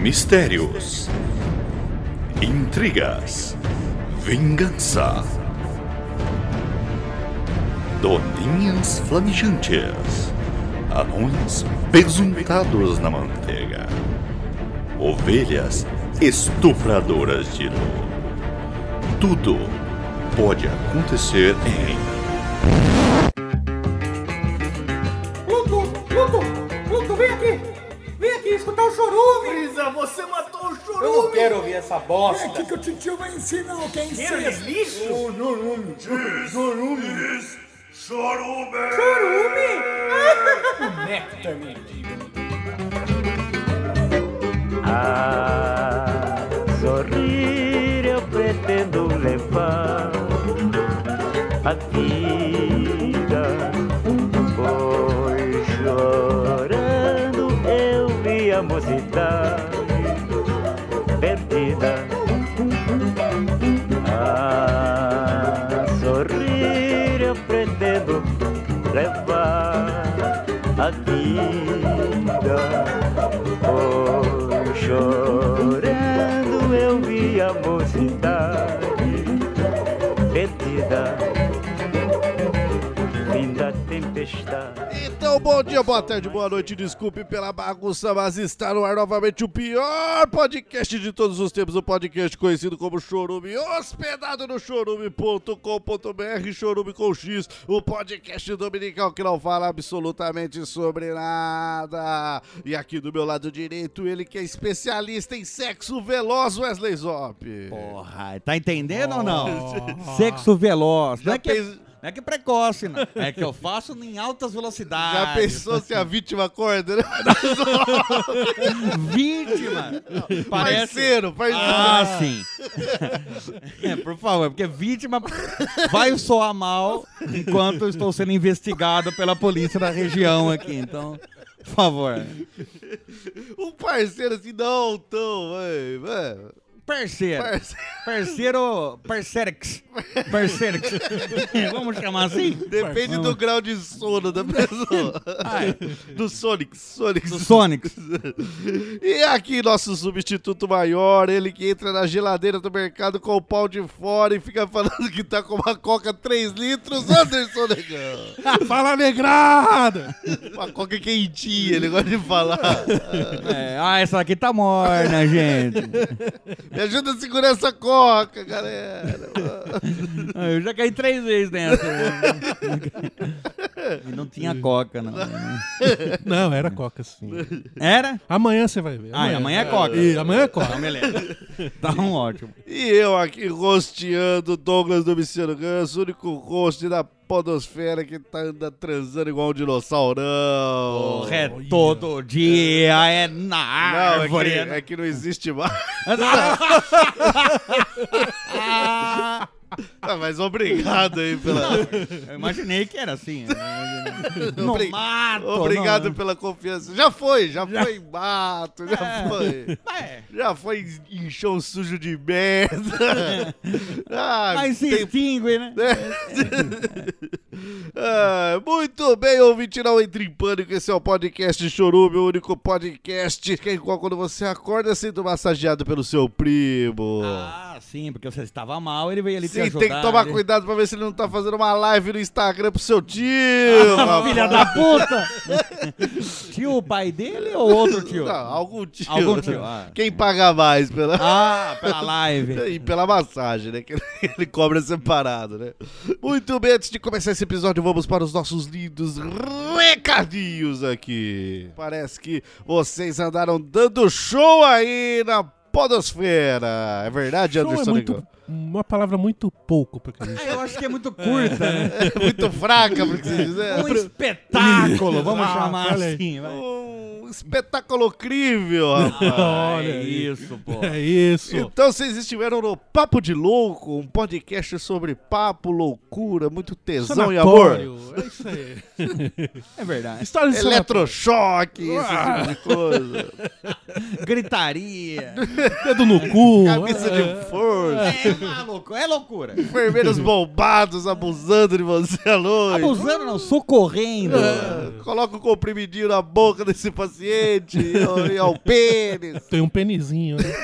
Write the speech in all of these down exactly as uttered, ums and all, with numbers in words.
Mistérios, intrigas, vingança, doninhas flamijantes, anões besuntados na manteiga, ovelhas estupradoras de luz. Tudo pode acontecer em... Pluto, Pluto, Pluto, vem aqui! Vem aqui escutar o chorume! Brisa, você matou o chorume! Eu não quero ouvir essa bosta! É aqui que o titio vai ensinar o que é ensino! Cheiro de lixo! O chorume! Chorume! Chorume! Chorume! O néctar mendigo! A sorrir eu pretendo levar a vida, pois chorando eu vi a mocidade perdida. A sorrir eu pretendo levar a vida, pois chorando eu vi a mocidade perdida, fim da tempestade. Então, bom dia, boa tarde, boa noite, desculpe pela bagunça, mas está no ar novamente o pior podcast de todos os tempos, o podcast conhecido como Chorume, hospedado no chorume ponto com ponto br, Chorume com X, o podcast dominical que não fala absolutamente sobre nada. E aqui do meu lado direito, ele que é especialista em sexo veloz, Wesley Zop. Porra, tá entendendo oh. ou não? Sexo veloz, não é que... Pens... Não é que é precoce, não. É que eu faço em altas velocidades. Já pensou se a vítima acorda, né? Vítima? Não, parece... Parceiro, parceiro. Ah, sim. É, por favor, porque vítima vai soar mal enquanto eu estou sendo investigado pela polícia da região aqui, então... Por favor. Um parceiro assim, não tão, vai, vai. Parceiro. Parceiro. Parceiro. Parcerix. Parcerix. Vamos chamar assim? Depende Vamos. do grau de sono da pessoa. Ai. Do Sonics. Sonics. Do Sonics. E aqui nosso substituto maior, ele que entra na geladeira do mercado com o pau de fora e fica falando que tá com uma coca três litros, Anderson Negão. Fala, negrada! Uma coca quentinha, ele gosta de falar. É, ah, essa aqui tá morna, gente. Me ajuda a segurar essa coca, galera. Eu já caí três vezes nessa. E não tinha coca, não. Não, era coca, sim. Era? Amanhã você vai ver. Amanhã, ah, amanhã é coca. E amanhã é coca. Então, beleza. Tá um ótimo. E eu aqui rosteando Douglas Domiciano Ganso, o único host da podosfera que tá anda transando igual um dinossaurão. Porra, é todo dia, é na árvore. Não, é que, é que não existe mais. Ah, mas obrigado aí pela... Eu imaginei que era assim. No Obrig... mato. Obrigado não. pela confiança. Já foi, já, já... foi em mato, já é. foi. É. Já foi em chão sujo de merda. Ah, mas se tem... extingue, né? Ah, muito bem, ouvinte, não entre em pânico. Esse é o podcast Chorume, o único podcast que é igual quando você acorda sendo massageado pelo seu primo. Ah, sim, porque você estava mal, ele veio ali sim, te ajudar. Tem que tomar ele... cuidado pra ver se ele não tá fazendo uma live no Instagram pro seu tio. Ah, filha da puta! Tio, o pai dele ou outro tio? Não, algum tio. Algum tio. Ah. Quem paga mais pela... Ah, pela live. E pela massagem, né? Que ele cobra separado, né? Muito bem, antes de começar esse episódio, vamos para os nossos lindos recadinhos aqui. Parece que vocês andaram dando show aí na podosfera. É verdade, show Anderson? É muito, uma palavra muito pouco pra que a gente... Eu acho que é muito curta, né? É muito fraca, pra que você dizer. Um espetáculo, vamos ah, chamar assim. Vai. Um espetáculo crível, rapaz. Olha é isso, pô. É isso. Então vocês estiveram no Papo de Louco, um podcast sobre papo, loucura, muito tesão Sanatório. e amor. É isso aí. É verdade. História de eletrochoque, ah. esse tipo de coisa. Gritaria. Dedo no cu. Camisa é. de força. É maluco, é loucura. Enfermeiros bombados abusando de você à noite. Abusando não, socorrendo. É, coloca o comprimidinho na boca desse paciente deficiente e, e ao pênis. Tem um penizinho, né?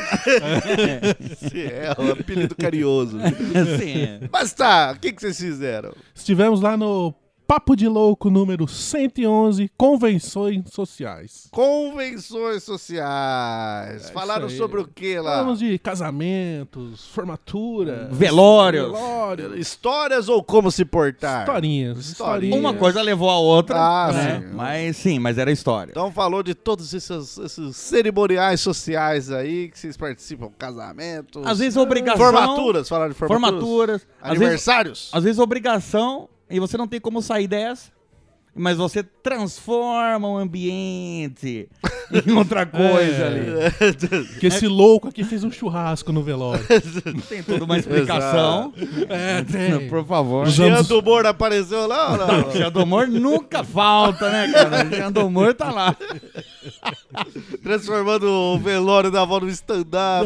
É, o apelido carinhoso. Sim. Mas tá, o que, que vocês fizeram? Estivemos lá no Papo de Louco número cento e onze, Convenções Sociais. Convenções sociais. É Falaram isso aí. sobre o que lá? Falamos de casamentos, formatura, Velórios. velórios, Histórias ou como se portar? historinhas, Historinhas. historinhas. Uma coisa levou a outra. Ah, né? sim. Mas sim, mas era história. Então falou de todos esses, esses cerimoniais sociais aí que vocês participam, casamentos, Às vezes obrigação. formaturas, falaram de formaturas, Formaturas. Às vezes, aniversários. às vezes obrigação e você não tem como sair dessa. Mas você transforma o ambiente em outra coisa É. ali. Que esse louco aqui fez um churrasco no velório. Tem toda uma explicação. É, tem. Por favor. Jean do Humor apareceu lá ou não? Jean do Humor nunca falta, né, cara? Jean do Humor tá lá. Transformando o velório da avó no stand-up.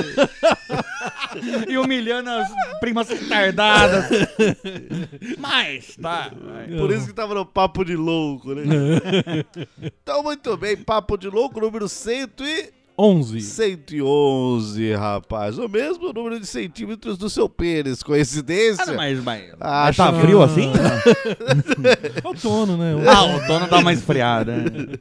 E humilhando as primas retardadas. Mas, tá. Por isso que tava no Papo de Louco, né? Então, muito bem, Papo de Louco, número cento e... onze. cento e onze, rapaz. O mesmo número de centímetros do seu pênis. Coincidência? Ah, não, mas, mas, Ah, mas tá não. frio assim? Outono, né? Ah, o dono dá uma esfriada.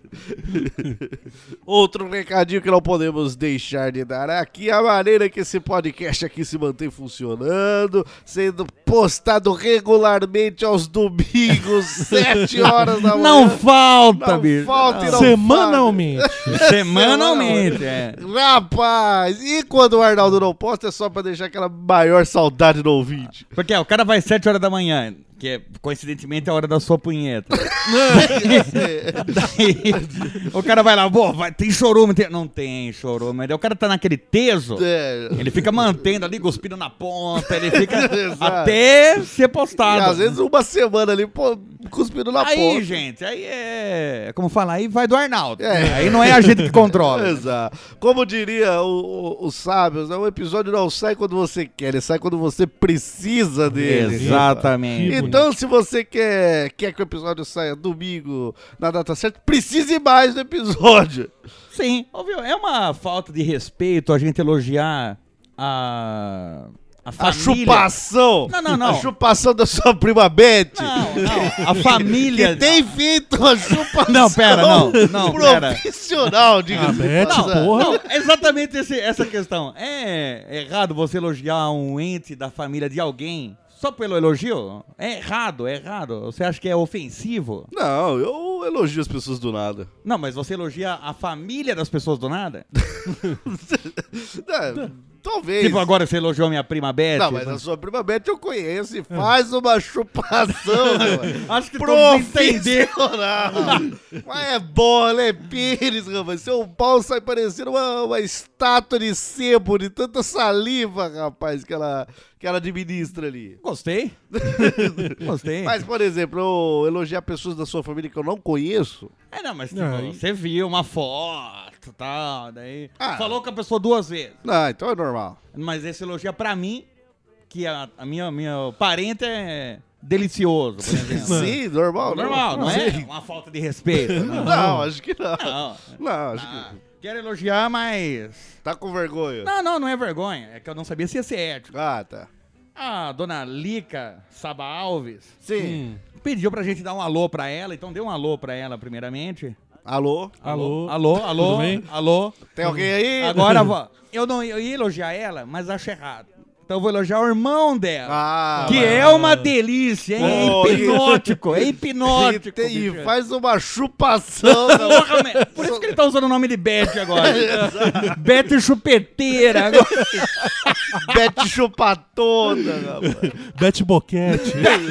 Outro recadinho que não podemos deixar de dar aqui, a maneira que esse podcast aqui se mantém funcionando, sendo postado regularmente aos domingos, sete horas da manhã. Não falta, Não bicho. falta e não Semanalmente. Semanalmente, é. Rapaz, e quando o Arnaldo não posta é só pra deixar aquela maior saudade no ouvinte. Porque ó, o cara vai sete horas da manhã, que é, coincidentemente é a hora da sua punheta. Daí, o cara vai lá, pô, vai, tem chorume. Tem... Não tem chorume. Daí o cara tá naquele teso, É. ele fica mantendo ali, cuspindo na ponta, ele fica Exato. até ser E postado. às vezes uma semana ali, pô, cuspindo na Aí, ponta. gente, aí é. Como falar, aí vai do Arnaldo. É. Aí não é a gente que controla. Exato. Como diria o- o- os sábios, né, o episódio não sai quando você quer, ele sai quando você precisa dele. Exatamente. Então, se você quer, quer que o episódio saia domingo, na data certa, precise mais do episódio. Sim, óbvio, é uma falta de respeito a gente elogiar a. A A família. chupação. Não, não, não. A chupação da sua prima Beth. Não, não. A família. Que tem feito uma chupação. Não, pera, não, não, pera. profissional, diga-se. Ah, de Beth, passagem. porra. Não, exatamente esse- essa questão. É errado você elogiar um ente da família de alguém só pelo elogio? É errado, é errado. Você acha que é ofensivo? Não, eu elogio as pessoas do nada. Não, mas você elogia a família das pessoas do nada? É, talvez. Tipo, agora você elogiou minha prima Beth? Não, mas a sua prima Beth eu conheço e faz uma chupação, meu. Acho que todos entenderam. Profissional. Mas é bola, é pênis, rapaz. Seu pau sai parecendo uma, uma estátua de sebo, de tanta saliva, rapaz, que ela, que ela administra ali. Gostei. Gostei. Mas, por exemplo, eu elogiar pessoas da sua família que eu não conheço. É, não, mas tipo, Não, você viu uma foto e tal, daí Ah. falou com a pessoa duas vezes. Não, então é normal. Mas esse elogia pra mim, que a, a minha, minha parente é delicioso, por exemplo. Sim, normal. Normal, não é Sim. uma falta de respeito. Não, Não, acho que não. não. Não, acho Ah, que... quero elogiar, mas... Tá com vergonha. Não, não, não é vergonha. É que eu não sabia se ia ser ético. Ah, tá. A dona Lica Saba Alves Sim. pediu pra gente dar um alô pra ela, então deu um alô pra ela primeiramente. Alô? Alô? Alô, alô, Tudo bem? alô. Tem alguém aí? Agora, vó, eu não eu ia elogiar ela, mas acho errado. Então eu vou elogiar o irmão dela. Ah, que mas- é uma delícia, hein? Oh, É hipnótico, é E, hipnótico. tem- e bicho. faz uma chupação. não. Porra, man. Por isso que ele tá usando o nome de Beth agora. Beth Chupeteira. Agora. Bete chupatona, rapaz. Bete Boquete.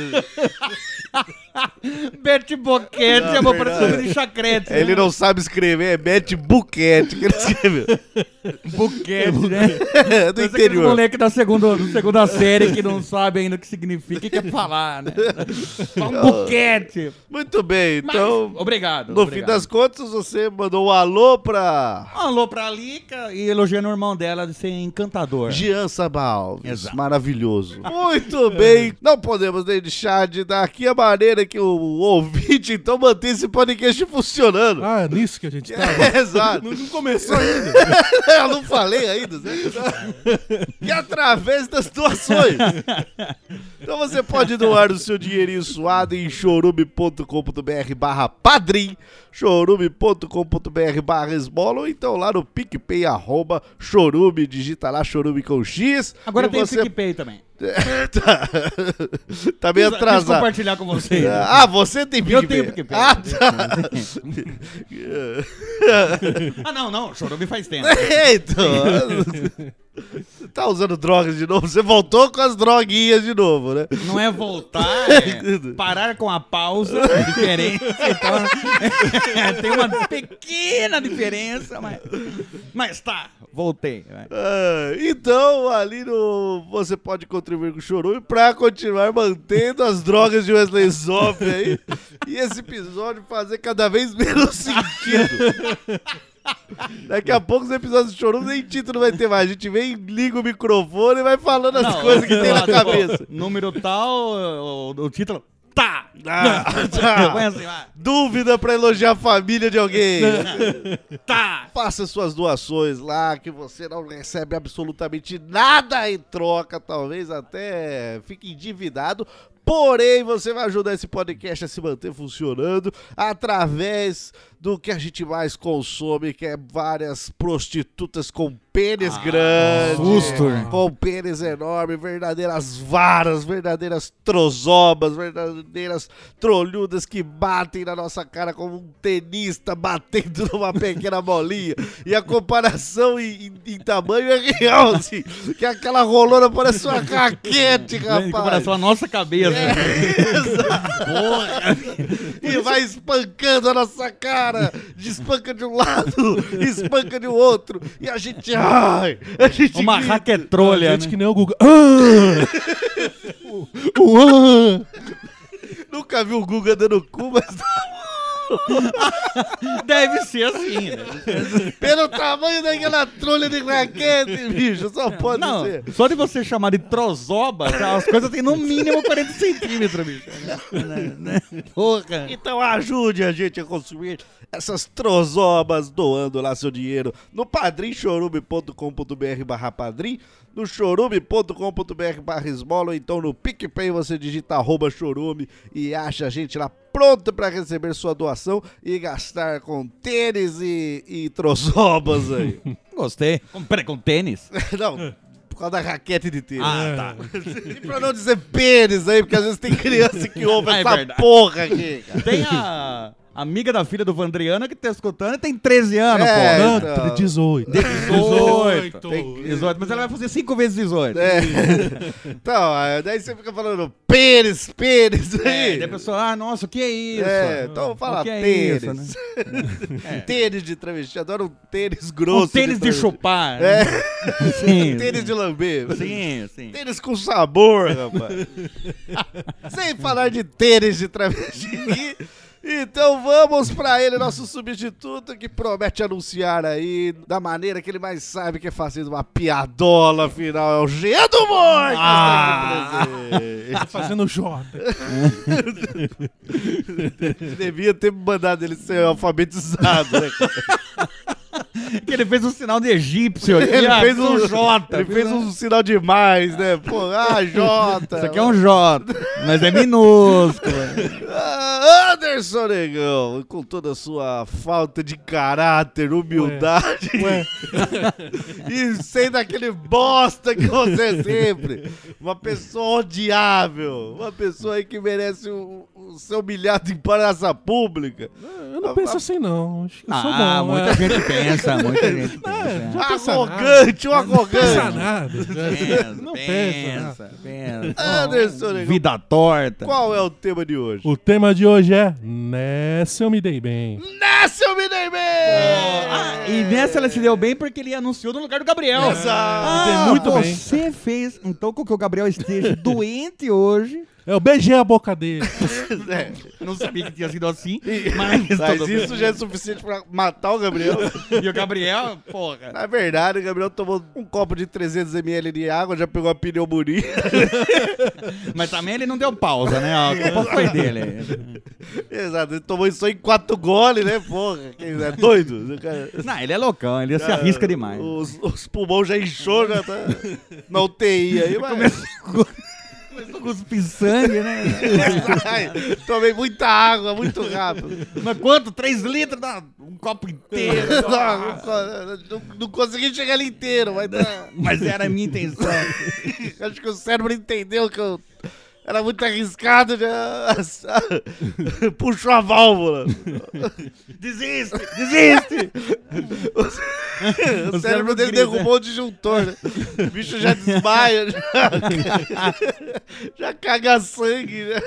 Beth Boquete, é uma parecida de chacrete. Ele né? não sabe escrever, é Bete Buquete que ele escreveu. Boquete, né? É do Esse aquele interior. moleque da segunda, da segunda série que não sabe ainda o que significa e quer falar, né? Fala um boquete. Muito bem, Mas, então, obrigado. no obrigado. fim das contas, você mandou um alô pra Um alô pra Lica e elogiando o irmão dela de ser encantador. Jean Sabalves. Exato. Maravilhoso. Muito bem, não podemos deixar de dar aqui a maneira que o ouvinte, então, mantenha esse podcast funcionando. Ah, é nisso que a gente tá. É, exato. Não, não começou ainda. Eu não falei ainda, né? E através das doações. Então você pode doar o seu dinheirinho suado em chorume.com.br barra padrim, chorume.com.br barra esmola, ou então lá no PicPay, arroba chorume, digita lá chorume com X. Agora e tem você... o PicPay também. tá. Tá meio Quis- quis atrasado. compartilhar com vocês. Ah, você tem PicPay. Eu tenho PicPay. Ah, tá. Ah, não, não. Chorume faz tempo. Eita! Você tá usando drogas de novo? Você voltou com as droguinhas de novo, né? Não é voltar, é parar com a pausa, é diferença. Então, é, tem uma pequena diferença, mas, mas tá, voltei. Vai. Ah, então, ali no. Você pode contribuir com o Chorume pra continuar mantendo as drogas de Wesley Zop aí. E esse episódio fazer cada vez menos sentido. Daqui a pouco os episódios do Chorume nem título vai ter mais. A gente vem, liga o microfone e vai falando as Não, coisas que tem na tipo, cabeça. Número tal, o, o título. Tá! Ah, tá. Põe assim, vai. Dúvida pra elogiar a família de alguém. Tá! Faça suas doações lá, que você não recebe absolutamente nada em troca, talvez até fique endividado. Porém, você vai ajudar esse podcast a se manter funcionando através do que a gente mais consome, que é várias prostitutas com pênis Ah, grandes, susto, né? com pênis enorme, verdadeiras varas, verdadeiras trozobas, verdadeiras trolhudas que batem na nossa cara como um tenista batendo numa pequena bolinha. E a comparação em, em- em tamanho é real, assim, que aquela rolona parece uma raquete, Em rapaz. comparação à nossa cabeça. E vai espancando a nossa cara, espanca de um lado, espanca de outro, e a gente, ai, a gente Uma grita. raquetrolha, Gente né? que nem o Guga. Ah! o, o ah! Nunca vi o Guga dando cu, mas Deve ser assim, né? pelo tamanho daquela trolha de raquete, bicho, só pode Não, ser. só de você chamar de trozoba, as coisas têm no mínimo quarenta centímetros, bicho. Porra. Então ajude a gente a consumir essas trozobas doando lá seu dinheiro no padrimchorume.com.br barra padrim, no chorume.com.br barra esmola, ou então no PicPay você digita arroba chorume e acha a gente lá pronto pra receber sua doação e gastar com tênis e, e trozobas aí. Gostei. Com, peraí, com tênis? Não, por causa da raquete de tênis. Ah, tá. E pra não dizer pênis aí, porque às vezes tem criança que ouve Ah, é essa verdade. porra aqui, cara. Tem a amiga da filha do Vandriano que tá escutando e tem treze anos, É, pô. Não, então. dezoito. dezoito. Tem- dezoito. Mas ela vai fazer cinco vezes dezoito. É. Então, aí daí você fica falando pênis, pênis É, aí. daí a pessoa, ah, nossa, o que é isso? É, então fala O que é tênis. isso, né? Tênis de travesti, adoro um tênis Um grosso. tênis de travesti. chupar. É. né? Sim. Tênis de lamber. Sim, sim. Tênis com sabor, rapaz. Sem falar de tênis de travesti. Então vamos pra ele, nosso substituto, que promete anunciar aí da maneira que ele mais sabe, que é fazendo uma piadola final. É o Jean do Humor que está aqui presente. Tá fazendo J. Devia ter mandado ele ser alfabetizado, né? Que ele fez um sinal de egípcio aqui. Ele ah, fez um J. Ele fez um sinal de mais, né? Pô, ah, Jota. Isso aqui é um J, mas é minúsculo. Ah, Anderson Negão, com toda a sua falta de caráter, humildade Ué. e sendo aquele bosta que você é sempre, uma pessoa odiável, uma pessoa aí que merece o, o ser humilhado em praça pública. Eu não penso assim, não. Acho que eu sou Ah, bom. muita é. gente pensa, muita gente pensa. Não pensa Arrogante, um Não pensa arrogante. nada. Pensa, Não pensa nada. pensa, pensa. Anderson Negão, Vida torta. qual é o tema de hoje? O tema de hoje é Nessa eu me dei bem. Nessa eu me dei bem! Ah, e nessa ela se deu bem porque ele anunciou no lugar do Gabriel. Exato. Ah, Dei muito bem. você fez. Então, com que o Gabriel esteja doente hoje. Eu beijei a boca dele. É. Eu não sabia que tinha sido assim. E- Mas, Mas tudo isso bem. já é suficiente pra matar o Gabriel. E o Gabriel, pô, Porra. Na verdade, o Gabriel tomou um copo de trezentos mililitros de água, já pegou a pneumonia. Mas também ele não deu pausa, né? A culpa foi dele. Exato, ele tomou isso aí em quatro goles, né, porra? Quem é doido? O cara- Não, ele é loucão, ele se arrisca demais. Os, os pulmões já inchou, já tá na U T I aí, mas... Começou a cuspir sangue, né? Ai, tomei muita água, muito rápido. Mas quanto? Três litros? Não, um copo inteiro. Não, não, não consegui chegar ali inteiro, mas tá... Mas era a minha intenção. Acho que o cérebro entendeu que eu era muito arriscado, já puxou a válvula. Desiste! Desiste! O, o cérebro cérebro dele grita. derrubou o disjuntor, né? O bicho já desmaia, já, já caga sangue, né?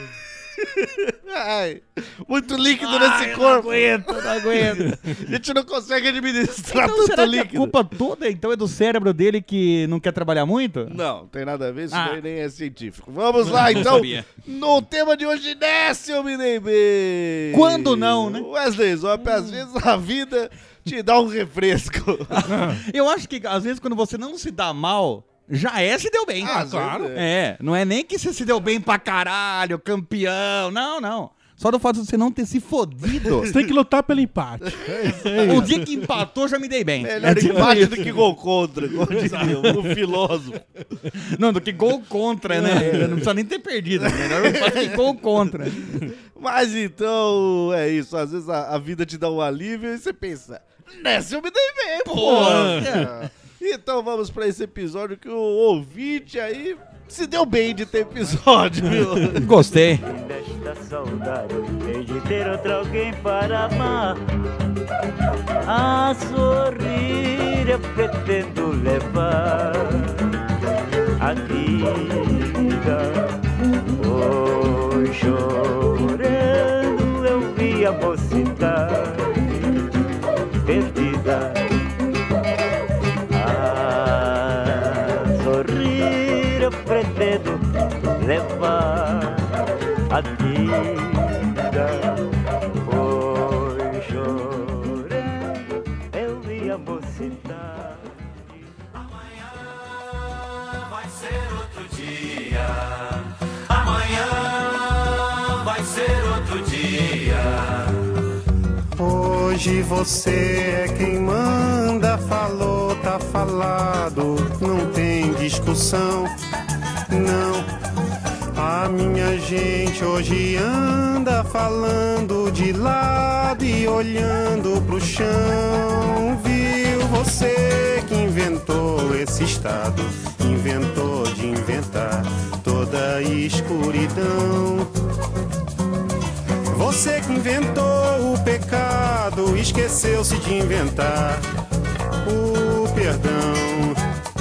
Ai, muito líquido nesse corpo. Não aguento, não aguento. A gente não consegue administrar Então, tanto será que líquido. a culpa toda então é do cérebro dele que não quer trabalhar muito? Não, não tem nada a ver, isso Ah. daí nem é científico. Vamos lá, então. sabia. No tema de hoje, desce, eu me dei bem. Quando não, né? Wesley Zop, às vezes a vida te dá um refresco. Eu acho que às vezes quando você não se dá mal, já é se deu bem. Ah, claro. É, não é nem que você se deu bem pra caralho, campeão. Não, não. Só do fato de você não ter se fodido. Você tem que lutar pelo empate. É isso aí. O dia que empatou, já me dei bem. Melhor É tipo empate isso. do que gol contra, como diria o filósofo. Não, do que gol contra, né? Não precisa nem ter perdido. Melhor empate que gol contra. Mas então, é isso. Às vezes a, a vida te dá um alívio e você pensa, nessa eu me dei bem, porra. Então vamos pra esse episódio que o ouvinte aí se deu bem de ter episódio, viu? Gostei. Desta saudade, hei de ter outra alguém para amar. A sorrir eu pretendo levar a vida. Hoje chorando eu vi a mocidade perdida. A sorrir eu pretendo levar a vida. Hoje chorando eu vi a mocidade. Amanhã vai ser outro dia. Amanhã vai ser outro dia. Hoje você é quem manda, falou, tá falado, não tem discussão, não. A minha gente hoje anda falando de lado e olhando pro chão. Viu você que inventou esse estado, inventou de inventar toda a escuridão. Você que inventou o pecado, esqueceu-se de inventar o perdão.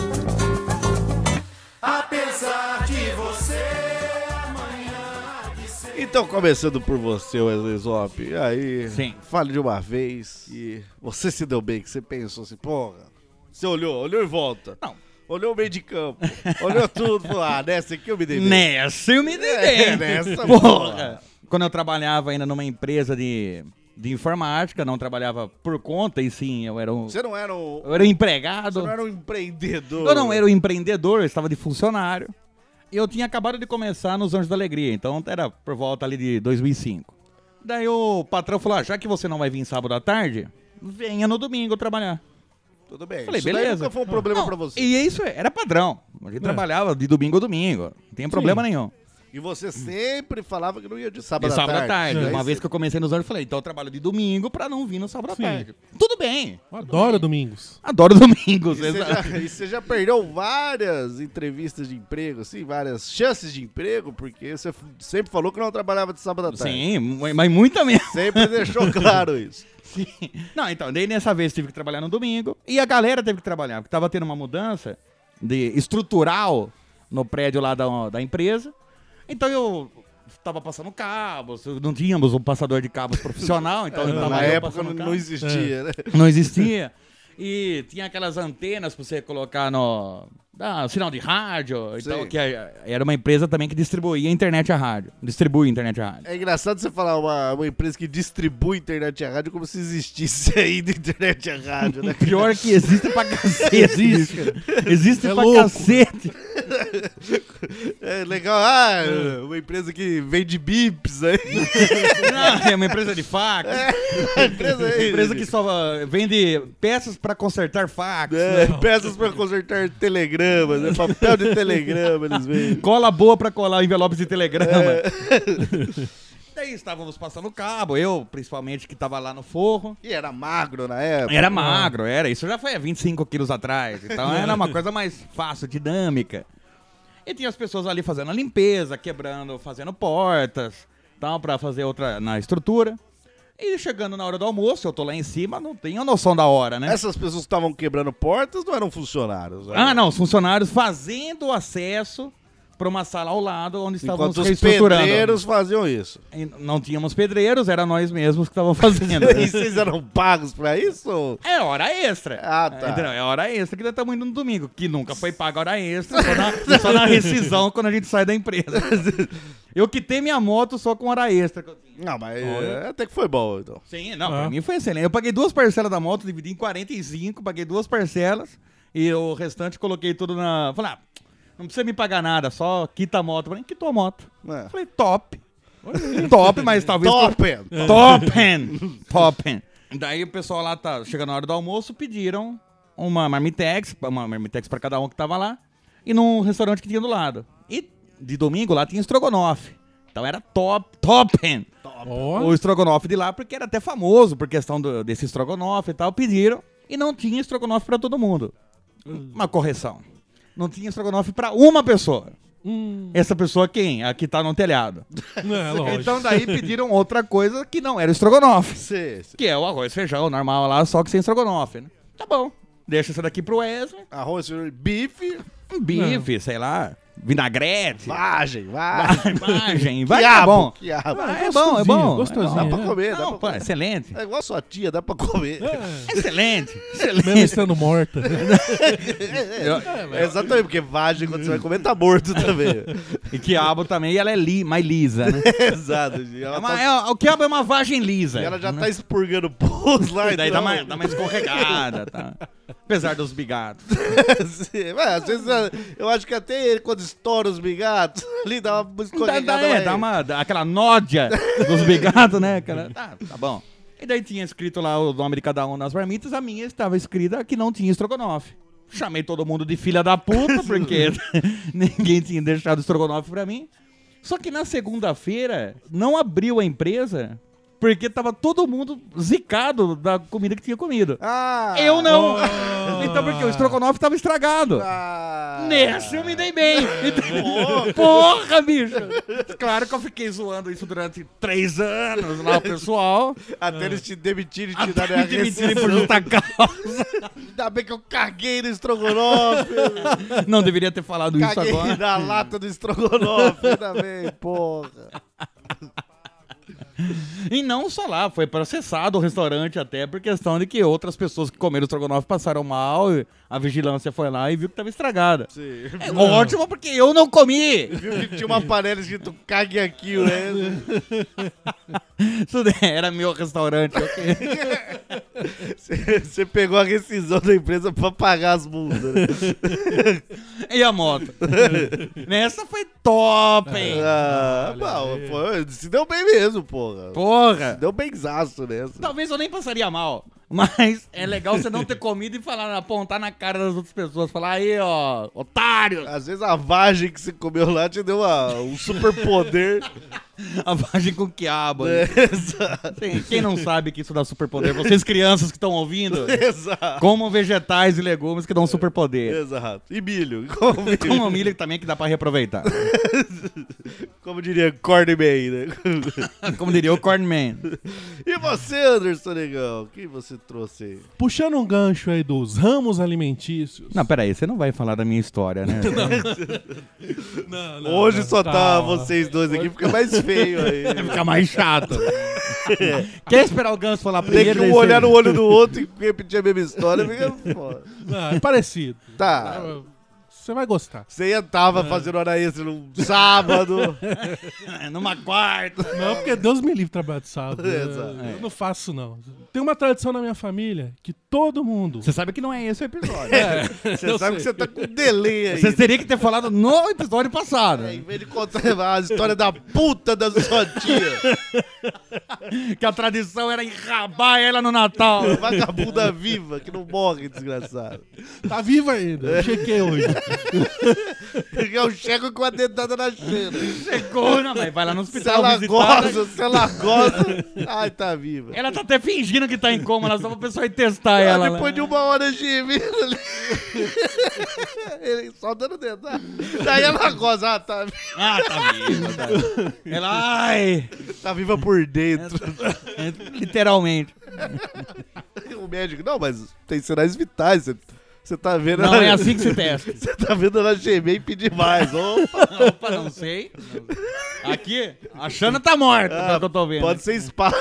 Apesar de você, amanhã há de ser... Então, começando por você, Wesley Zop, e aí, Sim. fale de uma vez que você se deu bem, que você pensou assim, porra, você olhou, olhou em volta. Não. Olhou o meio de campo, olhou tudo, falou, ah, nessa aqui eu me dei bem. Nessa eu me dei É, bem. nessa, porra. Quando eu trabalhava ainda numa empresa de, de informática, não trabalhava por conta, e sim, eu era um, Você não era um, eu era um empregado. você não era um empreendedor. Eu não era um empreendedor, eu estava de funcionário. E eu tinha acabado de começar nos Anjos da Alegria, então era por volta ali de dois mil e cinco. Daí o patrão falou, ah, já que você não vai vir sábado à tarde, venha no domingo trabalhar. Tudo bem, Falei, isso daí beleza. nunca foi um problema Não, pra você. E isso era padrão. A gente trabalhava de domingo a domingo, não tem problema nenhum. E você sempre falava que não ia de sábado, De sábado à à tarde. tarde. Aí Uma você- vez que eu comecei nos Anjos, eu falei, então eu trabalho de domingo pra não vir no sábado Sim. à tarde. Tudo bem. Eu adoro domingos. Adoro domingos. E você, exato. já, e você já perdeu várias entrevistas de emprego, assim, várias chances de emprego, porque você f- sempre falou que não trabalhava de sábado à tarde. Sim, mu- mas muita mesmo. Sempre deixou claro isso. Sim. Não, então, daí nessa vez tive que trabalhar no domingo e a galera teve que trabalhar, porque tava tendo uma mudança de estrutural no prédio lá da, da empresa. Então eu tava passando cabos, não tínhamos um passador de cabos profissional, então eu tava Na eu época passando não, cabo. não existia, né? Não existia. E tinha aquelas antenas pra você colocar no... Ah, sinal de rádio, então, que era uma empresa também que distribuía internet a rádio. Distribui internet a rádio. É engraçado você falar uma, uma empresa que distribui internet a rádio como se existisse ainda internet a rádio, né? Pior que existe pra cacete. Existe, existe É pra louco. cacete. É legal, ah, uma empresa que vende bips aí. Não, é uma empresa de fax. É, empresa aí. Empresa que só uh, vende peças pra consertar fax. É, né? peças pra consertar telegramas, né? Papel de telegrama eles vendem. Cola boa pra colar envelopes de telegrama. É. Daí estávamos passando cabo, eu principalmente que tava lá no forro. E era magro na época. Era magro, era. Isso já foi há vinte e cinco quilos atrás. Então era uma coisa mais fácil, dinâmica. E tinha as pessoas ali fazendo a limpeza, quebrando, fazendo portas, tal, pra fazer outra na estrutura. E chegando na hora do almoço, eu tô lá em cima, não tenho noção da hora, né? Essas pessoas que estavam quebrando portas não eram funcionários. Né? Ah, não, os funcionários fazendo acesso para uma sala ao lado onde estávamos Enquanto os reestruturando. pedreiros faziam isso. E não tínhamos pedreiros, era nós mesmos que estavam fazendo. E vocês eram pagos pra isso? É hora extra. Ah, tá. Entendeu? É hora extra que nós estamos indo no domingo, que nunca foi paga hora extra, só na, só na rescisão quando a gente sai da empresa. Eu quitei minha moto só com hora extra que eu tinha. Não, mas é, até que foi bom, então. Sim, não, Ah. pra mim foi excelente. Eu paguei duas parcelas da moto, dividi em quarenta e cinco, paguei duas parcelas e o restante coloquei tudo na... Falei, ah, não precisa me pagar nada, só quita a moto. Falei, quitou a moto. É. Falei, top. top, mas talvez... Top! Topen! Topen! Daí o pessoal lá, tá chegando na hora do almoço, pediram uma marmitex, uma marmitex pra cada um que tava lá, e num restaurante que tinha do lado. E de domingo lá tinha estrogonofe. Então era top, topen! Ó. O estrogonofe de lá, porque era até famoso por questão do, desse estrogonofe e tal, pediram. E não tinha estrogonofe pra todo mundo. Uma correção. Não tinha estrogonofe pra uma pessoa. Hum. Essa pessoa quem? A que tá no telhado. É, lógico. Então daí pediram outra coisa que não era estrogonofe. Sim, sim. Que é o arroz, feijão normal lá, só que sem estrogonofe, né? Tá bom. Deixa isso daqui pro Wesley. Arroz, bife, Um bife, sei lá. Vinagrete. vagem, vagem. Vagem. Vai, tá Quiabo, bom. quiabo. Ah, é bom, é bom. Gostosinho. Dá pra é. comer, dá Não, pra pô, comer. excelente. É igual sua tia, dá pra comer. É. Excelente. Mesmo Excelente. estando morta. É, exatamente, porque vagem, quando você vai comer, tá morto também. E quiabo também, ela é li, mais lisa, né? Exato. E ela, É uma- tá, é- o quiabo é uma vagem lisa. e ela já né? tá expurgando pus lá. E daí então... dá uma, dá uma escorregada, tá? Apesar dos bigatos. Sim, mas às vezes eu acho que até ele, quando estoura os bigatos, ali dá uma Dá, escorregada. dá, é, mais. dá uma, dá aquela nódia dos bigatos, né? Aquela, tá, tá bom. E daí tinha escrito lá o nome de cada um nas marmitas, a minha estava escrita que não tinha estrogonofe. Chamei todo mundo de filha da puta, porque ninguém tinha deixado estrogonofe pra mim. Só que na segunda-feira não abriu a empresa porque tava todo mundo zicado da comida que tinha comido. Ah! Eu não. Oh. Então porque o estrogonofe tava estragado. Ah! Nesse eu me dei bem. Então, porra, bicho. Claro que eu fiquei zoando isso durante três anos lá, o pessoal. Até eles te demitirem e te Até darem me a demitirem rescisão. por justa causa. Ainda bem que eu caguei no estrogonofe. Não deveria ter falado isso Caguei agora. na lata do estrogonofe. Ainda bem, porra. E não só lá, foi processado o restaurante até por questão de que outras pessoas que comeram estrogonofe passaram mal, e a vigilância foi lá e viu que tava estragada. Sim. É ótimo porque eu não comi. Viu que tinha uma panela escrito cague aqui, né? Isso era meu restaurante. ok? Você pegou a rescisão da empresa pra pagar as multas, né? E a moto? Nessa foi top, hein? Ah, bom, pô, se deu bem mesmo, porra. Porra. Deu benzaço nessa. Talvez eu nem passaria mal. Mas é legal você não ter comido e falar, apontar na cara das outras pessoas. Falar, aí, ó, otário. Às vezes a vagem que você comeu lá te deu uma, um super poder. A vagem com quiabo. É, né? exato. Sim, quem não sabe que isso dá superpoder? Vocês crianças que estão ouvindo, Exato. comam vegetais e legumes que dão superpoder. Exato. E milho. Como, milho. Comam milho também que dá pra reaproveitar. Como diria Corny Man, né? Como diria o Cornman. E você, Anderson Negão? O que você trouxe aí? Puxando um gancho aí dos ramos alimentícios. Não, peraí, você não vai falar da minha história, né? Não, não, Hoje não, só tá calma. vocês dois aqui, fica mais feio aí. Vai ficar mais chato. Quer esperar o Ganso falar Tem primeiro? que um daí olhar você- no olho do outro e repetir a mesma história, fica foda. Ah, é parecido. Tá. Você vai gostar. Você ia tava fazendo hora extra num sábado. Numa quarta. Não, porque Deus me livre trabalhar de sábado. Exato. Eu não faço, não. Tem uma tradição na minha família que todo mundo... Você sabe que não é esse o episódio. É, Você eu sabe que sei. você tá com delay aí. Você teria que ter falado no episódio passado. Em vez de contar a história da puta da sua tia. Que a tradição era enrabar ela no Natal. Vagabunda viva, que não morre, desgraçado. Tá viva ainda. Eu chequei hoje. Eu chego com a dentada na cheira. Chegou, não, mas vai lá no Se hospital ela visitar. goza, se ela goza. Ai, tá viva. Ela tá até fingindo que tá em coma, ela só pra pessoa ir testar ela. Depois né? de uma hora gemendo ali. Ele só dando dentada. Daí ela goza. Ah, tá viva. Ah, tá viva. Tá viva. Ela, ai. Tá viva por dentro. É, literalmente. O médico, não, mas tem sinais vitais. Você, você tá vendo Não ela, é assim que se testa. Você tá vendo ela gemer e pedir mais. Opa, Opa, não sei. Aqui, a Xana tá morta, pelo que eu tô vendo. pode ser espaço.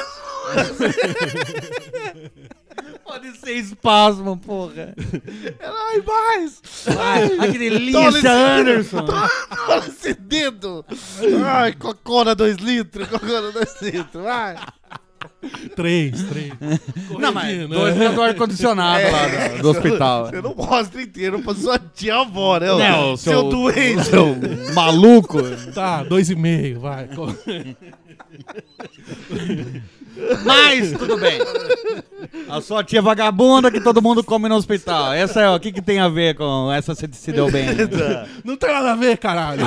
Pode ser espasmo, porra. Ela, ai, mais. Ai, ai, que Toma delícia, esse- Anderson. Olha esse dedo. Ai, Coca-Cola dois litros. Coca-Cola dois litros. Vai. Três, três. Não, mas Corrigindo, dois né? do ar-condicionado lá do, do hospital. Você não mostra inteiro pra sua tia avó, né? ó? Não, seu, seu- doente. Seu maluco. Tá, dois e meio, vai. Mas, tudo bem. A sua tia vagabunda que todo mundo come no hospital. Essa é o que, que tem a ver com essa se, se deu bem? Não tem nada a ver, caralho.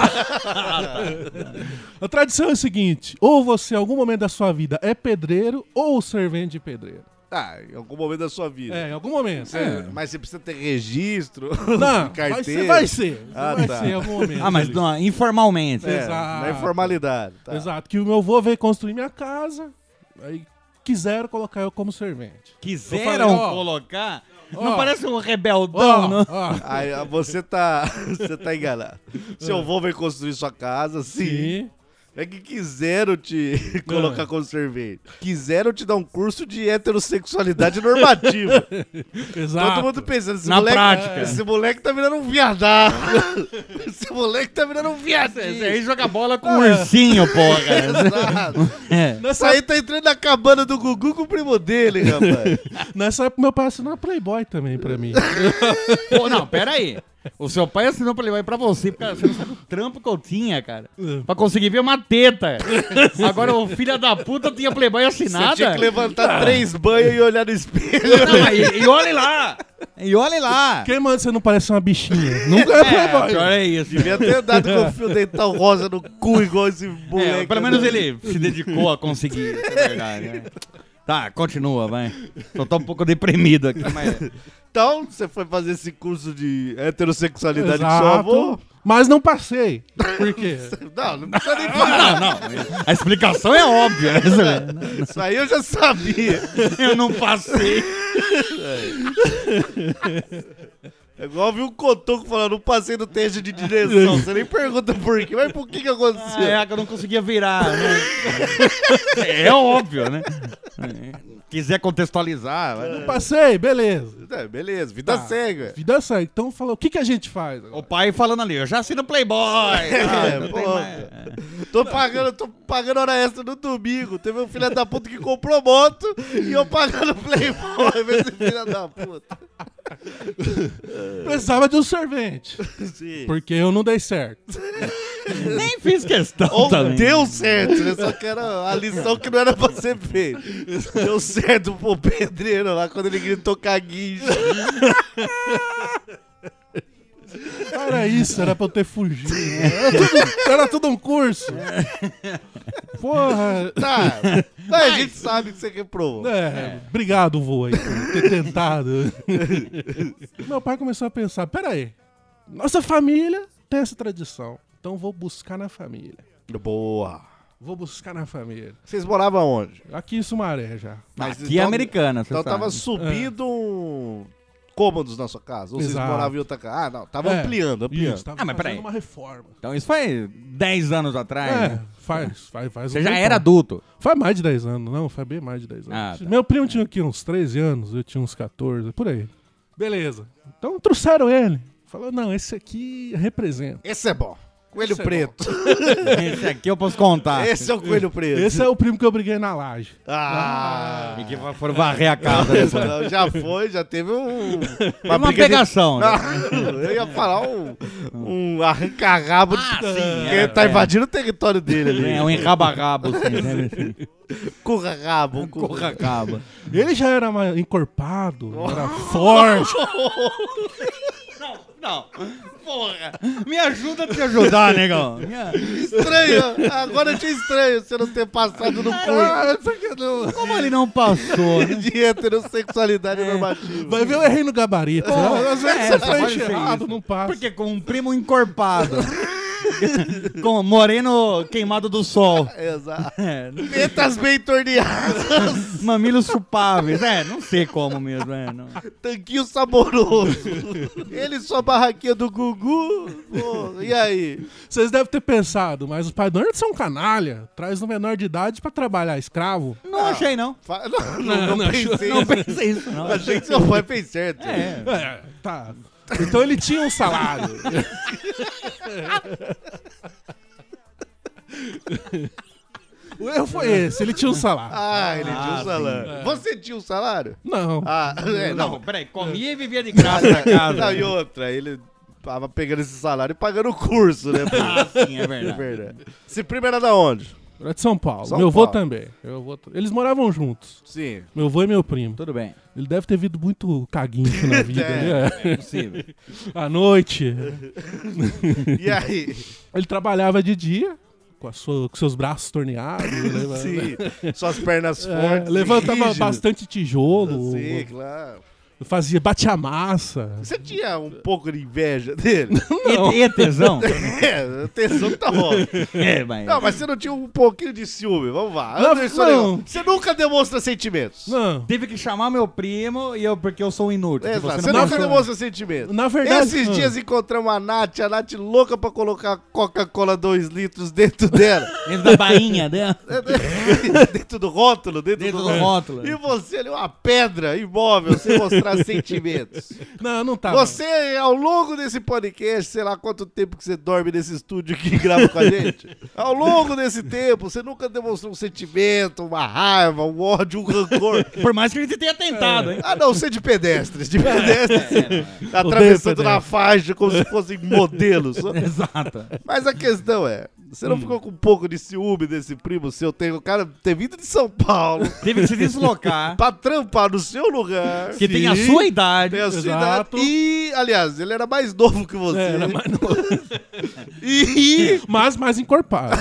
A tradição é o seguinte: ou você, em algum momento da sua vida, é pedreiro ou servente de pedreiro. Ah, em algum momento da sua vida. É, em algum momento. É, mas você precisa ter registro, Não, carteira. vai ser, vai ser. Você Ah, vai tá. ser em algum momento. Ah, mas ali. não, informalmente. É, Exato. na informalidade. Tá. Exato, que o meu avô veio construir minha casa, aí quiseram colocar eu como servente. Quiseram Eu falei, ó, colocar? ó, não parece um rebeldão, Ó, não? ó, Aí ah, você tá, você tá enganado. Seu avô veio construir sua casa, sim. sim. É que quiseram te colocar como servente. Quiseram te dar um curso de heterossexualidade normativa. Exato. Todo mundo pensando, esse Na moleque, prática. esse moleque tá virando um viadado. Esse moleque tá virando um viadinho. Você aí joga bola com um ursinho, porra. Exato. É. Isso aí tá entrando na cabana do Gugu com o primo dele, rapaz. Nessa época meu pai assinou Playboy também pra mim. Pô, não, pera aí. O seu pai assinou Playboy pra você, porque você não sabe o trampo que eu tinha, cara. Pra conseguir ver uma teta. Agora o filho da puta tinha Playboy assinada. Você tinha que levantar três banhos e olhar no espelho. Não, mas e, e olhe lá. E olhe lá. Quem manda você não parece uma bichinha? Nunca é É, Playboy. pior é isso. Devia ter dado com o fio dental rosa no cu igual esse moleque. É, pelo menos ele se dedicou a conseguir, isso é verdade. né? Tá, continua, vai. Tô, tô um pouco deprimido aqui, mas... Então, você foi fazer esse curso de heterossexualidade com seu Exato. avô? Mas não passei. Por quê? Não, não precisa nem falar. Não, não. A explicação é óbvia. Isso aí eu já sabia. Eu não passei. É igual eu vi um cotoco falando, não passei no teste de direção. Você nem pergunta por quê, mas por que que aconteceu? Ah, é que eu não conseguia virar, né? É óbvio, né? Quiser contextualizar... vai. Não passei, beleza. É, beleza, vida Tá. segue. velho. Vida segue. Então falou, o que, que a gente faz? agora? O pai falando ali, eu já assino Playboy. É, não pô, tem mais. Tô pagando, tô pagando hora extra no domingo. Teve um filho da puta que comprou moto e eu pagando Playboy, esse filho da puta. Precisava de um servente. Sim. Porque eu não dei certo. Nem fiz questão Ou também. deu certo, né? Só que era a lição que não era pra ser feita. Deu certo pro pedreiro lá quando ele gritou caguinho. Era isso, era pra eu ter fugido. Era tudo, era tudo um curso. Porra. Tá, mas a gente sabe que você reprovou. É, obrigado, vô, aí, por ter tentado. Meu pai começou a pensar, peraí, nossa família tem essa tradição, então vou buscar na família. Boa. Vou buscar na família. Vocês moravam onde? Aqui em Sumaré já. Mas Aqui é americana, você Então sabe. tava subindo um... cômodos na sua casa? Ou vocês Exato. moravam em outra casa? Ah, não, tava É, ampliando, ampliando. Isso, tava Ah, mas fazendo peraí. uma reforma. Então isso foi dez anos atrás, É, né? faz, faz, faz. Você um já tempão. era adulto. Faz mais de dez anos, não, faz bem mais de dez anos. Ah, tá. Meu primo tinha aqui uns treze anos, eu tinha uns catorze, por aí. Beleza. Então trouxeram ele. Falou, não, esse aqui representa. Esse é bom. Coelho Esse é preto. Esse aqui eu posso contar. Esse é o coelho preto. Esse é o primo que eu briguei na laje. Ah. E que foram varrer a casa depois. Não, já foi, já teve um. Teve uma briga de- pegação, né? Não, eu ia falar um, um arranca-rabo Ah, de- sim, que é, tá é. invadindo o território dele ali. É um enraba-rabo, assim, né? Curra-rabo. um curra- Corra-caba. Ele já era mais encorpado, era forte. Não, não. Porra. Me ajuda a te ajudar, negão. Me- Estranho, agora eu achei estranho você não ter passado no curso Ah, isso aqui não- Como ele não passou, né? de heterossexualidade normativa. Vai ver, eu errei no gabarito. né? Às vezes é, você só preenche pode ser errado, isso. não passa. Porque com um primo encorpado. Com moreno queimado do sol. Exato. É, Tetas bem torneadas, mamilos chupáveis. É, não sei como mesmo. É, não. tanquinho saboroso. Ele sua barraquinha do Gugu. Pô, e aí? Vocês devem ter pensado, mas os pais do Nerd são canalha. Traz um menor de idade pra trabalhar escravo. Não achei, não. Fa- Não, não, não, não, pensei Não isso. pensei isso, não. Achei que seu pai fez certo. É. É, tá. Então ele tinha um salário. O erro foi esse, ele tinha um salário. Ah, ele tinha Ah, um salário. Você tinha um salário? Não. Ah, é, Não, não. peraí, comia e vivia de graça na casa. Não, e outra, ele tava pegando esse salário e pagando o curso, né? pô? Ah, sim, é É verdade. verdade. Esse primo era da onde? Era de São Paulo. São meu avô Paulo. também. Meu avô t- Eles moravam juntos. Sim. Meu avô e meu primo. Tudo bem. Ele deve ter vindo muito caguincho na vida. É, né? É possível. À noite. E aí? Ele trabalhava de dia, com, a sua- com seus braços torneados. leva- Sim. Suas pernas É, fortes. levantava rígidas. bastante tijolo. Sim, claro. Fazia, batia massa. Você tinha um pouco de inveja dele? E, e tesão? É, atenção que tá bom. É, mas... Não, mas você não tinha um pouquinho de ciúme, vamos lá. Não, Anderson não. Leão, você nunca demonstra sentimentos. Não. Tive que chamar meu primo e eu, porque eu sou um inútil. que Exato, você você não nunca pensou. demonstra sentimentos. Na verdade. Esses ah, dias encontramos a Nath, a Nath louca pra colocar Coca-Cola dois litros dentro dela. Dentro da bainha, né? dentro do rótulo, dentro, Dentro do, do rótulo. E você ali, uma pedra imóvel, sem mostrar sentimentos. Não, não tava. Você, ao longo desse podcast, sei lá quanto tempo que você dorme nesse estúdio aqui e grava com a gente, ao longo desse tempo, você nunca demonstrou um sentimento, uma raiva, um ódio, um rancor. Por mais que a gente tenha tentado, hein? A não ser de pedestres. De pedestres, É, atravessando Odeio na faixa como se fossem modelos. Exato. Mas a questão é, você não ficou com um pouco de ciúme desse primo seu? Tem o cara ter vindo de São Paulo Teve que se deslocar. pra trampar no seu lugar. Que tem a Sim. sua idade. Tem a sua Exato. idade. E, aliás, ele era mais novo que você. É, era mais novo. E... Mas mais encorpado.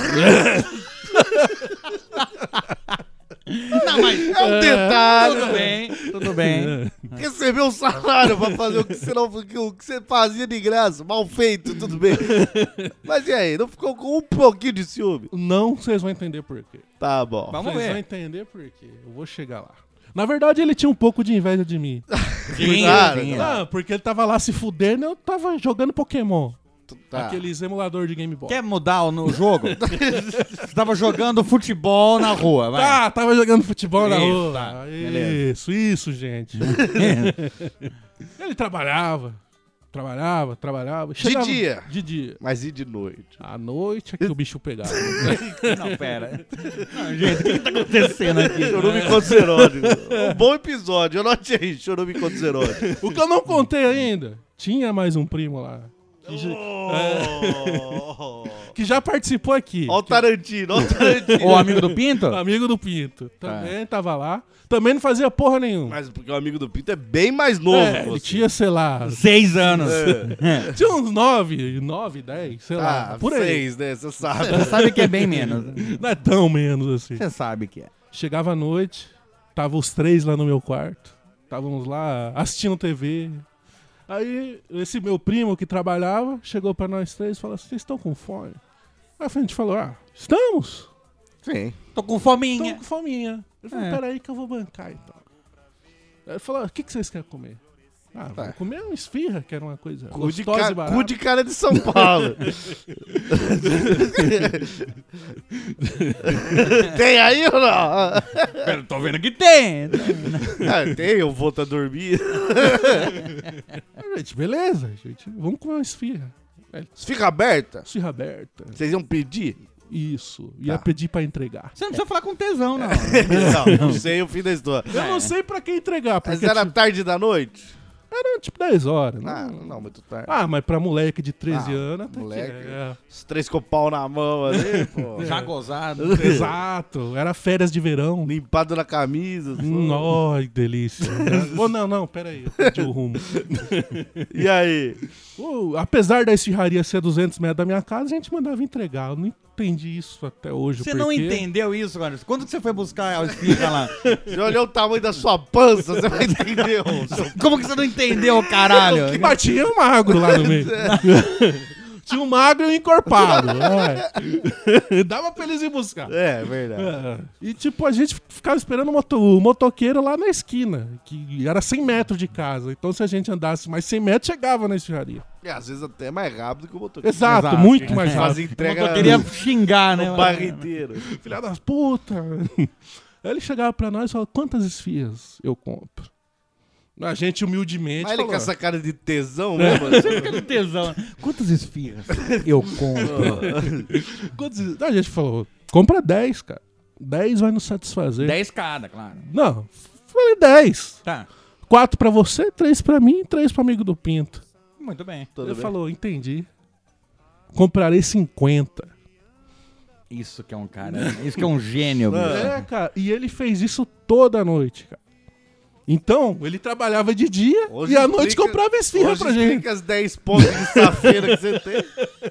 Não, mas... É um detalhe. Tudo bem, tudo bem. Recebeu um salário pra fazer o que, você não, o que você fazia de graça. Mal feito, tudo bem. Mas e aí, não ficou com um pouquinho de ciúme? Não, vocês vão entender por quê. Tá bom. Vamos Vocês vão ver. entender por quê. Eu vou chegar lá. Na verdade, ele tinha um pouco de inveja de mim. Sim, Claro, sim. Não, porque ele tava lá se fudendo e eu tava jogando Pokémon. Tá. Aqueles emulador de Game Boy. Quer mudar o- no jogo? Você tava jogando futebol na rua, vai. Tá, tava jogando futebol na Isso, rua. tá, beleza. Isso, isso, gente. Ele trabalhava, trabalhava, trabalhava. Chegava- dia? De dia. Mas e de noite? À noite é que o bicho pegava. Não, pera. Não, gente, o que, que tá acontecendo aqui? Chorume contra Heródico. Um bom episódio, anote aí, Chorume contra Heródico. O que eu não contei ainda, tinha mais um primo lá. Que, já, Oh. que já participou aqui. Ó o Tarantino, ó o Tarantino. O amigo do Pinto? Amigo do Pinto. Também tava lá. Também não fazia porra nenhuma. Mas porque o amigo do Pinto é bem mais novo É, que ele você. tinha, sei lá, Seis anos. É. tinha uns nove, nove, dez, sei lá, Ah, por aí. seis, né? Você sabe. Você sabe que é bem menos. Não é tão menos assim. Você sabe que é. Chegava à noite, tava os três lá no meu quarto. Estávamos lá assistindo T V. Aí, esse meu primo que trabalhava chegou pra nós três e falou assim: vocês estão com fome? Aí a gente falou: ah, estamos. Sim. Tô com Estamos fominha. com fominha. Ele falou: É. peraí que eu vou bancar então. Aí ele falou: o que, que vocês querem comer? Ah, vamos comer uma esfirra, que era uma coisa Cu de, gostosa ca... e barata. Cu de cara de São Paulo. Tem aí ou não? Eu tô vendo que tem. Ah, tem, eu vou tá dormir. Ah, gente, beleza, gente. Vamos comer uma esfirra. É, Esfirra aberta? esfirra aberta. Vocês iam pedir? Isso. Ia Tá. pedir pra entregar. Você não precisa falar com tesão, não. Não, não sei o fim da história. Eu não sei pra quem entregar. Mas Porque era tipo, tarde da noite? era tipo dez horas. Ah, não, não, muito tarde. Ah, mas pra moleque de treze Ah, anos até moleque. que é. Os três com o pau na mão ali, pô. Já gozado. Exato. Era férias de verão. Limpado na camisa. Hum, Ai, que delícia. oh, não, não, pera aí. Eu perdi o rumo. E aí? Oh, apesar da esfirraria ser duzentos metros da minha casa, a gente mandava entregar. Eu não entendi isso até hoje. Você porque... não entendeu isso, agora? Quando que você foi buscar a esfirra lá? Você olhou o tamanho da sua pança, você vai entender. Seu... Como que você não entendeu, caralho? Mas tinha um magro lá no meio. Tinha um magro e um encorpado. É. Dava pra eles ir buscar. É, verdade. É. E tipo, a gente ficava esperando o, moto, o motoqueiro lá na esquina, que era cem metros de casa. Então se a gente andasse mais cem metros, chegava na esfirraria. E às vezes até mais rápido que o motoqueiro. Exato, Exato. muito mais Faz rápido. entrega Eu queria xingar, né? no bairro inteiro. Filha das putas. Aí ele chegava pra nós e falava, quantas esfirras eu compro? A gente humildemente Mas ele falou, com essa cara de tesão É. mesmo. Fica de tesão. Quantas esfirras eu compro? quantas... A gente falou, compra dez, cara. dez vai nos satisfazer. dez cada, claro. Não, falei dez. Tá. quatro pra você, três pra mim, três pro amigo do Pinto. Muito bem. Tudo Ele bem. falou, entendi. Comprarei cinquenta. Isso que é um cara. Isso que é um gênio, bicho. É, cara, e ele fez isso toda noite, cara. Então, ele trabalhava de dia Hoje e à noite explica- comprava esfirra hoje pra gente. explica as dez pontos de safeira que você tem.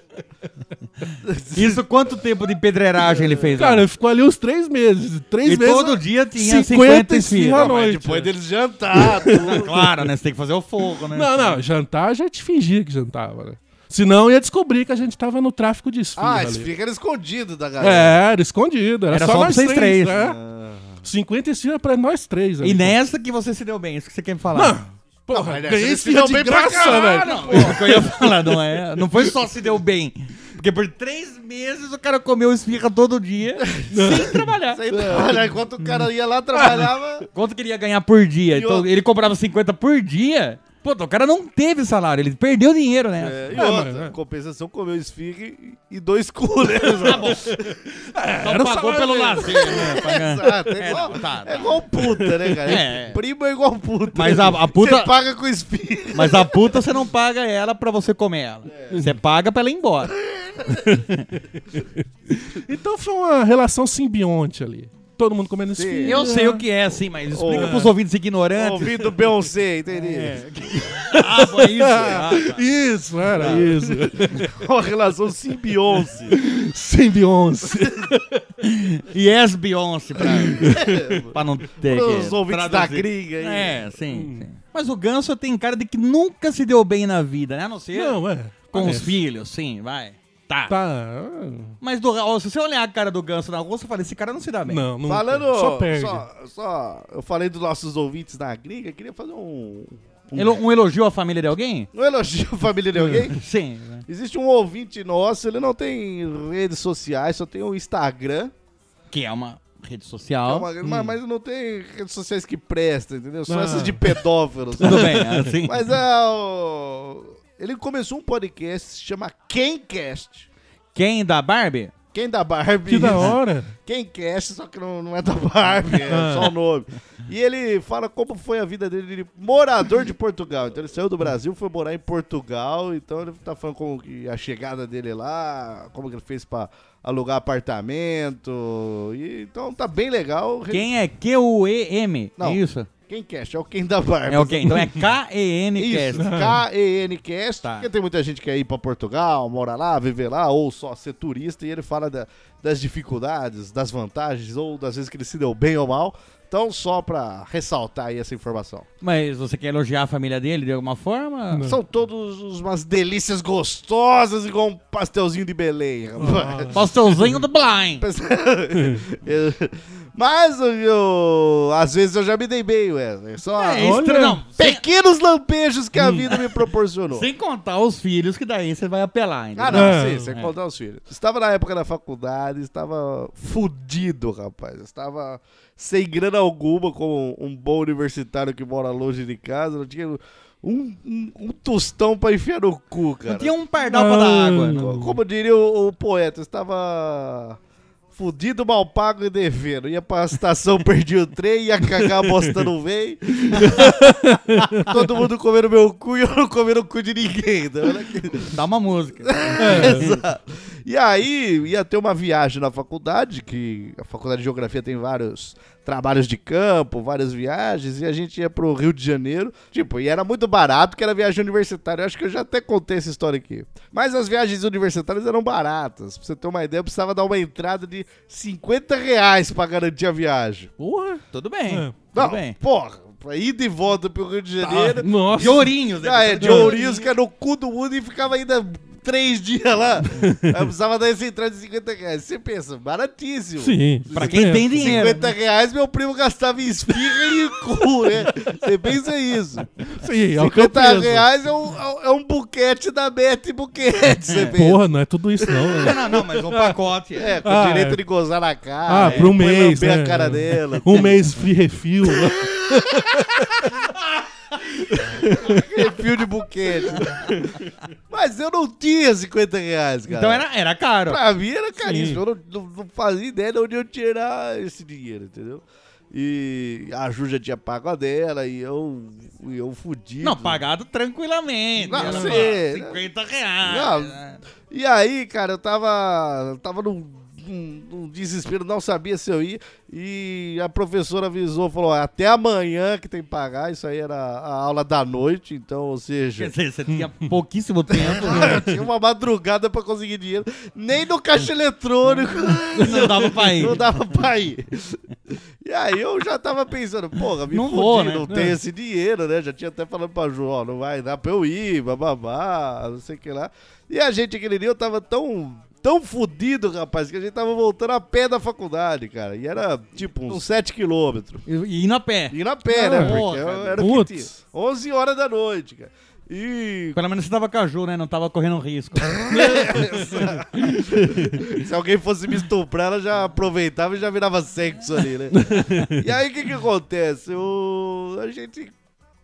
Isso quanto tempo de pedreiragem ele fez? lá? Cara, ficou ali uns três meses. Três e meses. todo dia tinha cinquenta cinquenta esfirra esfirras. à noite. Depois deles jantar, tudo. Claro, né? Você tem que fazer o fogo, né? Não, não, jantar a gente fingia que jantava, né? Senão ia descobrir que a gente tava no tráfico de esfirra. Ah, ali. esse fica era escondido da galera. É, era escondido. Era, Era só, só pra nós vocês três, três. né? Ah. cinquenta esfirra pra nós três. E ali. nessa que você se deu bem, isso que você quer me falar. Não, porra, mas ganhei nessa esfirra eles se de deu bem pra graça, caralho, velho. Não, é o que eu ia falar, não é? Não foi só se deu bem. Porque por três meses o cara comeu esfirra todo dia, sem trabalhar. Sem trabalhar, enquanto o cara ia lá, trabalhava. Quanto queria ganhar por dia? E Então outra- ele comprava cinquenta por dia. Pô, o cara não teve salário, ele perdeu dinheiro, né? É, e É, outra, mas, é. compensação, comeu esfirra e, e dois coolers. Tá bom. Era Então o pagou salário pelo dele. lazer, né? Pagando. Exato, é É, igual, não, tá, é tá. igual puta, né, cara? É. Primo é igual puta. Mas a- a puta- Você paga com esfirra. Mas a puta você não paga ela pra você comer ela. Você paga pra ela ir embora. Então foi uma relação simbionte ali. Todo mundo comendo Sim. esfirra. Eu sei o que é, sim, mas explica Ô, pros ouvintes ignorantes. Ouvindo Beyoncé, entendi. Ah, foi isso? Ah, tá. Isso, era isso. Uma relação simbionte. Simbionte. Yes, Beyoncé, pra, pra não ter que Os ouvintes da traduzir. gringa aí. É, sim, sim. Mas o Ganso tem cara de que nunca se deu bem na vida, né? A não ser Não, é. com os parece. filhos, sim, vai. Tá. Tá. Mas do, ó, se você olhar a cara do Ganso na rua, você fala, esse cara não se dá bem. Não, não. Falando. Só perde. Só, só- eu falei dos nossos ouvintes da gringa, queria fazer um. Um, Elo- Um elogio à família de alguém? um elogio à família de alguém. Sim. né? Existe um ouvinte nosso, ele não tem redes sociais, só tem o Instagram. Que é uma rede que é social. uma- mas, mas não tem redes sociais que prestam, entendeu? Só Ah. essas de pedófilos. Tudo bem, assim. Mas é o. Ele começou um podcast que se chama Quemcast. Quem da Barbie? Quem da Barbie? Que da hora. Quemcast, só que não, não é da Barbie, é Ah. só o nome. E ele fala como foi a vida dele, ele morador de Portugal. Então ele saiu do Brasil, foi morar em Portugal. Então ele tá falando como que a chegada dele lá, como que ele fez pra alugar apartamento. E, então tá bem legal. Quem é Q U E M? Não. É isso? Quemcast, é o Quem da Barbie. É o quem? Então é K E N Isso, Cast. K E N Cast, Tá. porque tem muita gente que quer ir pra Portugal, morar lá, viver lá, ou só ser turista, e ele fala da- das dificuldades, das vantagens, ou das vezes que ele se deu bem ou mal. Então, só pra ressaltar aí essa informação. Mas você quer elogiar a família dele de alguma forma? Não. São todos umas delícias gostosas, igual um pastelzinho de Belém, rapaz. Pastelzinho do Blind. Mas eu, eu- às vezes eu já me dei bem, Wesley. Só É estranho, não. Sem, pequenos lampejos que a vida me proporcionou. sem contar os filhos, que daí você vai apelar ainda. Ah, não, É, sim, sem é. contar os filhos. Estava na época da faculdade, estava fudido, rapaz. Estava sem grana alguma, como um bom universitário que mora longe de casa. Não tinha um, um, um tostão pra enfiar no cu, cara. Não tinha um pardal pra dar água. Ah, Não. Como diria o, o poeta, eu estava fudido, mal pago e devendo. Ia pra estação, perdi o trem, ia cagar, a bosta não veio. Todo mundo comendo meu cu e eu não comendo o cu de ninguém. Né? Olha que- Dá uma música. Exato. E aí, ia ter uma viagem na faculdade, que a faculdade de geografia tem vários trabalhos de campo, várias viagens, e a gente ia pro Rio de Janeiro. Tipo, e era muito barato, porque era viagem universitária. Eu acho que eu já até contei essa história aqui. Mas as viagens universitárias eram baratas. Pra você ter uma ideia, eu precisava dar uma entrada de cinquenta reais pra garantir a viagem. Porra. Tudo bem. É. Não, Tudo bem. porra, pra ida e volta pro Rio de Janeiro. Nossa. De ourinhos. Ah, é, de Ourinhos, que é no cu do mundo, e ficava ainda três dias lá. Eu precisava dar essa entrada de cinquenta reais. Você pensa, baratíssimo. Sim. Pra quem tem dinheiro. cinquenta reais, meu primo gastava em esfirra e cu, né? Você pensa isso. Sim, é o que eu cinquenta penso. reais é um, é um buquete da Betty Buquete, você pensa. Porra, não é tudo isso não. Não, né? não, não, mas um pacote. É, com Ah, direito é. de gozar na cara. Ah, por um depois mês, lamber né? a cara dela. Um mês free refil. né? Refil de buquete. Mas eu não tinha cinquenta reais, cara. Então era, era caro. Pra mim era caríssimo. Sim. Eu não, não- não fazia ideia de onde eu tirar esse dinheiro, entendeu? E a Ju já tinha pago a dela e eu, e eu fudido. Não, pagado tranquilamente. Não, Era sim. cinquenta reais. Não. né? E aí, cara, eu tava, eu tava num, num- num desespero, não sabia se eu ia. E a professora avisou, falou, até amanhã que tem que pagar. Isso aí era a aula da noite, então, ou Quer seja... dizer, você tinha pouquíssimo tempo. né? Eu tinha uma madrugada pra conseguir dinheiro. Nem no caixa eletrônico Não dava pra ir. não dava pra ir. E aí eu já tava pensando, porra, me Não fudi, vou, né? não tenho esse dinheiro, né? Já tinha até falando pra Ju, ó, não vai dar pra eu ir, bababá, não sei o que lá. E a gente, aquele dia, eu tava tão... Tão fudido, rapaz, que a gente tava voltando a pé da faculdade, cara. E era, tipo, uns sete quilômetros. E e indo a pé. E na pé, né? Ah, Porque porra, eu- era o que putz. tinha. onze horas da noite, cara. E... Pelo menos você tava caju, né? Não tava correndo risco. Se alguém fosse me estuprar, ela já aproveitava e já virava sexo ali, né? E aí, o que que acontece? O... A gente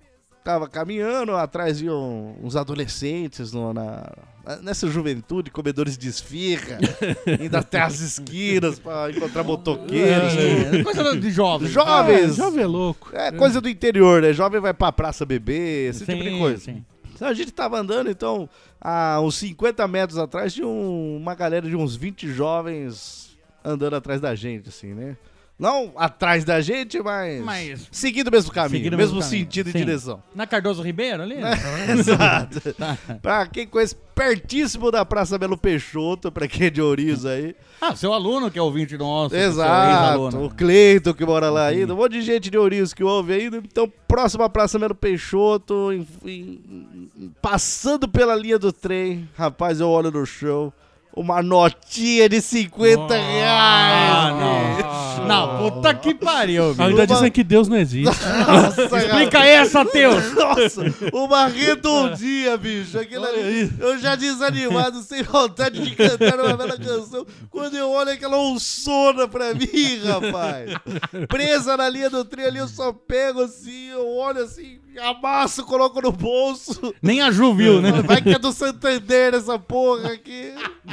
tava caminhando, atrás iam uns adolescentes no- na... nessa juventude, comedores de esfirra, indo até as esquinas pra encontrar motoqueiros, tudo. É, coisa de jovem. Jovens! Jovem é louco. É coisa do interior, né? Jovem vai pra praça beber, esse Sim, tipo de coisa. sim. Então a gente tava andando, então, a uns cinquenta metros atrás tinha um- uma galera de uns vinte jovens andando atrás da gente, assim, né? Não atrás da gente, mas, Mas- seguindo o mesmo caminho, Seguindo o mesmo, mesmo caminho. sentido Sim. e direção. Na Cardoso Ribeiro ali? né? Exato. Tá. Pra quem conhece, pertíssimo da Praça Belo Peixoto, pra quem é de Oriz aí. Ah, seu aluno que é ouvinte nosso. seu Exato, ex-aluno. o Cleiton que mora lá ainda, um monte de gente de Oriz que ouve ainda. Então, próximo à Praça Melo Peixoto, em- em- em- passando pela linha do trem, rapaz, eu olho no chão, uma notinha de cinquenta Ah, reais. não. Não, puta que pariu, bicho. Ainda Uma- dizem que Deus não existe. Nossa, Explica essa, Teus. Nossa, uma redondinha, bicho. Aquilo ali, eu já desanimado, sem vontade de cantar uma bela canção. Quando eu olho aquela onçona pra mim, rapaz. Presa na linha do trem ali, eu só pego assim, eu olho assim, amasso, coloco no bolso. Nem a Ju viu, né? Vai que é do Santander essa porra aqui.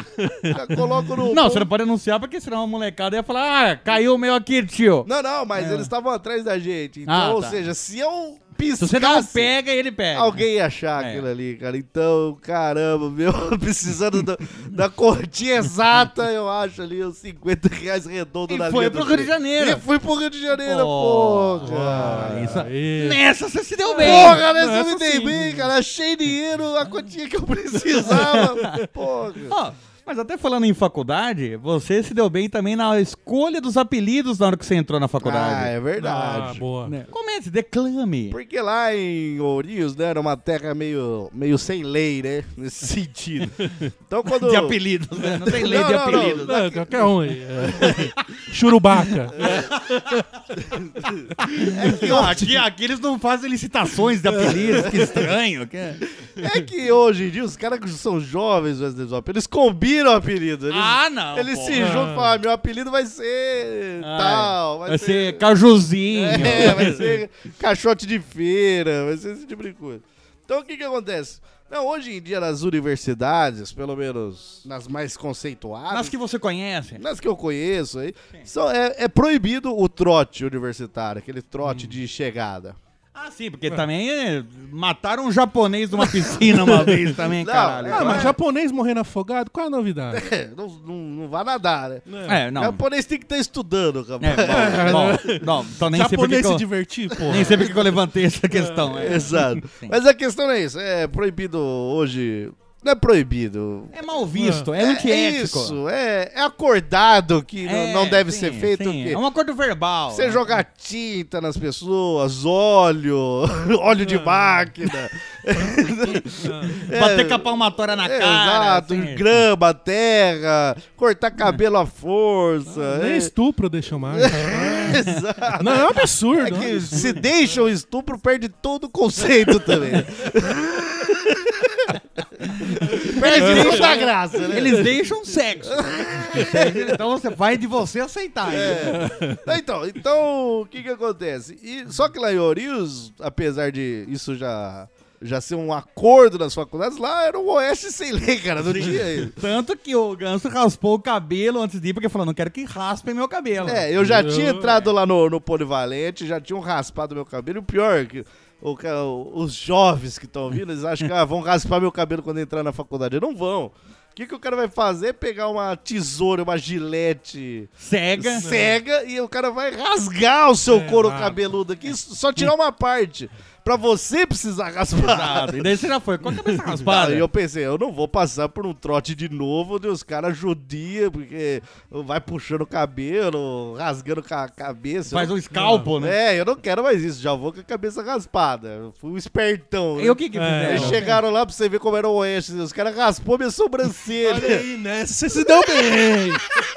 Já coloco no Não, bolso. você não pode anunciar porque senão a molecada ia falar, ah, caiu o meu aqui, tio. Não, não, mas eles estavam atrás da gente. Então, Ah, ou tá. seja, se eu Se piscasse... você não pega, ele pega. Alguém ia achar É. aquilo ali, cara. Então, caramba, meu, precisando da, da cortinha exata, eu acho ali os cinquenta reais redondo E na foi linha pro do Rio de trem. Janeiro. E fui pro Rio de Janeiro, Oh, porra. Isso. Aí. Nessa você se deu bem. Porra, nessa eu me Essa dei sim. bem, cara. Achei dinheiro, a quantia que eu precisava. Porra. Ó, Mas até falando em faculdade, você se deu bem também na escolha dos apelidos na hora que você entrou na faculdade. Ah, é Ah, verdade. boa. Né? Comente, declame. Porque lá em Ourinhos, né, era uma terra meio, meio sem lei, né? Nesse sentido. Então quando... De apelidos, né? Não tem lei Não, de não, não. apelidos. Não, qualquer um aí. É. Churubaca. Não, aqui, aqui eles não fazem licitações de apelidos, que estranho. Que... É que hoje em dia os caras que são jovens, eles combinam o apelido. Eles, Ah, não, Eles pô. se juntam e falam, ah, meu apelido vai ser Ah, tal. Vai ser cajuzinho. É, vai ser caixote de feira, vai ser esse tipo de coisa. Então o que que acontece? Não, hoje em dia nas universidades, pelo menos nas mais conceituadas, Nas que você conhece. nas que eu conheço aí, só é, é proibido o trote universitário, aquele trote de chegada. Ah, sim, porque também é, mataram um japonês numa piscina uma vez também, Não, caralho. Ah, mas japonês morrendo afogado, qual é a novidade? É, não, não, não vai nadar, né? É, não. O japonês tem que estar estudando, rapaz. É, bom, bom, não, então nem sei porque Japonês que se eu, divertir, pô. nem sei porque que eu levantei essa questão. É. Exato. Sim. Mas a questão é isso, é proibido hoje... Não é proibido. É mal visto, é, É antiético. isso, é, é acordado que não- É, não deve sim, ser feito. sim. Que É um acordo verbal. você né? jogar tinta nas pessoas, óleo, óleo de máquina. Bater com a palmatória na É, cara. exato, assim. grama, terra, cortar cabelo à força. Nem é, estupro deixa mais. exato. Não, é um absurdo. É é um que absurdo. se deixa o estupro, perde todo o conceito também. Perde toda a graça, né? Eles deixam sexo. Então você vai de você aceitar. É. Então, então, o que que acontece? E, só que lá em Ourinhos, apesar de isso já, já ser um acordo nas faculdades, lá era um oeste sem lei, cara, não tinha isso. Tanto que o Ganso raspou o cabelo antes de ir, porque falou, não quero que raspem meu cabelo. É, eu já tinha entrado lá no, no Polivalente, já tinham raspado meu cabelo, e o pior é que o ca- os jovens que estão ouvindo, eles acham que ah, vão raspar meu cabelo quando entrar na faculdade. Não vão. O que, que o cara vai fazer? Pegar uma tesoura, uma gilete Cega. cega e o cara vai rasgar o seu É, couro exato. cabeludo aqui, só tirar uma parte. Pra você precisar raspar. Exato. E daí você já foi com a cabeça Ah, raspada. e eu pensei, eu não vou passar por um trote de novo de os caras judia, porque vai puxando o cabelo, rasgando a cabeça. Faz Eu um escalpo, não- né? É, eu não quero mais isso, já vou com a cabeça raspada. Eu fui um espertão. E o que que É, Eles fizeram? chegaram lá pra você ver como era o oeste. Os caras raspou minha sobrancelha. Olha aí, né? Você se deu bem.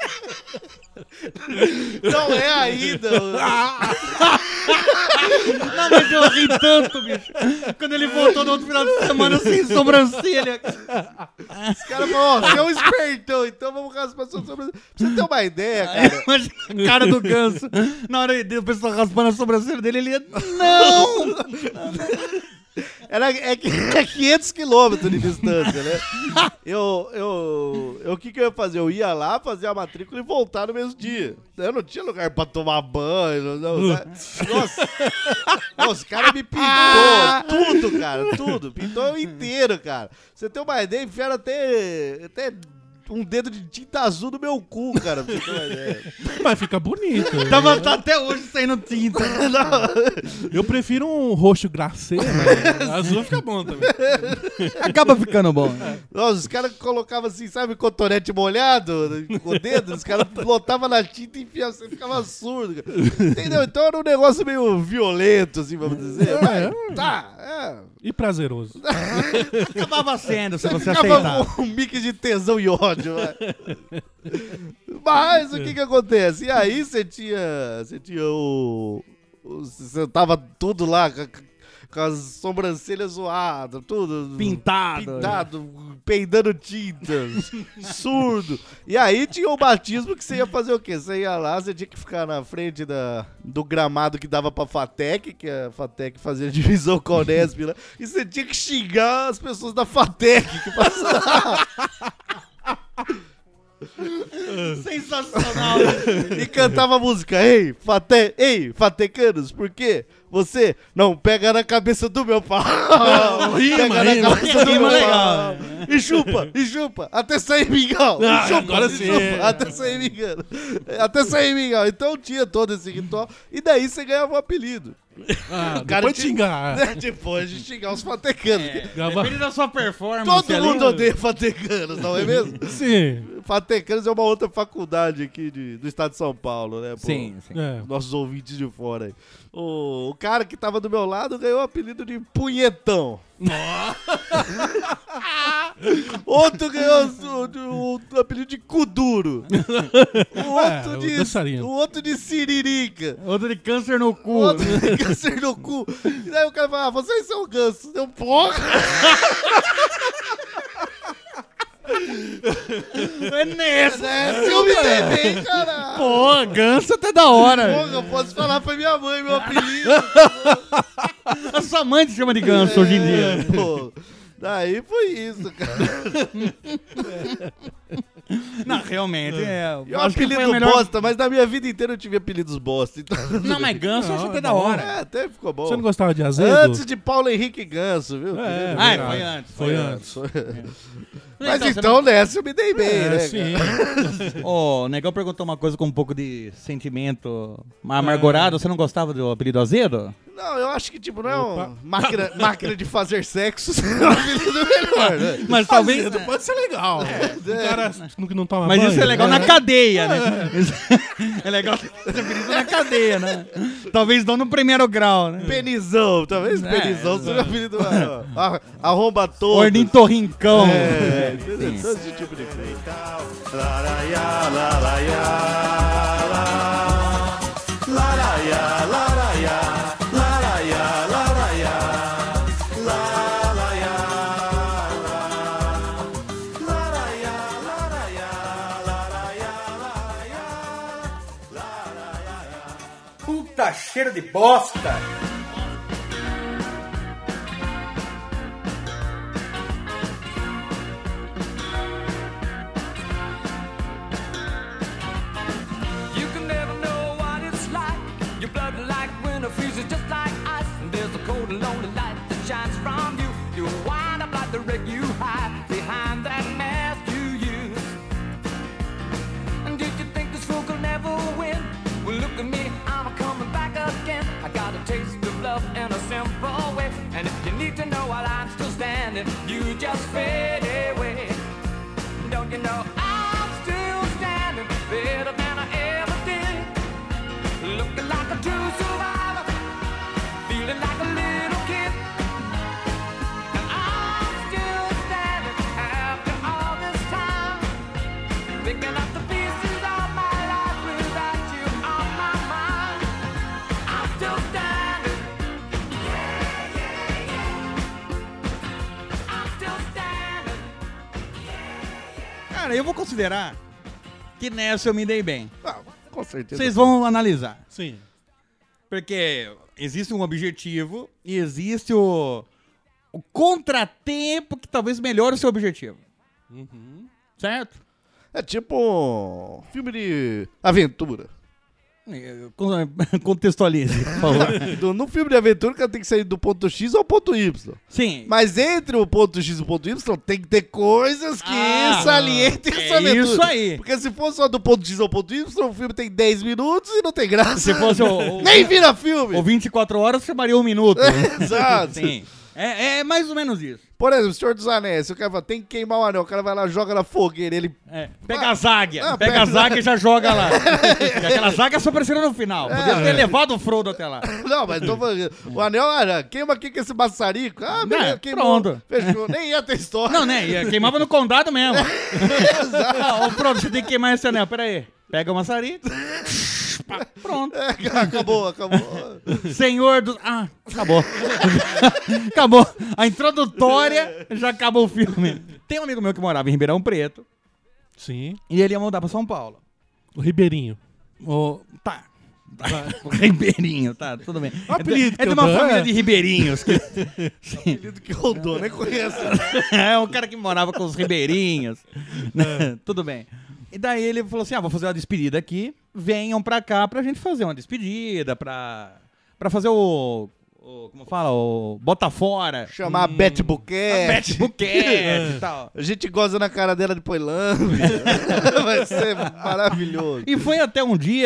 Não é ainda. Não, mas eu ri tanto, bicho. Quando ele voltou no outro final de semana sem sobrancelha. Os caras falaram, ó, você é um espertão, então vamos raspar sua sobrancelha. Pra você ter uma ideia, cara. Imagina a cara do Ganso. Na hora do pessoal raspando a sobrancelha dele, ele ia... Não! Era, é, que- é quinhentos quilômetros de distância, né? Eu, eu, eu, o que que eu ia fazer? Eu ia lá, fazer a matrícula e voltar no mesmo dia. Eu não tinha lugar pra tomar banho. Não, não, nossa, Nossa, os caras me pintou tudo, cara, tudo. Pintou eu inteiro, cara. Você tem uma ideia, enfiaram até, até um dedo de tinta azul no meu cu, cara, pra você ter uma ideia. Mas fica bonito. Tava tá até hoje saindo tinta. Eu prefiro um roxo glacê, mas azul fica bom também. Acaba ficando bom. Nossa, os caras colocavam assim, sabe, cotonete molhado com o dedo, os caras botavam na tinta e enfiavam, você ficava surdo. Cara. Entendeu? Então era um negócio meio violento, assim, vamos dizer. É. Mas, tá, é. E prazeroso. Acabava sendo, se você Ficava aceitar. um mix de tesão e ódio, vai. Mas o que que acontece? E aí você tinha, você tinha o... o- Você tava tudo lá com, com as sobrancelhas zoadas, tudo... Pintado. Pintado, peidando tintas, surdo. E aí tinha o batismo que você ia fazer o quê? Você ia lá, você tinha que ficar na frente da, do gramado que dava pra FATEC, que a FATEC fazia divisão com a Unesp lá, e você tinha que xingar as pessoas da FATEC que passavam. Sensacional. E cantava a música, ei, Fate, ei, fatecanos, por quê? Você não pega na cabeça do meu pau. rima, Pega na rima. cabeça do Rima meu legal. pau. E chupa, e chupa, até sair mingau. Ah, E chupa, agora e sim. chupa, até sair mingau. Até sair mingau. Então tinha todo esse ritual. E daí você ganhava um apelido. Ah, O cara depois de te- xingar. Né, depois de xingar os fatecanos. Gava- Depende da sua performance. Todo ali. mundo odeia fatecanos, não é mesmo? Sim. Fatecanos é uma outra faculdade aqui de- do estado de São Paulo, né? pô? Sim, sim. É. Nossos ouvintes de fora aí. O, o cara que tava do meu lado ganhou o apelido de Punhetão. Outro ganhou o, o- o apelido de Kuduro. O outro, É, o de, dançarino. o outro de Siririca. Outro de câncer no cu. O outro de câncer no cu. E daí o cara fala, ah, vocês são gansos. Deu porra. É nessa. É, se eu me dei bem, caralho. Pô, ganso até da hora. Porra, eu posso falar pra minha mãe, meu apelido. A sua mãe te chama de ganso hoje em dia. É, pô. Daí foi isso, cara. Não, realmente, é. E o acho que apelido foi a melhor... bosta, mas na minha vida inteira eu tive apelidos bosta. Então... Não, mas ganso eu acho Não, até é da bom. hora. É, até ficou bom. Você não gostava de azedo? Antes de Paulo Henrique Ganso, viu? É, Ah, verdade. foi antes. Foi antes. Mas você então nessa eu me dei bem, É, né? sim. cara? Ô, o Negão perguntou uma coisa com um pouco de sentimento amargurado. Você não gostava do apelido azedo? Não, eu acho que, tipo, não é Opa. uma máquina, máquina de fazer sexo, é um apelido melhor, né? Mas talvez... Azedo pode ser legal. Um cara que não toma Mas banho. isso é legal na né? cadeia, né? Isso é legal ter esse apelido na cadeia, né? Talvez não no primeiro grau, né? Penizão, talvez É, penizão seja o apelido maior. A- Arromba todo. Ornitorrincão. É, entendeu? Todo esse tipo de coisa. Laraiá, laraiá, lá. Laraiá, laraiá, laraiá, laraiá, laraiá, lá. Laraiá, laraiá, laraiá, laraiá, laraiá. Puta cheiro de bosta! You can never know what it's like. Your blood like winter freezes just like ice. And there's a cold and lonely light that shines from you. You wind up like the wreck you hide behind that mask you use. And did you think this fool could never win? Well, look at me, I'm coming back again. I got a taste of love in a simple way. And if you need to know while I'm still standing, you just fade away. Don't you know I'm still standing better than I ever did? Looking like a true survivor, feeling like a little kid. And I'm still standing after all this time, picking up the pieces of my life without you on my mind. I'm still standing. Yeah, yeah, yeah. I'm still standing. Cara, eu vou considerar que nessa eu me dei bem. Ah, com certeza. Vocês vão analisar. Sim. Porque existe um objetivo e existe o, o contratempo que talvez melhore o seu objetivo. Certo? É tipo um filme de aventura. Eh, con- Contextualize, por favor. Do- no filme de aventura, o cara tem que sair do ponto X ao ponto Y. Sim. Mas entre o ponto X e o ponto Y, tem que ter coisas que Ah, salientem é essa aventura. isso aí. Porque se for só do ponto X ao ponto Y, o filme tem dez minutos e não tem graça. Se fosse o, o, Nem vira filme. o vinte e quatro horas, chamaria um minuto. Exato. Sim. É, é mais ou menos isso. Por exemplo, o Senhor dos Anéis, se o cara fala, tem que queimar o anel, o cara vai lá, joga na fogueira, ele... É, pega a zaga, Ah, pega pega- a zaga e já joga lá. Porque aquela zaga só apareceram no final. Podia ter levado o Frodo até lá. Não, mas tô falando, o anel, ah, queima aqui com esse maçarico. Ah, beleza, É, queimou. pronto. Fechou, nem ia ter história. Não, né? Ia- Queimava no condado mesmo. Exato. Ah, ô, Frodo, você tem que queimar esse anel. Pera aí. Pega o maçarico. Pá, Pronto. É, acabou, acabou. Senhor dos... Ah, acabou. Acabou. A introdutória já acabou o filme. Tem um amigo meu que morava em Ribeirão Preto Sim. e ele ia mudar pra São Paulo. O Ribeirinho. O... Tá. Tá. O Ribeirinho, tá, tudo bem. O apelido é de que eu uma dou, família é. de ribeirinhos. Que... Sim. Apelido que rodou, nem conheço. É um cara que morava com os ribeirinhos. Né? Tudo bem. E daí ele falou assim, ah, vou fazer uma despedida aqui. Venham pra cá pra gente fazer uma despedida, pra, pra fazer o, o... Como fala? O Bota Fora. Chamar a Beth A Buquet. Beth Buquet e tal. A gente goza na cara dela de Poilambe. Vai ser maravilhoso. E foi até um dia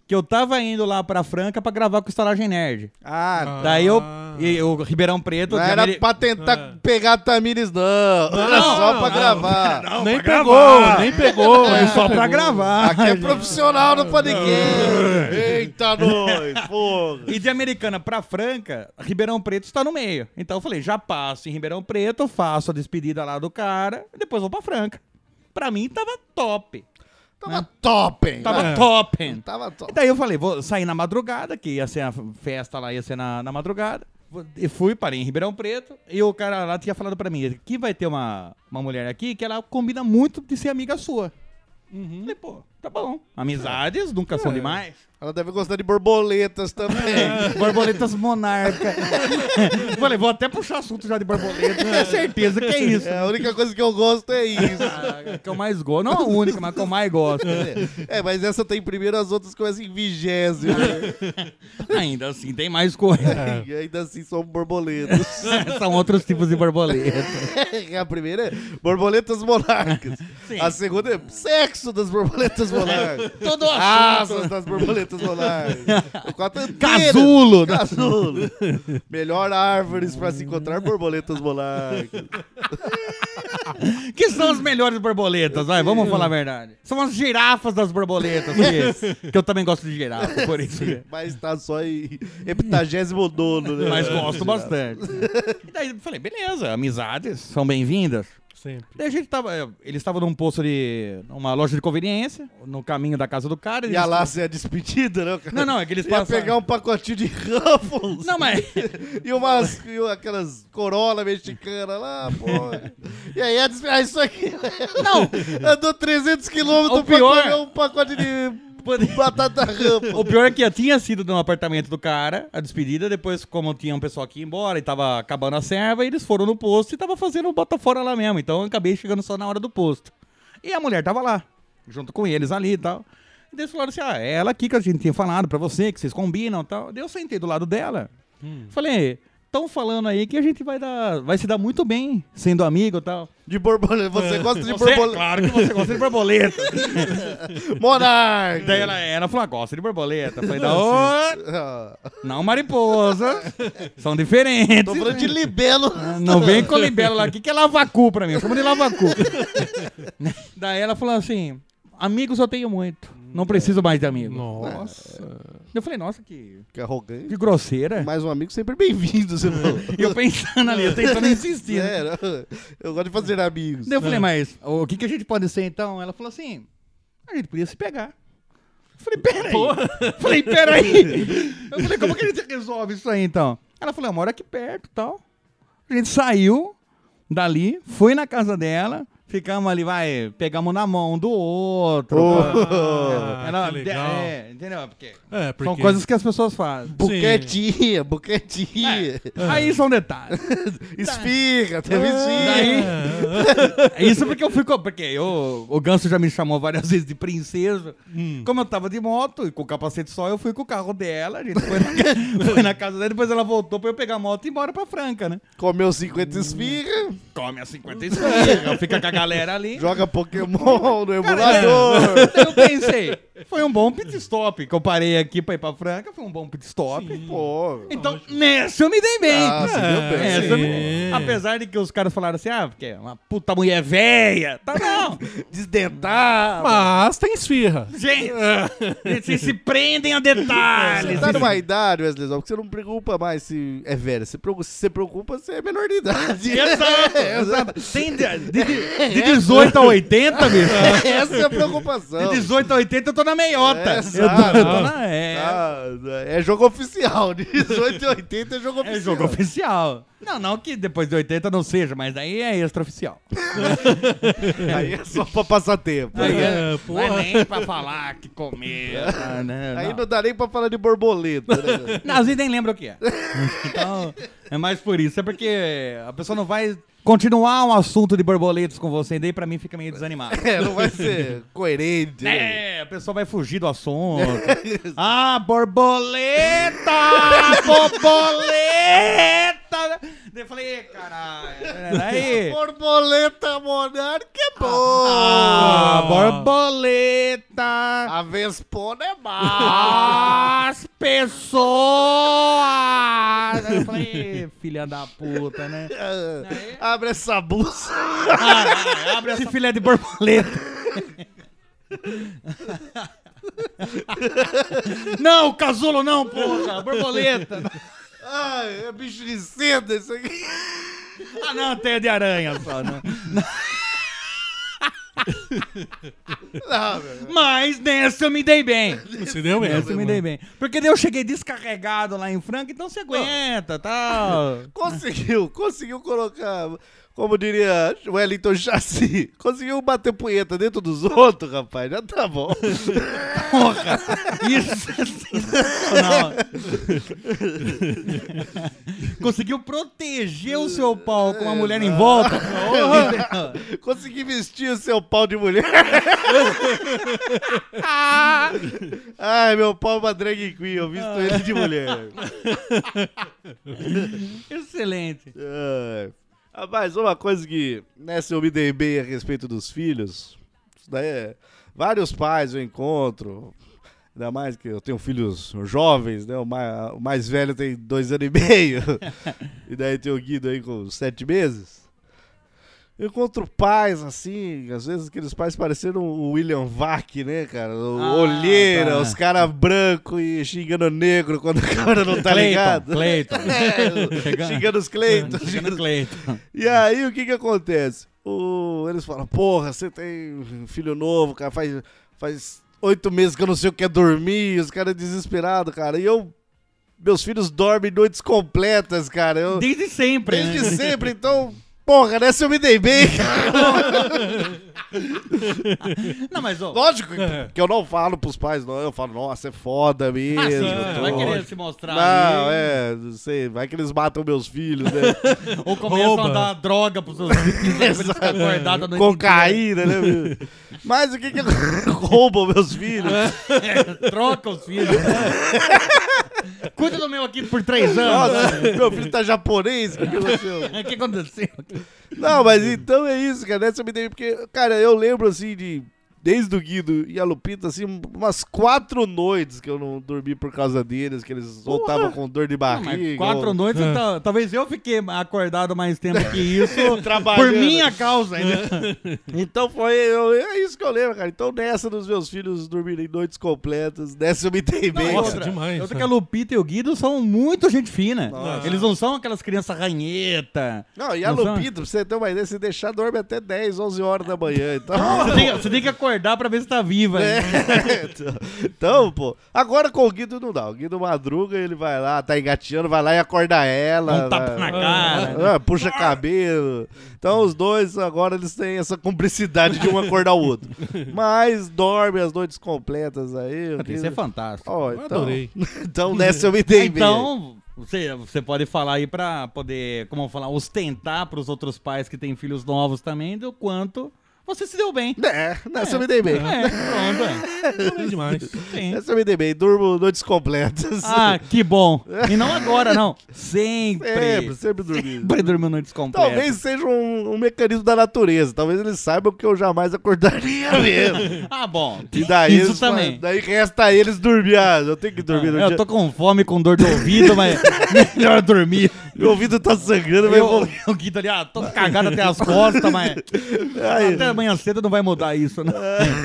que eu tava indo lá pra Franca pra gravar com o Estalagem Nerd. Ah, Daí eu, e o Ribeirão Preto... não de era Ameri- pra tentar É. pegar a Tamires, não. Era só pra gravar. nem pegou, nem pegou. É nem só pra pegou. gravar. Aqui é profissional no podcast. Eita, nós, porra. E de Americana pra Franca, Ribeirão Preto está no meio. Então eu falei, já passo em Ribeirão Preto, faço a despedida lá do cara, e depois vou pra Franca. Pra mim tava top. Tava top, hein? Tava É. top, hein? Tava top. E daí eu falei, vou sair na madrugada, que ia ser a festa lá, ia ser na, na madrugada. E fui, parei em Ribeirão Preto, e o cara lá tinha falado pra mim, que vai ter uma, uma mulher aqui que ela combina muito de ser amiga sua. Uhum. Falei, pô, tá bom. Amizades nunca são demais. Ela deve gostar de borboletas também. Borboletas monarca. Falei, vou até puxar assunto já de borboleta. Tenho certeza que é isso. É, a única coisa que eu gosto é isso. Ah, que eu mais gosto. Não a única, mas que eu mais gosto. É, mas essa tem primeiro, as outras começam em vigésimo. Ainda assim, tem mais coisa. E ainda assim são borboletas. São outros tipos de borboleta. A primeira é borboletas monarcas. Sim. A segunda é sexo das borboletas monarcas. Todo Asas das borboletas monarcas. O quarto é antena. Casulo. Casulo. Melhor árvores pra se encontrar borboletas monarcas. Que são as melhores borboletas, vai, vamos falar a verdade. São as girafas das borboletas, que, que eu também gosto de girafa, por isso. que- Mas tá só em heptagésimo nono, né? Mas gosto bastante. E daí eu falei, beleza, amizades são bem-vindas. Sempre. Daí a gente tava, eh, eles estavam num posto de, uma loja de conveniência, no caminho da casa do cara. Ia eles- lá ser a despedida, né? cara? Não, não, é que eles Ia passaram. pegar um pacotinho de Ruffles. Não, mas... E umas, e aquelas Corolla mexicanas lá, pô. E aí, é des- ah, isso aqui. Não, Andou trezentos quilômetros O pra pior- comer um pacote de batata Ruffles. o pior é que tinha sido no apartamento do cara, a despedida, depois como tinha um pessoal que ia embora e tava acabando a serva, eles foram no posto e tava fazendo um bota fora lá mesmo, então eu acabei chegando só na hora do posto. E a mulher tava lá, junto com eles ali e tal. E daí eles falaram assim, ah, é ela aqui que a gente tinha falado pra você, que vocês combinam e tal. Daí eu sentei do lado dela, falei, estão falando aí que a gente vai dar, vai se dar muito bem sendo amigo e tal. De borboleta. Você gosta de Você, borboleta? claro que você gosta de borboleta. Monarca. Daí ela, ela falou, ah, gosta de borboleta. Eu falei, não, Ah, não mariposa, são diferentes. tô falando de libelo. Ah, Não vem com libelo lá. O que que é lavacu pra mim? Eu chamo de lavacu. Daí ela falou assim, amigos eu tenho muito. Não preciso mais de amigos. Nossa. Eu falei, nossa, que, Que arrogante. que grosseira. Mais um amigo sempre bem-vindo, você falou. E eu pensando ali, eu tentando insistir. né? É, não, eu gosto de fazer amigos. Daí eu falei, mas o que, que a gente pode ser então? Ela falou assim, a gente podia se pegar. Eu falei, peraí. Falei, peraí. Eu falei, como que a gente resolve isso aí então? Ela falou, eu moro aqui perto e tal. A gente saiu dali, foi na casa dela, ficamos ali, vai, pegamos na mão do outro. Ah, Ela- que legal. É, entendeu? Porque É, porque... são coisas que as pessoas fazem. Buquetinha, buquetinha. Aí são detalhes. Esfirra, teve Daí, esfirra. é isso porque eu fui. co- Porque eu, o Ganso já me chamou várias vezes de princesa. Como eu tava de moto e com o capacete só, eu fui com o carro dela. A gente foi na, ca- foi na casa dela, depois ela voltou pra eu pegar a moto e ir embora pra Franca, né? Comeu cinquenta esfirra, Come a cinquenta esfirras, fica com a galera ali. joga Pokémon no emulador. Daí eu pensei, foi um bom pit stop. Que eu parei aqui pra ir pra Franca, foi um bom pit stop. Pô, Então, nessa eu me dei bem. Ah, você deu bem. Nessa eu me- Sim. Apesar de que os caras falaram assim, ah, porque é uma puta mulher velha. Tá não. desdentar. Mas tem esfirra. Gente, vocês se prendem a detalhes. Você tá numa idade, Wesley, porque você não preocupa mais se é velho. Você preocupa, se você preocupa, você é menor de idade. Exato, exato. Tem de, de, de- de dezoito a oitenta, bicho. Essa é a preocupação. De dezoito a oitenta eu tô na meiota. É, eu, tô, exato. eu tô na... É, Ah, é jogo oficial. De dezoito a oitenta é jogo oficial. é jogo oficial. Não, não que depois de oitenta não seja, mas daí é extraoficial. Aí é só pra passar tempo. Aí é, É, não é porra. nem pra falar que comer. ah, né, Aí não. não dá nem pra falar de borboleta, né? Não, às vezes nem lembra o que é. Então, é mais por isso. É porque a pessoa não vai continuar um assunto de borboletas com você, e daí pra mim fica meio desanimado. É, não vai ser coerente. né? É, a pessoa vai fugir do assunto. Ah, borboleta! Borboleta! Daí eu falei, "Ê, caralho. Aí, Borboleta monarca é Ah, borboleta. A Vespona é má. As pessoas. Eu falei, filha da puta, né? Abre essa bolsa. Ah, abre esse filé de borboleta. Não, casulo não, porra. Borboleta. Ai, é bicho de seda isso aqui. Ah, não, teia de aranha só, não. Não, meu. Mas nessa eu me dei bem. Você deu mesmo. Nessa eu me dei bem. Porque daí eu cheguei descarregado lá em Franca, então você aguenta, tal. Conseguiu, conseguiu colocar, como diria Wellington Chassi, conseguiu bater punheta dentro dos outros, rapaz, já tá bom. Porra, isso é sensacional. Conseguiu proteger o seu pau com uma mulher em volta. Consegui vestir o seu pau de mulher. Ai, meu pau é uma drag queen, eu visto ele de mulher. Excelente. Ai. Rapaz, uma coisa que nessa eu me dei bem a respeito dos filhos, isso daí é, vários pais eu encontro, ainda mais que eu tenho filhos jovens, né? O mais, o mais velho tem dois anos e meio, e daí tem o Guido aí com sete meses. Eu encontro pais, assim, às vezes aqueles pais parecendo o William Vac, né, cara? O Ah, olheira, tá. os caras brancos e xingando negro quando o cara não tá Cleiton, ligado. Cleiton. É, Chegando- xingando os Cleiton. Chegando Cleiton. E aí, o que que acontece? O, eles falam, porra, você tem um filho novo, cara, faz, faz oito meses que eu não sei o que é dormir, os caras desesperados, cara. E eu, meus filhos dormem noites completas, cara. Eu, Desde sempre, desde né? sempre, então, porra, nessa eu me dei bem, cara. Não, mas, ó, Lógico que, que eu não falo pros pais, não. Eu falo, nossa, é foda mesmo. ah, sim, eu tô- vai querer se mostrar Não, ali. é, não sei, vai que eles matam meus filhos, né? Ou começam Rouba. a dar droga pros seus filhos, pra eles ficarem acordados a noite Cocaína, né? meu? Mas o que que roubam meus filhos? inteira. Troca os filhos. Cuida do meu aqui por três anos. Nossa, meu filho tá japonês, o que aconteceu? O que aconteceu? Não, mas então é isso, cara. Nessa eu me dei, porque, cara, eu lembro assim de. Desde o Guido e a Lupita, assim, umas quatro noites que eu não dormi por causa deles, que eles ou estavam com dor de Não, mas barriga. quatro ou... noites, É. tá- talvez eu fiquei acordado mais tempo que isso Trabalhando. por minha causa ainda. Então foi, eu- é isso que eu lembro, cara. Então nessa dos meus filhos dormirem noites completas, nessa eu me dei bem. Nossa, cara. demais. Outra que a Lupita e o Guido são muito gente fina. Nossa. Eles não são aquelas crianças ranheta. Não, e a Não são? Lupita, pra você ter uma ideia, se deixar, dorme até dez, onze horas da manhã. Então, Você tem, você tem que acordar pra ver se tá viva. É, ainda. então, pô, agora com o Guido não dá. O Guido madruga, ele vai lá, tá engateando, vai lá e acorda ela. Dá um tapa vai- na cara. Ah, puxa cabelo. Então os dois agora eles têm essa cumplicidade de um acordar o outro. Mas dorme as noites completas aí. o Isso Guido- é fantástico. Ó, Eu então, adorei. então nessa eu me dei bem. Então, você, você pode falar aí pra poder, como falar, ostentar pros outros pais que têm filhos novos também do quanto você se deu bem. É, nessa eu me dei bem. É, pronto. Adorei demais. Sim. Nessa eu me dei bem. Durmo noites completas. Ah, que bom. E não agora, não. Sempre. sempre, sempre dormi. Sempre dormiu noites completas. Talvez seja um, um mecanismo da natureza. Talvez eles saibam que eu jamais acordaria mesmo. Ah, bom. E daí, Isso eles, também. daí resta a eles dormir. Ah, eu tenho que dormir no Eu dia. tô com fome, com dor de ouvido, mas melhor dormir. Meu ouvido tá sangrando, mas eu vou... Eu, eu Guido ali, ah, tô cagado até as costas, mas Ai, até amanhã cedo não vai mudar isso, né?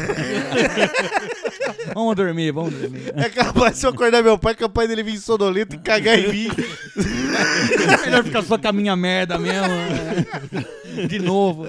Vamos dormir, vamos dormir. é capaz se eu acordar meu pai, capaz dele vir sonolento e cagar em mim. É melhor ficar só com a minha merda mesmo. né? De novo.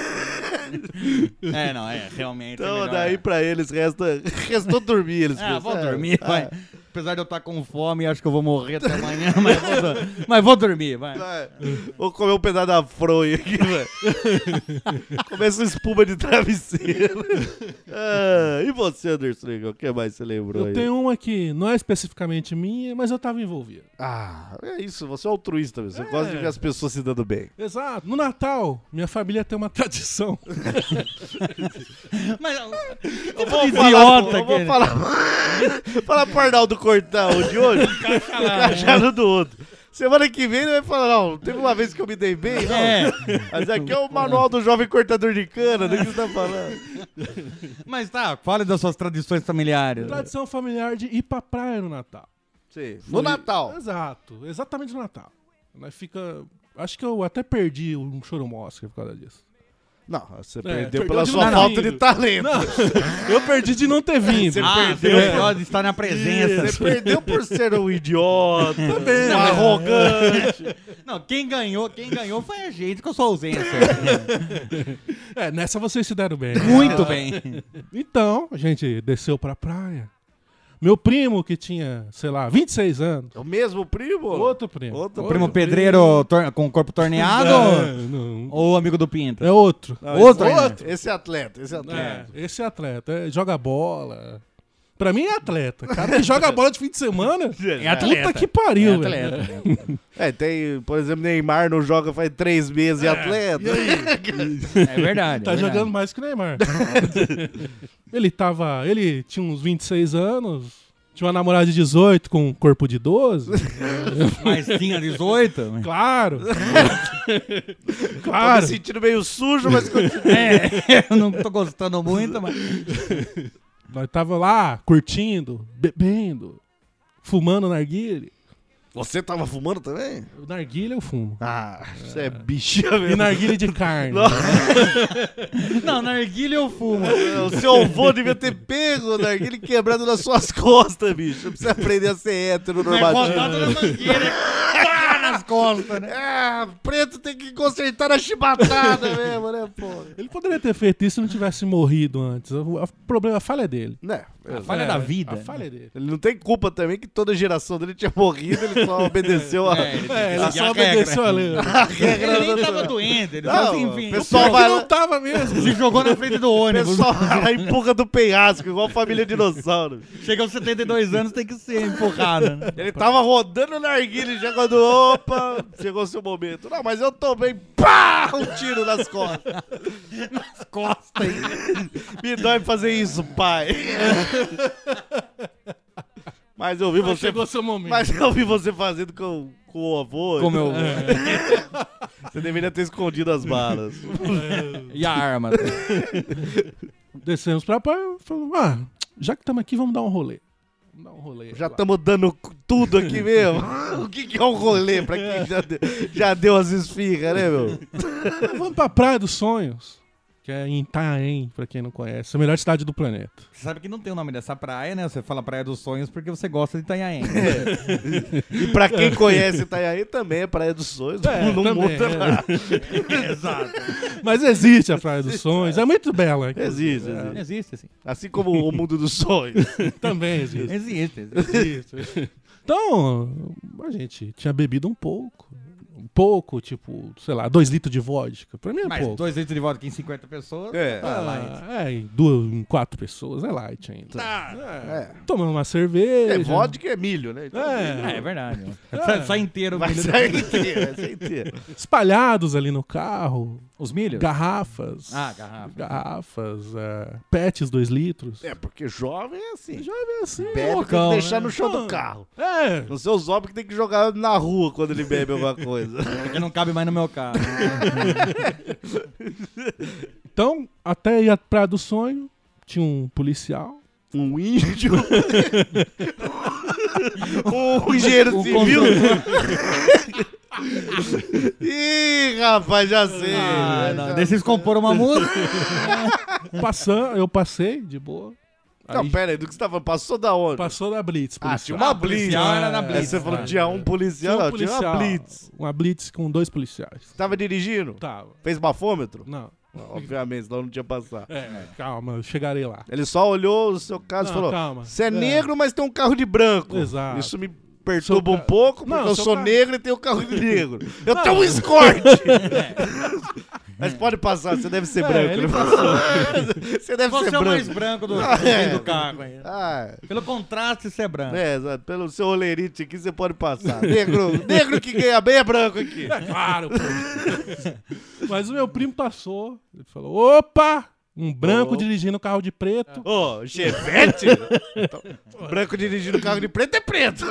É, não, é, realmente. é Então melhor, daí é. pra eles resta... restou dormir. Eles Ah, pensam, vou ah, dormir, ah, vai. Apesar de eu estar com fome, acho que eu vou morrer até amanhã, mas vou, do- mas vou dormir, vai. vai. Vou comer um pedaço da fronha aqui, velho. Começa uma espuma de travesseiro. Ah, e você, Anderson? O que mais você lembrou Eu aí? tenho uma que não é especificamente minha, mas eu tava envolvido. Ah, é isso. Você é altruísta, mesmo. Você gosta de ver as pessoas se dando bem. Exato. No Natal, minha família tem uma tradição. Mas, Eu vou idiota falar, eu vou aquele. falar, falar pro Arnaldo cortar o de hoje, encaixar no do outro. Semana que vem ele vai falar, não, teve uma vez que eu me dei bem, não. É. Mas aqui é o manual do jovem cortador de cana, do que você tá falando. Mas tá, fale das suas tradições familiares. Tradição familiar de ir pra praia no Natal. Sim, no Natal. Exato, exatamente no Natal. Nós fica... Acho que eu até perdi um choro mosca por causa disso. Não, você É, perdeu perdeu pela de sua não falta ter de vindo. talento. Não, eu perdi de não ter vindo. Ah, perdeu. você pode estar na presença. Você perdeu por ser um idiota, Também, um né? arrogante. Não, quem ganhou, quem ganhou foi a gente com a sua ausência. É, nessa vocês se deram bem. Muito bem. Então, a gente desceu pra praia. Meu primo, que tinha, sei lá, vinte e seis anos. É o mesmo primo? Outro primo. Outro Primo pedreiro tor- com o corpo torneado Não, não. ou amigo do Pinto? É outro. Não, Outro esse, ainda. esse atleta, esse atleta. É, esse é atleta. É, joga bola. Pra mim é atleta. Cara que joga bola de fim de semana. É atleta. Puta que pariu, É velho. atleta. É, tem, por exemplo, Neymar não joga faz três meses e atleta. É verdade. Tá é verdade. jogando mais que o Neymar. Ele tava. Ele tinha uns vinte e seis anos. Tinha uma namorada de dezoito com um corpo de doze. Mas tinha dezoito? Claro. Tô claro. me sentindo meio sujo, mas continua. É, eu não tô gostando muito, mas. Nós tava lá curtindo, bebendo, fumando narguilé. Você tava fumando também? O narguilé eu fumo. Ah, você é bicha E mesmo. narguilé de carne. Não, narguilha eu fumo. O seu avô devia ter pego o narguilé quebrado nas suas costas, bicho. Precisa aprender a ser hétero Mas normativo. rodado na mangueira. Pá, nas costas, né? Ah, preto tem que consertar a chibatada mesmo, né, pô? Ele poderia ter feito isso se não tivesse morrido antes. O o problema, a falha é dele. Né? A falha da vida. A falha é dele. Ele não tem culpa também que toda a geração dele tinha morrido, ele só obedeceu a, É, ele tem É, que ele seguir só a obedeceu regra. a lei. a regra. Ele nem natural. tava doente, ele Não, só assim, enfim. o pessoal Pior vai que lá- não tava mesmo. Se jogou na frente do O ônibus. pessoal vai empurra do penhasco, igual a família dinossauro. Chega aos setenta e dois anos, tem que ser empurrado, né? Ele tava rodando o narguilé já quando, opa, chegou o seu momento. Não, mas eu tomei, pá, um tiro nas costas. Nas costas. Me dói fazer isso, pai. Mas eu vi Mas você... chegou seu momento. Mas eu vi você fazendo com, com o avô. Como eu... Você deveria ter escondido as balas. E a arma. Descemos pra praia e falamos, ah, já que estamos aqui, vamos dar um rolê. Vamos dar um rolê. Já lá. estamos dando tudo aqui mesmo. O que, que é um rolê pra quem já deu, já deu as esfirras, né, meu? Vamos pra Praia dos Sonhos, que é em Itaém, pra quem não conhece. A melhor cidade do planeta. Você sabe que não tem o nome dessa praia, né? Você fala Praia dos Sonhos porque você gosta de Itanhaém. E pra quem conhece Itanhaém também é Praia dos Sonhos. É, não também, muda é. nada. Exato. Mas existe a Praia dos Sonhos, é muito bela. Existe, existe. Existe, sim. Assim como o mundo dos sonhos. Também existe. Existe. existe. Existe. Então, a gente tinha bebido um pouco. Um pouco, tipo, sei lá, dois litros de vodka. Pra mim é Mas pouco. dois litros de vodka em cinquenta pessoas. É. Tá light. Ah, é, em duas, em quatro pessoas, é light ainda. É. Tomando uma cerveja. É, vodka é milho, né? Então, É. É, é verdade. Sai, sai inteiro o vai milho. sair inteiro, vai sair inteiro. Espalhados ali no carro. Os milhos? Garrafas. Ah, garrafa. Garrafas. É, pets, dois litros. É, porque jovem é assim. Jovem é assim. Bebe, loucão, tem que deixar né? no chão do Não. carro. É. Não sei os homens que tem que jogar na rua quando ele bebe alguma coisa. Porque não cabe mais no meu carro. Então, até ir à Praia do Sonho, tinha um policial. Um índio. um engenheiro Um civil. construtor. Ih, rapaz, já sei. Ah, já não. sei. Deixa eles compor uma música. Passando, eu passei de boa. Não, Aí pera aí, do que você tava falando? Passou da onde? passou da Blitz. Ah, policial. tinha uma Ah, blitz. policial era na É, blitz, você falou né? que tinha um policial, Tinha um não, tinha uma policial, blitz. Uma Blitz com dois policiais. Tava dirigindo? Tava. Fez bafômetro? Não. Obviamente, senão não tinha passar. É, calma, eu chegarei lá. Ele só olhou o seu caso e Não, falou: calma. você é, É. negro, mas tem um carro de branco. Exato. Isso me perturba Seu um ca- pouco, porque Não, eu seu sou ca- negro e tenho um carro de negro. Eu tenho um escorte! Mas pode passar, você deve ser É, branco. ele né? Você deve Você ser é o branco. mais branco do, Ah, é. do carro. Aí. Ah, Pelo contraste, você é branco. é, exato. Pelo seu olerite aqui, você pode passar. Negro, negro que ganha bem é branco aqui. É claro, pô. Mas o meu primo passou. Ele falou: opa! Um branco Oh. dirigindo carro de preto. Ô, Chevette? Então, branco dirigindo carro de preto é preto.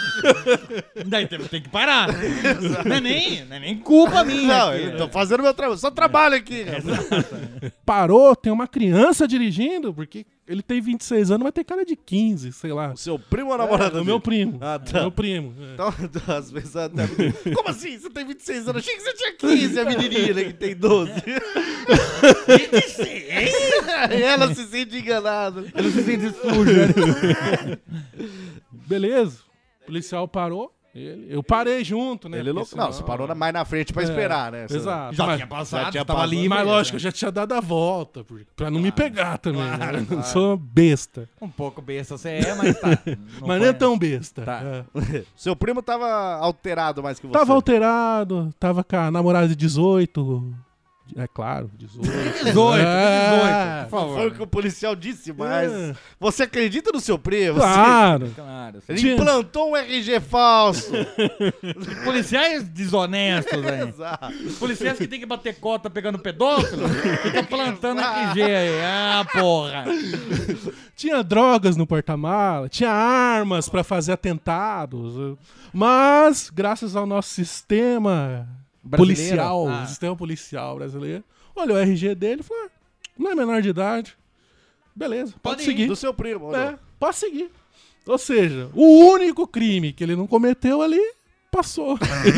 Daí tem, tem que parar. Não é nem, não é nem culpa minha. Não, aqui. eu tô fazendo meu trabalho. Só trabalho aqui. Cara. Parou, tem uma criança dirigindo, porque ele tem vinte e seis anos, mas tem cara de quinze, sei lá. O seu primo ou namorado? É, o meu primo. Ah, tá. Meu primo. é. Então, às vezes até... Como assim? Você tem vinte e seis anos? Achei que você tinha quinze, a menininha que tem doze. vinte e seis? Ela se sente enganada. Ela se sente suja. Beleza. O policial parou. Ele, eu parei junto, né? Ele não, porque não, senão- você parou na- mais na frente pra É, esperar, né? Você- Exato. Já mas, tinha passado, já tinha tava passado. livre. mas lógico, eu já. já tinha dado a volta, por- pra não me pegar também. né? Claro, Eu não claro. sou besta. Um pouco besta você é, mas tá. mas não é tão besta. Tá. É. Seu primo tava alterado mais que você. Tava alterado, tava com a namorada de dezoito. É claro, dezoito. dezoito, É. dezoito, por Foi o favor. que o policial disse, mas... É. Você acredita no seu primo? Claro. Claro. Ele Tinha- implantou um R G falso. Policiais desonestos, velho. Exato. Policiais que tem que bater cota pegando pedófilo, fica plantando R G aí. Ah, porra. Tinha drogas no porta-mala, tinha armas pra fazer atentados. Mas, graças ao nosso sistema Brasileiro? policial, Ah. sistema policial brasileiro, olhou o R G dele e falou: "Ah, não é menor de idade. Beleza, pode, Pode ir. seguir. Do seu primo. olha. É, pode seguir. Ou seja, o único crime que ele não cometeu ali, passou.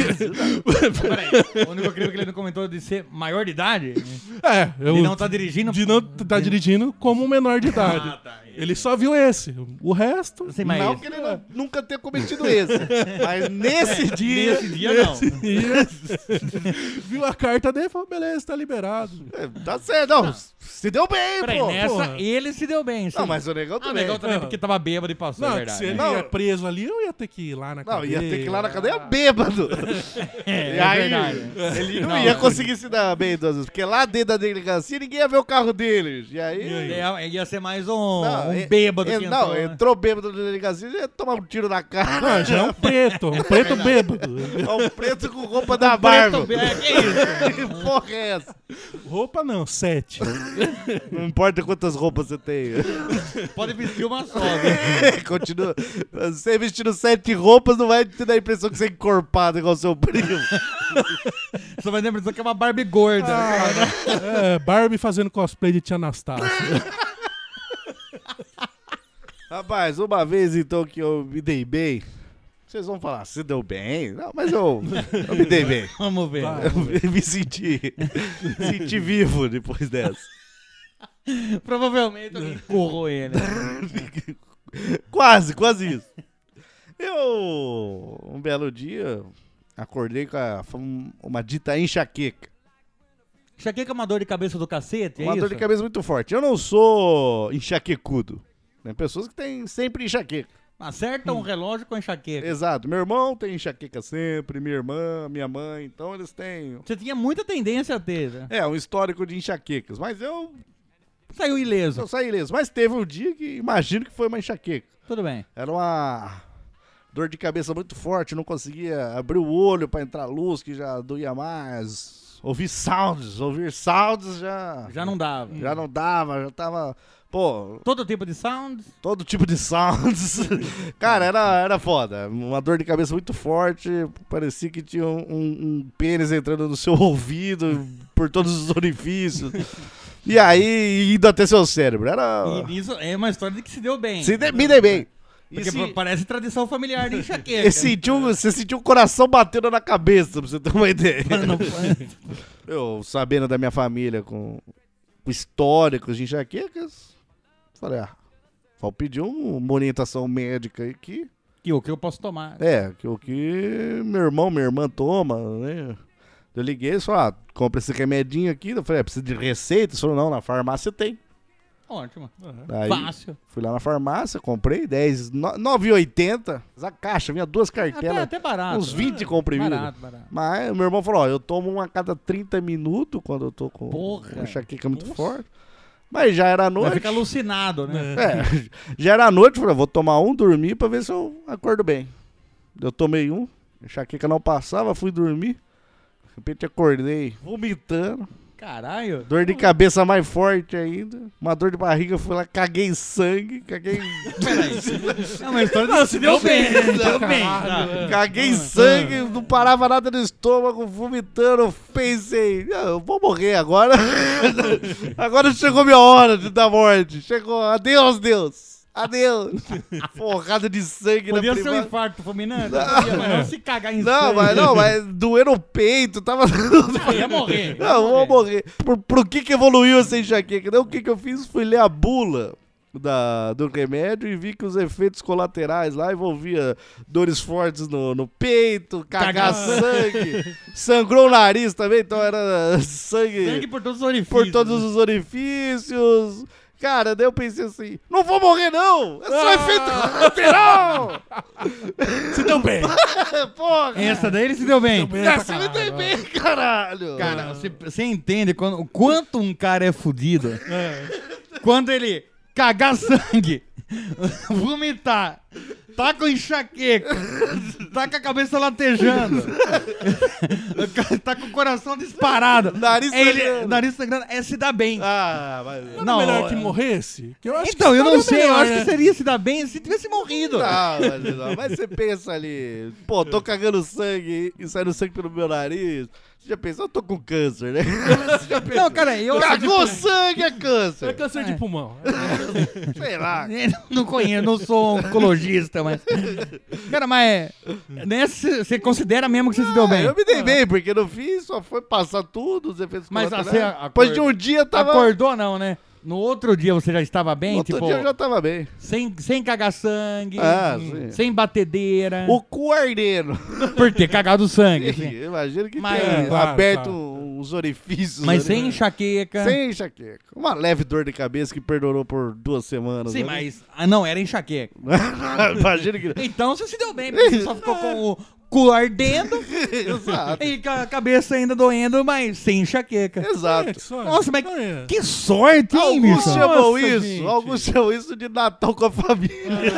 Peraí, o único crime que ele não comentou de ser maior de idade? É, eu, Ele não tá dirigindo... de não tá dirigindo como um menor de idade. Ah, tá. Ele só viu esse. O resto. Sim, mas Não que ele não- nunca tenha cometido esse. Mas nesse dia... nesse dia não. Viu a carta dele e falou: beleza, tá liberado. É, tá certo. Não, se deu bem, Peraí, pô. nessa porra. ele se deu bem, sim. Não, mas o negão Ah, também. legal também, Ah. porque tava bêbado e passou, Não, é que verdade. se ele Não. ia preso ali, eu ia ter que ir lá na Não, cadeia. ia ter que ir lá na cadeia bêbado. É, E é aí, verdade. ele não, Não, ia é. conseguir se dar bem duas vezes. Porque lá dentro da delegacia ninguém ia ver o carro deles. E aí... Ia, ia ser mais um, Não, um é- bêbado é- que Não, entrou, né? entrou bêbado na delegacia e ia tomar um tiro na cara. Não, já é um preto, um preto bêbado. É um preto com roupa da barba. Preto, bê- é, que isso? Que porra é essa? Roupa não, sete. Não importa quantas roupas você tem. Pode vestir uma só, viu? Continua. Você vestindo sete roupas não vai te dar a impressão que você é encorpado igual seu primo. Só vai ter a impressão que é uma Barbie gorda. É, Barbie fazendo cosplay de Tia Anastácia. Rapaz, uma vez então que eu me dei bem. Vocês vão falar, se deu bem? Não, mas eu, eu me dei bem. Vamos ver. Vai. Eu me senti, me senti vivo depois dessa. Provavelmente alguém empurrou ele. Quase, quase isso. Eu, um belo dia, acordei com a- uma dita enxaqueca. Enxaqueca é uma dor de cabeça do cacete, é Uma isso? dor de cabeça muito forte. Eu não sou enxaquecudo. Tem pessoas que têm sempre enxaqueca. Acerta um relógio com enxaqueca. Exato. Meu irmão tem enxaqueca sempre, minha irmã, minha mãe. Então eles têm... Você tinha muita tendência a ter, né? É, um histórico de enxaquecas. Mas eu, Saiu ileso. eu saí ileso. Mas teve um dia que imagino que foi uma enxaqueca. Tudo bem. Era uma dor de cabeça muito forte. Não conseguia abrir o olho pra entrar luz, que já doía mais. Ouvir sounds. Ouvir sounds já... Já não dava. Já não dava, já tava... Pô, Todo tipo de sounds. todo tipo de sounds. Cara, era, era foda. Uma dor de cabeça muito forte. Parecia que tinha um, um pênis entrando no seu ouvido por todos os orifícios. E aí, indo até seu cérebro. Era. E isso é uma história de que se deu bem. Se de- me dei bem. E Porque se- parece tradição familiar de enxaqueca. e sentiu, você sentiu o coração batendo na cabeça, pra você ter uma ideia. Não- Eu, sabendo da minha família com, com históricos de enxaquecas, falei, ah, vou pedir um- uma orientação médica aí que... Que o que eu posso tomar? É, que o que meu irmão, minha irmã toma, né? Eu liguei e falei, ah, compra esse remedinho aqui. Eu falei, é, precisa de receita? Ele falou, não, na farmácia tem. Ótimo. Aí, Fácil. fui lá na farmácia, comprei dez, no- nove e oitenta. A caixa, vinha duas Até, cartelas, até barato. uns vinte comprimidos. Barato, barato. Mas o meu irmão falou, ó, eu tomo um a cada trinta minutos quando eu tô com Porra. uma enxaqueca muito forte. Mas já era Vai noite. ficar alucinado, né? É, já era noite, falei, vou tomar um, dormir pra ver se eu acordo bem. Eu tomei um, a enxaqueca não passava, fui dormir. De repente acordei vomitando. Caralho. Dor de cabeça mais forte ainda. Uma dor de barriga, fui lá, caguei sangue, caguei... Peraí. É uma história do... Não, se deu bem. Deu bem. Caguei sangue, não parava nada no estômago, vomitando. Pensei, "Ah, eu vou morrer agora. Agora chegou minha hora de dar morte. Chegou, adeus, Deus. Adeus. Porrada de sangue Podia na ser um privada. infarto fulminante. Podia, mas não se cagar em Não, sangue. mas não, mas doer no peito, tava... Não, ia morrer. ia Não, eu vou morrer. morrer. Por, por que que evoluiu essa enxaqueca? Então, o que que eu fiz? Fui ler a bula da, do remédio e vi que os efeitos colaterais lá envolvia dores fortes no, no peito, cagar Cagar. sangue, sangrou o nariz também, então era sangue, Sangue por todos os orifícios. por todos os orifícios. Cara, daí eu pensei assim, não vou morrer não, é só Ah. efeito colateral. Se deu bem. Porra, Essa daí ele se deu bem. bem. já pra se me dei caralho, bem, caralho. Cara, você, você entende quando, o quanto um cara é fudido quando ele cagar sangue, vomitar, tá com enxaqueca, tá com a cabeça latejando, tá com o coração disparado, Nariz ele, sangrando. nariz sangrando, é se dar bem. Ah, mas... Não, Não, é melhor é- que morresse? Que eu acho Então, que eu não seria sei, eu melhor, acho né? que seria se dar bem se tivesse morrido. Não, mas, não, mas você pensa ali, pô, tô cagando sangue e saindo sangue pelo meu nariz. Você já pensou, eu tô com câncer, né? Você já pensou? Não, cara, eu... Cagou sangue é É câncer. câncer de pulmão. Sei lá. Eu não conheço, não sou oncologista, mas... Cara, mas... Nessa, você considera mesmo que você se deu Ah, bem? eu me dei bem, porque no fim só foi passar tudo, os efeitos Mas colaterais. você acor- Depois de um dia tava... Acordou não, né? No outro dia você já estava bem, No outro tipo... dia eu já tava bem. Sem, sem cagar sangue, Ah, hum, sim. sem batedeira, O cu ardendo. por ter cagado sangue. assim. Imagina que Mas- tinha Claro, aberto claro. os orifícios. Mas ali, sem né? enxaqueca. Sem enxaqueca. Uma leve dor de cabeça que perdurou por duas semanas. Sim, né? mas... Ah, não, era enxaqueca. Imagina que... Então você se deu bem, porque você só ficou com o cu ardendo Exato. e com a cabeça ainda doendo, mas sem enxaqueca. Exato. É, que sorte. Nossa, mas Não é. que sorte, hein, Alguns bicho? chamam Nossa, isso, gente. alguns chamam isso de Natal com a família.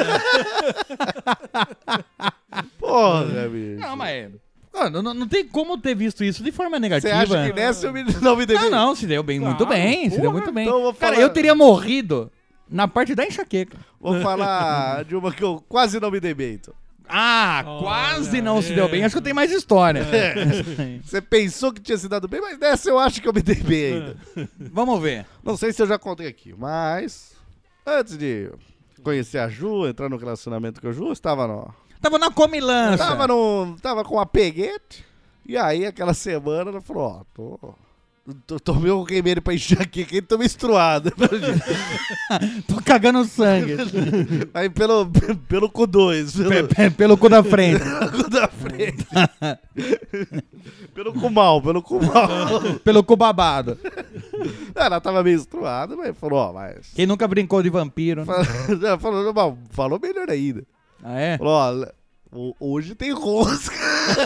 Porra, bicho. Não, mas... ah, Não, não, não tem como ter visto isso de forma Você negativa. acha que nessa eu me, não me dei Não, bem? não, se deu bem, muito Claro, bem, se deu porra. muito bem. Então eu vou Cara, falar- eu teria morrido na parte da enxaqueca. Vou falar de uma que eu quase não me dei bem, então. Ah, Olha, quase não se é. deu bem. Acho que eu tenho mais história. Você pensou que tinha se dado bem, mas nessa eu acho que eu me dei bem ainda. Vamos ver. Não sei se eu já contei aqui, mas... Antes de conhecer a Ju, entrar no relacionamento com a Ju, eu estava no... Tava na comilança. Tava, no, tava com uma peguete, e aí aquela semana ela falou, ó, tô... tô- Tomei um remédio pra enxaqueca e tô menstruado. Tô cagando sangue. Aí pelo, pelo cu dois, pelo, Pe- pe- Pelo cu da frente. pelo cu da frente. Pelo cu mal, pelo cu mal. Pelo cu babado. Ela tava menstruada, mas falou, ó, mas... Quem nunca brincou de vampiro, né? Ela falou, não, falou melhor ainda. Ah, é? Falou, ó, ho- hoje tem rosca.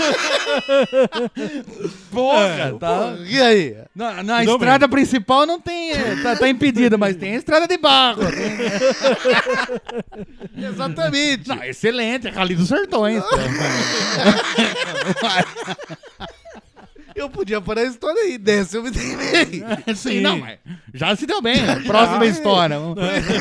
Porra, tá. E aí? Na, na Tudo estrada principal não tem. é, Tá, tá impedido, mas tem a estrada de barro. Tem- Exatamente. Não, excelente, é Rally dos Sertões. Eu podia pôr a história aí, dessa eu me dei bem. Sim, não, mas já se deu bem. Próxima história. Vamos-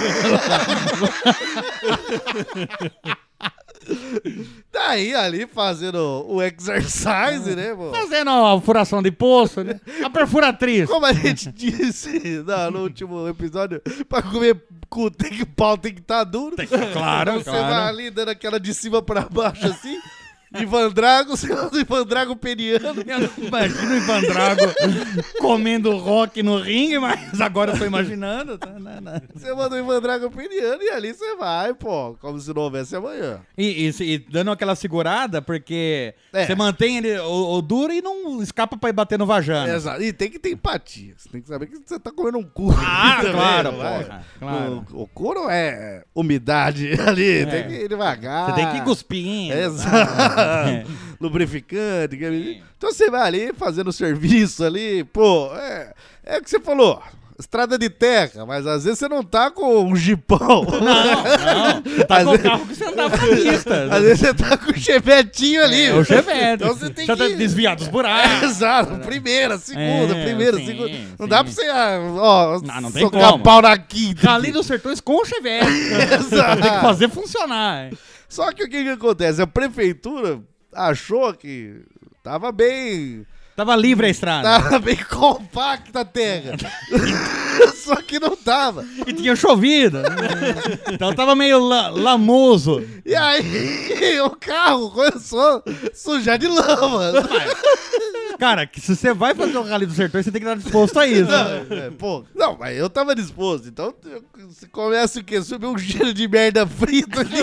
Daí ali fazendo o exercise, né, pô? Fazendo a furação de poço, né? A perfuratriz. Como a gente disse no, no último episódio, pra comer cu tem que pau tem que estar duro. Claro, Você vai claro. ali dando aquela de cima pra baixo assim. Ivan Drago, você usa o Ivan Drago peniano. Eu não imagino o Ivan Drago comendo rock no ringue, mas agora eu tô imaginando. Tá, não, não. Você manda o Ivan Drago peniano e ali você vai, pô, como se não houvesse amanhã. E, e se- e dando aquela segurada, porque É. você mantém ele o, o duro e não escapa pra ir bater no vajana. Exato. E tem que ter empatia. Você tem que saber que você tá comendo um cu. Ah, também, claro, não vai? porra, claro. O, o cu não é umidade ali, tem que ir devagar. Você tem que cuspir, hein? Exato. É. Lubrificante. que- Então você vai ali fazendo o serviço ali, pô, é, é o que você falou. estrada de terra, mas às vezes você não tá com um jipão. Não, não. Você tá Às com o vezes- carro que você andava na pista. Às vezes você tá com o chevetinho ali. É o chevette. Então você tem Já tá que... desviado dos buracos. Exato, primeira, segunda, É, primeira, sim, segunda. Não sim. dá pra você, ah, ó, Não, não tem socar como. pau na quinta. Ali dos Sertões com o chevette. Exato. Tem que fazer funcionar. Só que o que que acontece? A prefeitura achou que tava bem... Tava livre a estrada. Tava bem compacta a terra. Só que não tava. E tinha chovido. Então tava meio la lamoso. E aí o carro começou a sujar de lama. Cara, que se você vai fazer o Rally dos Sertões, você tem que estar disposto a isso. Não, é, pô, não, mas eu tava disposto. Então eu- você começa o quê? Subir um cheiro de merda frita ali.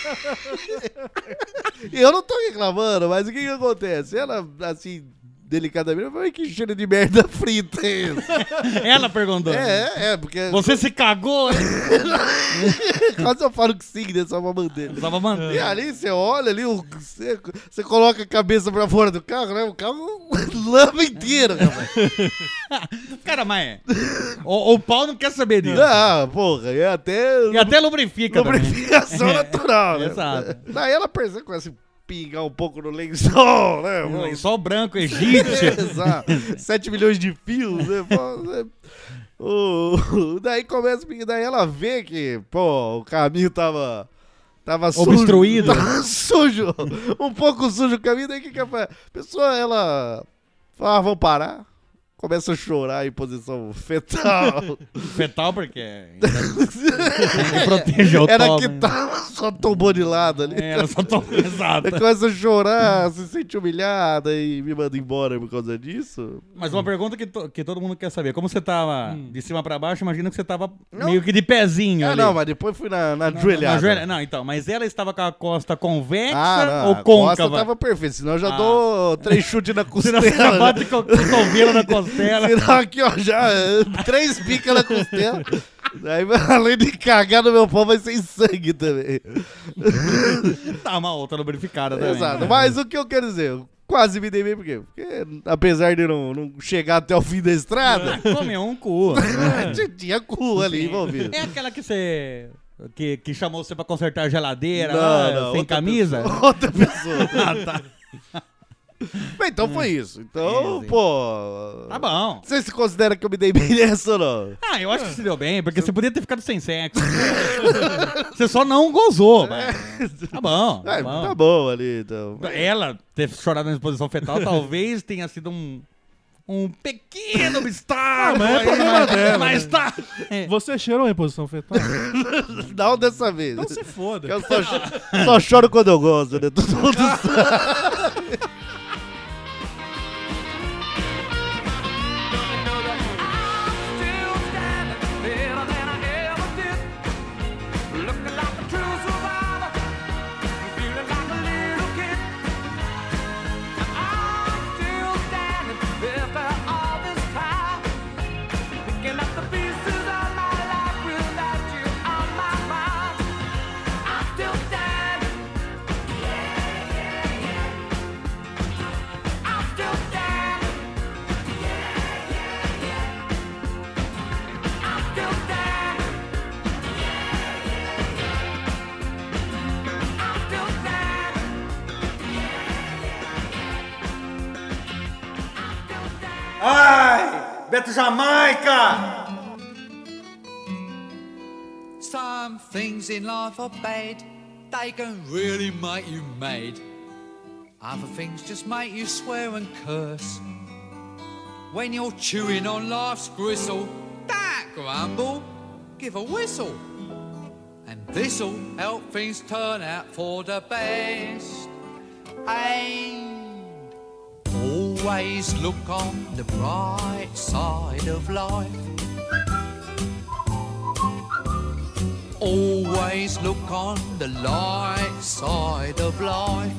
E eu não tô reclamando, mas o que que acontece? Ela, assim, delicadamente, falou, que cheiro de merda frita é esse? Ela perguntou. É, é, porque... Você se cagou, hein? Quase eu falo que sim, né? Só pra manter. Só pra manter. E ali você olha ali, o- você, você coloca a cabeça pra fora do carro, né? O carro lama inteiro, rapaz. Cara, mas o, o pau não quer saber disso. Não, porra, é até... E até lubrifica também. lubrificação natural, né? Exato. Daí ela percebe que começa a pingar um pouco no lençol, né? Só o branco egípcio. Exato. sete milhões de fios, né? Pô, né? O- daí começa a pingar, daí ela vê que, pô, o caminho tava... Tava sujo. Obstruído. Tava sujo. Um pouco sujo o caminho, daí o que que a pessoa, ela... Fala, ah, vamos parar. Começa a chorar em posição fetal. Fetal porque tem que proteger o Era tomo, que né? tava, só tombou de lado ali. É, ela só toma pesado. Ela começa a chorar, se sente humilhada e me manda embora por causa disso. Mas uma pergunta que, to- que todo mundo quer saber. Como você tava Hum. de cima pra baixo, imagina que você tava meio que de pezinho Ah, ali. não, mas depois fui na, na, Na joelhada. joelha- Não, então, mas ela estava com a costa convexa Ah, não, ou a côncava? costa tava perfeita, senão eu já Ah. dou três chutes na Senão você já costela. bate com o cotovelo na costela. Senão aqui, ó, já eh, três picas na costela. Aí, além de cagar no meu pau, vai sem sangue também. Tá uma outra lubrificada também. Exato, mas o que eu quero dizer, eu quase me dei bem, por quê? Porque apesar de não, não chegar até o fim da estrada, Comeu um cu. tinha- tinha cu ali envolvido. É aquela que você... Que, que chamou você pra consertar a geladeira Não, lá, não, sem outra camisa? pessoa, outra pessoa. Ah, tá. Bem, então foi isso. Então, É, sim. pô... Tá bom. Você se considera que eu me dei bem nessa ou não? Ah, eu acho que se deu bem, porque você podia ter ficado sem sexo. Você só não gozou, mas... Tá bom, tá É, bom. tá bom ali, então. Ela ter chorado na exposição fetal talvez tenha sido um... Um pequeno obstáculo. Ah, mas é aí, problema mas- dela. Mas tá... Você cheirou em posição fetal? Não dessa vez. Então se foda. Eu só, cho- só choro quando eu gosto, né? Todo mundo sabe. Still standing better than I ever did. Looking like a true survivor, feeling like a little kid. I'm still standing after all this time, picking up the pieces of my life without you on my mind. I'm still standing. I'm still standing. I'm still standing. I'm still standing. Ai, Beto Jamaica! Some things in life are bad, they can really make you mad. Other things just make you swear and curse. When you're chewing on life's gristle, don't grumble, give a whistle. And this'll help things turn out for the best. And always look on the bright side of life. Always look on the light side of life.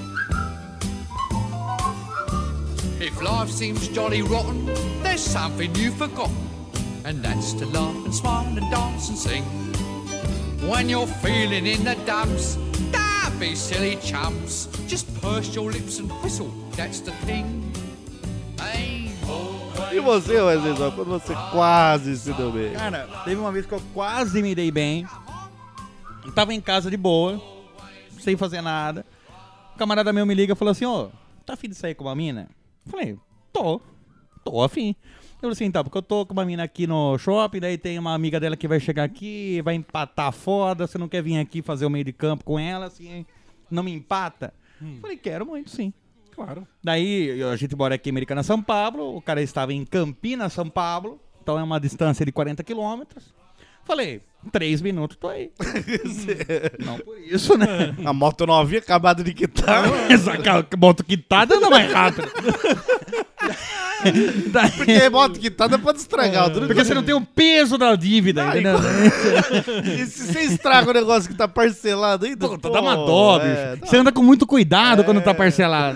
If life seems jolly rotten, there's something you've forgotten, and that's to laugh and smile and dance and sing. When you're feeling in the dumps, don't be silly chumps. Just purse your lips and whistle, that's the thing. Hey, always E você, Wesley, Zop, quando você quase se deu bem? Cara, teve uma vez que eu quase me dei bem. Eu tava em casa de boa, sem fazer nada. O camarada meu me liga e falou assim, ô, tá afim de sair com uma mina? Eu falei, tô, tô afim. Eu falei assim, então, porque eu tô com uma mina aqui no shopping, daí tem uma amiga dela que vai chegar aqui, vai empatar foda, você não quer vir aqui fazer o meio de campo com ela, assim, não me empata? Hum. Falei, quero muito, sim. Claro. Daí, a gente mora aqui em Americana, São Paulo, o cara estava em Campinas, São Paulo, então é uma distância de quarenta quilômetros. Falei, três minutos, tô aí. Não por isso, né? A moto novinha acabada de quitar. Essa moto quitada anda mais rápido. Daí... Porque moto quitada pode estragar. É. Porque você não tem o peso da dívida. Ah, e se você estraga o negócio que tá parcelado ainda? Pô, dá uma dó, é, bicho. Você anda com muito cuidado é. quando tá parcelado.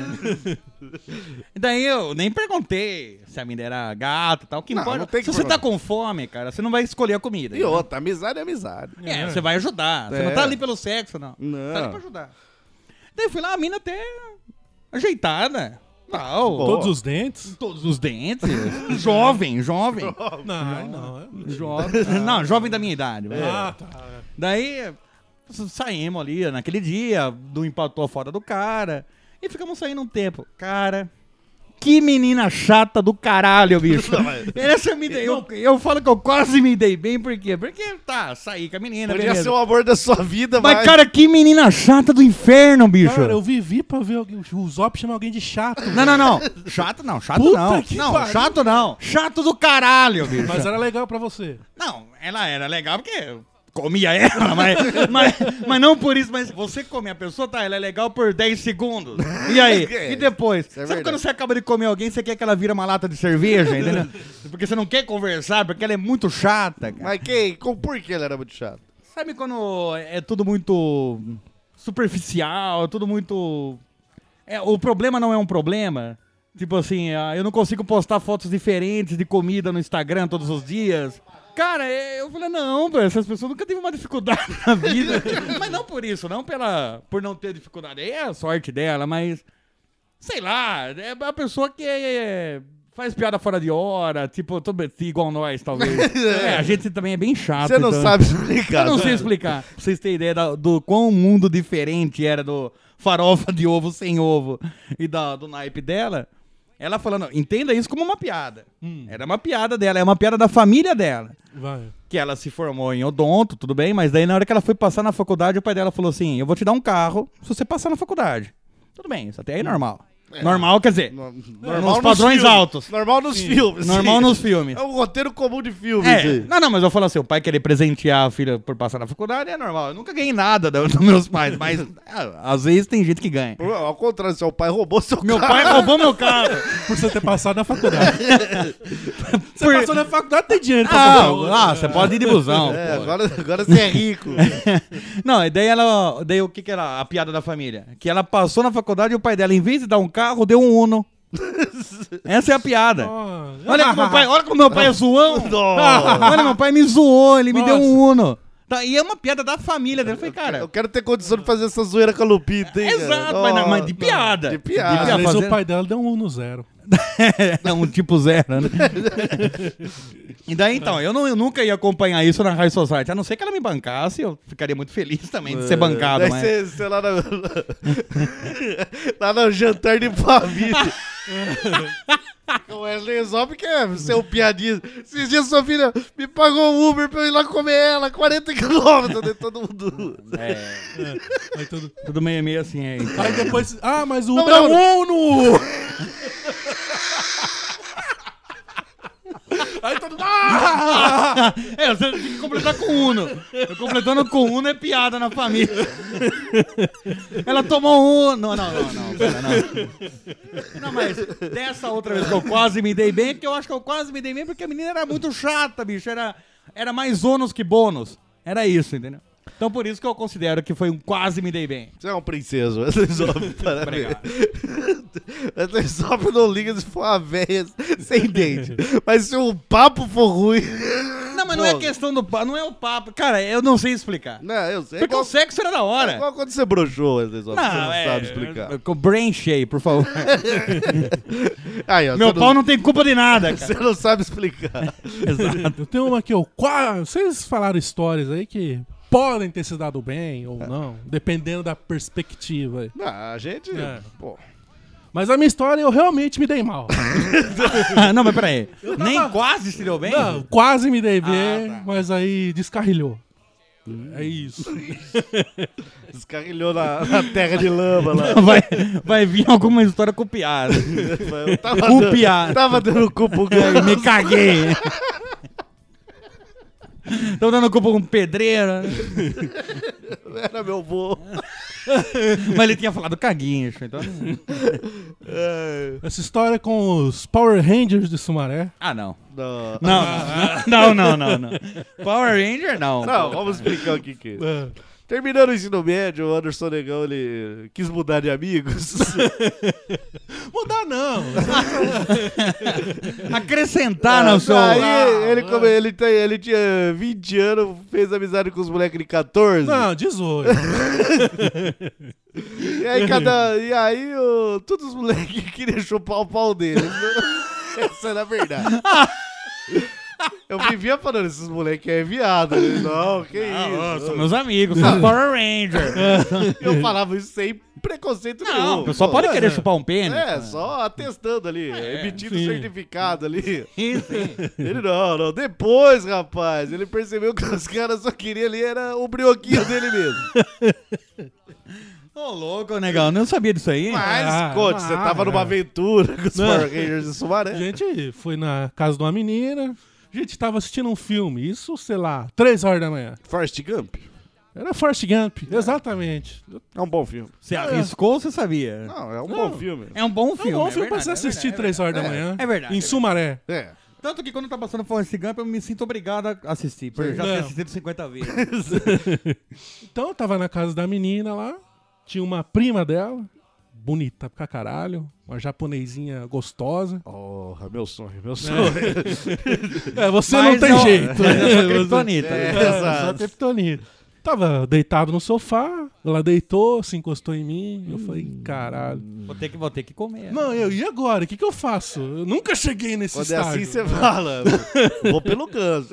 E daí eu nem perguntei se a mina era gata e tal. Que não, importa. Não tem que se você tá com fome, cara, você não vai escolher a comida. E né? outra, amizade é amizade. É, é, você vai ajudar. Você é. não tá ali pelo sexo, não. Não. Você tá ali pra ajudar. Daí eu fui lá, a mina até ajeitada. Tal. Todos os dentes? Todos os dentes. jovem, jovem. Não, não. É... Jovem. Não, jovem da minha idade. É. Ah, tá. Daí saímos ali naquele dia, do empatou a foda do cara. E ficamos saindo um tempo. Cara, que menina chata do caralho, bicho. Essa eu me dei. Eu, eu falo que eu quase me dei bem, por quê? Porque, tá, saí com a menina. Podia beleza. ser o amor da sua vida, mas. Mas, cara, que menina chata do inferno, bicho. Cara, eu vivi pra ver alguém, o Zop chamar alguém de chato. Não, não, não. Chato não, chato Puta não. Que não, pariu. chato não. Chato do caralho, bicho. Mas era legal pra você. Não, ela era legal porque. Comia ela, mas, mas, mas não por isso. Mas você come a pessoa, tá? Ela é legal por dez segundos. E aí? E depois? É sabe verdade. Quando você acaba de comer alguém, você quer que ela vira uma lata de cerveja, entendeu? Porque você não quer conversar, porque ela é muito chata. Cara. Mas quem? Por que ela era muito chata? Sabe quando é tudo muito superficial, tudo muito... É, o problema não é um problema? Tipo assim, eu não consigo postar fotos diferentes de comida no Instagram todos os dias... Cara, eu falei, não, essas pessoas nunca tiveram uma dificuldade na vida. Mas não por isso, não pela, por não ter dificuldade. É a sorte dela, mas... Sei lá, é a pessoa que é, faz piada fora de hora, tipo, todo igual nós, talvez. É, a gente também é bem chato. Você não então, sabe explicar. Eu não sei explicar. Pra vocês terem ideia do, do quão mundo diferente era do farofa de ovo sem ovo e da, do naipe dela... Ela falando, entenda isso como uma piada. Hum. Era uma piada dela, é uma piada da família dela. Vai. Que ela se formou em odonto, tudo bem, mas daí na hora que ela foi passar na faculdade, o pai dela falou assim, eu vou te dar um carro se você passar na faculdade. Tudo bem, isso até aí é normal. É. Normal, quer dizer, no, normal nos padrões nos altos. Normal nos sim. filmes. Normal sim. nos filmes. É um roteiro comum de filmes. É. Não, não, mas eu falo assim, o pai querer presentear a filha por passar na faculdade é normal. Eu nunca ganhei nada dos meus pais, mas é, às vezes tem gente que ganha. Ao contrário, seu pai roubou seu meu carro. Meu pai roubou meu carro. Por você ter passado na faculdade. Você por... passou na faculdade, tem dinheiro. Ah, ah, você pode ir de busão. É, agora, agora você é rico. Não, e daí ela, daí o que que era a piada da família? Que ela passou na faculdade e o pai dela, em vez de dar um carro, deu um Uno. Essa é a piada. Oh. Olha como meu pai, olha como meu pai é zoão. Olha, meu pai me zoou, ele Nossa. me deu um Uno. Tá, e é uma piada da família dele. Eu falei, cara... Eu quero ter condição de fazer essa zoeira com a Lupita, hein? Exato, mas, não, mas de piada. De piada. Às vezes fazer... o pai dela deu um Uno zero. É um tipo zero, né? E daí, então, eu, não, eu nunca ia acompanhar isso na High Society. A não ser que ela me bancasse, eu ficaria muito feliz também de ser bancado. Daí mas... você, você lá, no, lá no jantar de família. O Wesley Zop que é seu piadinha. Esses dias sua filha me pagou um Uber pra eu ir lá comer ela, quarenta quilômetros, de todo mundo. É. é. Aí tudo, tudo meio meio assim aí. Aí depois. Ah, mas o Uber é um Uno! Aí todo mundo. Ah! É, você tem que completar com Uno. Eu completando com Uno é piada na família. Ela tomou um Uno. Não, não, não, não, pera, não. Não, mas dessa outra vez que eu quase me dei bem, porque eu acho que eu quase me dei bem porque a menina era muito chata, bicho. Era, era mais ônus que bônus. Era isso, entendeu? Então por isso que eu considero que foi um quase me dei bem. Você é um princeso, Wesley Zop, parabéns. Wesley Zop não liga se for uma velha sem dente. Mas se o papo for ruim... Não, mas não é questão do papo, não é o papo. Cara, eu não sei explicar. Não, eu sei. Porque igual, o sexo era da hora. É igual quando você broxou, Wesley Zop, você não é, sabe explicar. Com brain shape, por favor. Aí, ó, Meu você pau não, não tem culpa de nada, cara. você não sabe explicar. Exato. Eu tenho uma que eu quase. Vocês falaram histórias aí que podem ter se dado bem ou não, dependendo da perspectiva aí. Não, a gente... É. Pô, Mas a minha história eu realmente me dei mal. Não, mas peraí. tava- Nem quase se deu bem? Não, quase me dei bem, tá. mas aí descarrilhou. É isso. descarrilhou na, na terra de lama lá. Vai, vai vir alguma história copiada. Eu tava Copiado. dando, tava dando cu pro Ai, me caguei. Tô dando culpa com pedreira. Era meu vô. Mas ele tinha falado caguincho, então... Essa história é com os Power Rangers de Sumaré. Ah, não. Não. Não, não, não, não, não. Power Ranger, não. Não, vamos explicar o que que é. É. Terminando o ensino médio, o Anderson Negão, ele quis mudar de amigos. Mudar não. Acrescentar no seu... Aí Ah, ele, não. como ele, tem, ele tinha vinte anos, fez amizade com os moleques de catorze. Não, dezoito. E aí, cada, e aí o, todos os moleques queriam chupar o pau dele. Essa era a verdade. Eu vivia falando, esses moleques é viado. Né? Não, que Ah, isso. são meus amigos, são Power Ranger. Eu falava isso sem preconceito Não, nenhum. o pessoal Pô, pode querer chupar um pênis. É, só atestando ali, É, emitindo sim. certificado ali. Sim, sim. Ele não, não. Depois, rapaz, ele percebeu que os caras só queriam ali era o brioquinho dele mesmo. Ô, louco, negão, não sabia disso aí. Mas, Ah, Cote, você ah, tava numa ah. aventura com os Não. Power Rangers de A Sumaré. gente foi na casa de uma menina. A gente tava assistindo um filme. Isso, sei lá, três horas da manhã. Forrest Gump Era Forrest Gump, exatamente. é um bom filme. Você arriscou ou você sabia? Não, é um Não. bom filme. É um bom É um filme. bom é filme pra verdade, você é assistir verdade, três horas da é manhã. É verdade. Em é Sumaré. É. Tanto que quando tá passando Forrest Gump, eu me sinto obrigado a assistir, por eu já ter Não. assistido cinquenta vezes. Então eu tava na casa da menina lá. Tinha uma prima dela, bonita pra caralho. Uma japonesinha gostosa. Porra, meu sonho, meu sonho. É, você Mas não tem não, jeito. mas eu sou Você- criptonita. É, né? exato. só kryptonita. Tava deitado no sofá, ela deitou, se encostou em mim. Eu falei, caralho. Vou ter que, vou ter que comer. Não, eu, e agora? O que, que eu faço? Eu nunca cheguei nesse Quando é estágio. assim, você fala, vou pelo ganso.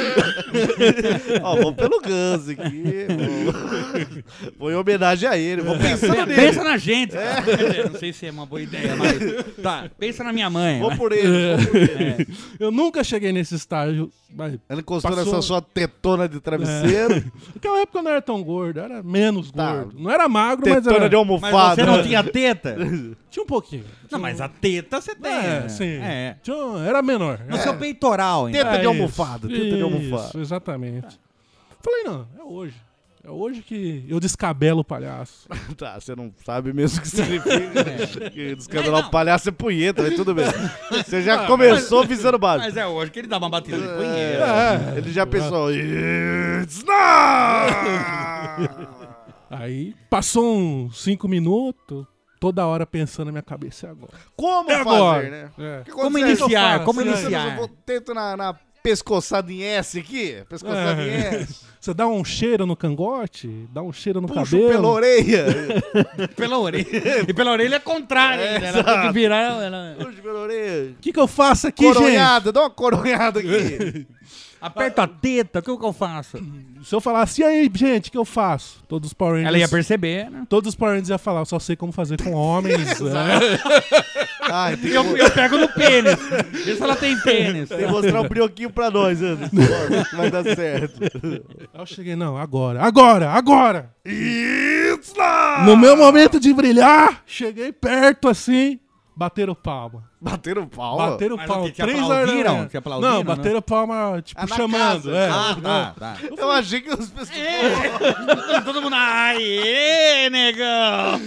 Ó, vou pelo ganso aqui. Vou, vou em homenagem a ele, vou pensando nele. Pensa na gente. cara. Quer dizer, não sei se é uma boa ideia, mas... Tá, pensa na minha mãe. Vou mas- por ele. Vou por ele. É. Eu nunca cheguei nesse estágio. Mas Ela encostou Passou- nessa sua tetona de travesseiro. naquela época eu não era tão gordo, eu era menos Tá. gordo. Não era magro, mas Tetona era... de Mas almofada. você não tinha teta? Tinha um pouquinho. Não, mas a teta você tem. É, né? sim. É. Tinha um- Era menor. No seu peitoral, então. Teta É de isso. almofada, teta de Isso, almofada. exatamente. Falei, não, é hoje. É hoje que eu descabelo o palhaço. Tá, você não sabe mesmo o que significa. Que descabelar Não. o palhaço é punheta, mas tudo bem. Você já começou visando baixo. Mas é hoje que ele dá uma batida de punheira. É. Ele já pensou. It's now! Aí passou uns cinco minutos, toda hora pensando na minha cabeça, e agora? Como É fazer, agora. né? É. Porque quando Como você- iniciar? falo, Como assim, iniciar? Eu vou tento na, na pescoçada em S aqui. Pescoçada É. em S. Você dá um cheiro no cangote, dá um cheiro no Puxo cabelo. pela orelha. Pela orelha. E pela orelha é contrária. É, ainda. Ela tem que exato. virar... Ela... Puxo pela orelha. O que, que eu faço aqui, Coronhada, dá uma coronhada aqui. Aperta a teta, o que, que eu faço? gente? Se eu falasse, e aí, gente, o que eu faço? Todos os Power Rangers... Ela ia perceber, né? Todos os Power Rangers iam falar, eu só sei como fazer com homens. né? Ai, tem, que, Eu, eu pego no pênis. Vê se ela tem pênis. tem que mostrar um brioquinho pra nós, Anderson. Vai dar certo. Aí eu cheguei, não, agora, agora, agora! It's now! No meu momento de brilhar, cheguei perto assim, bateram palma. Bateram palma? Bateram Mas o palma. quê? Te Três horas da aplaudiram? manhã. Te aplaudiram, Não, né? bateram palma, tipo, Ah, na chamando. casa. É. Ah, tá, tá. Eu achei que os pessoas... Todo mundo, aê, negão!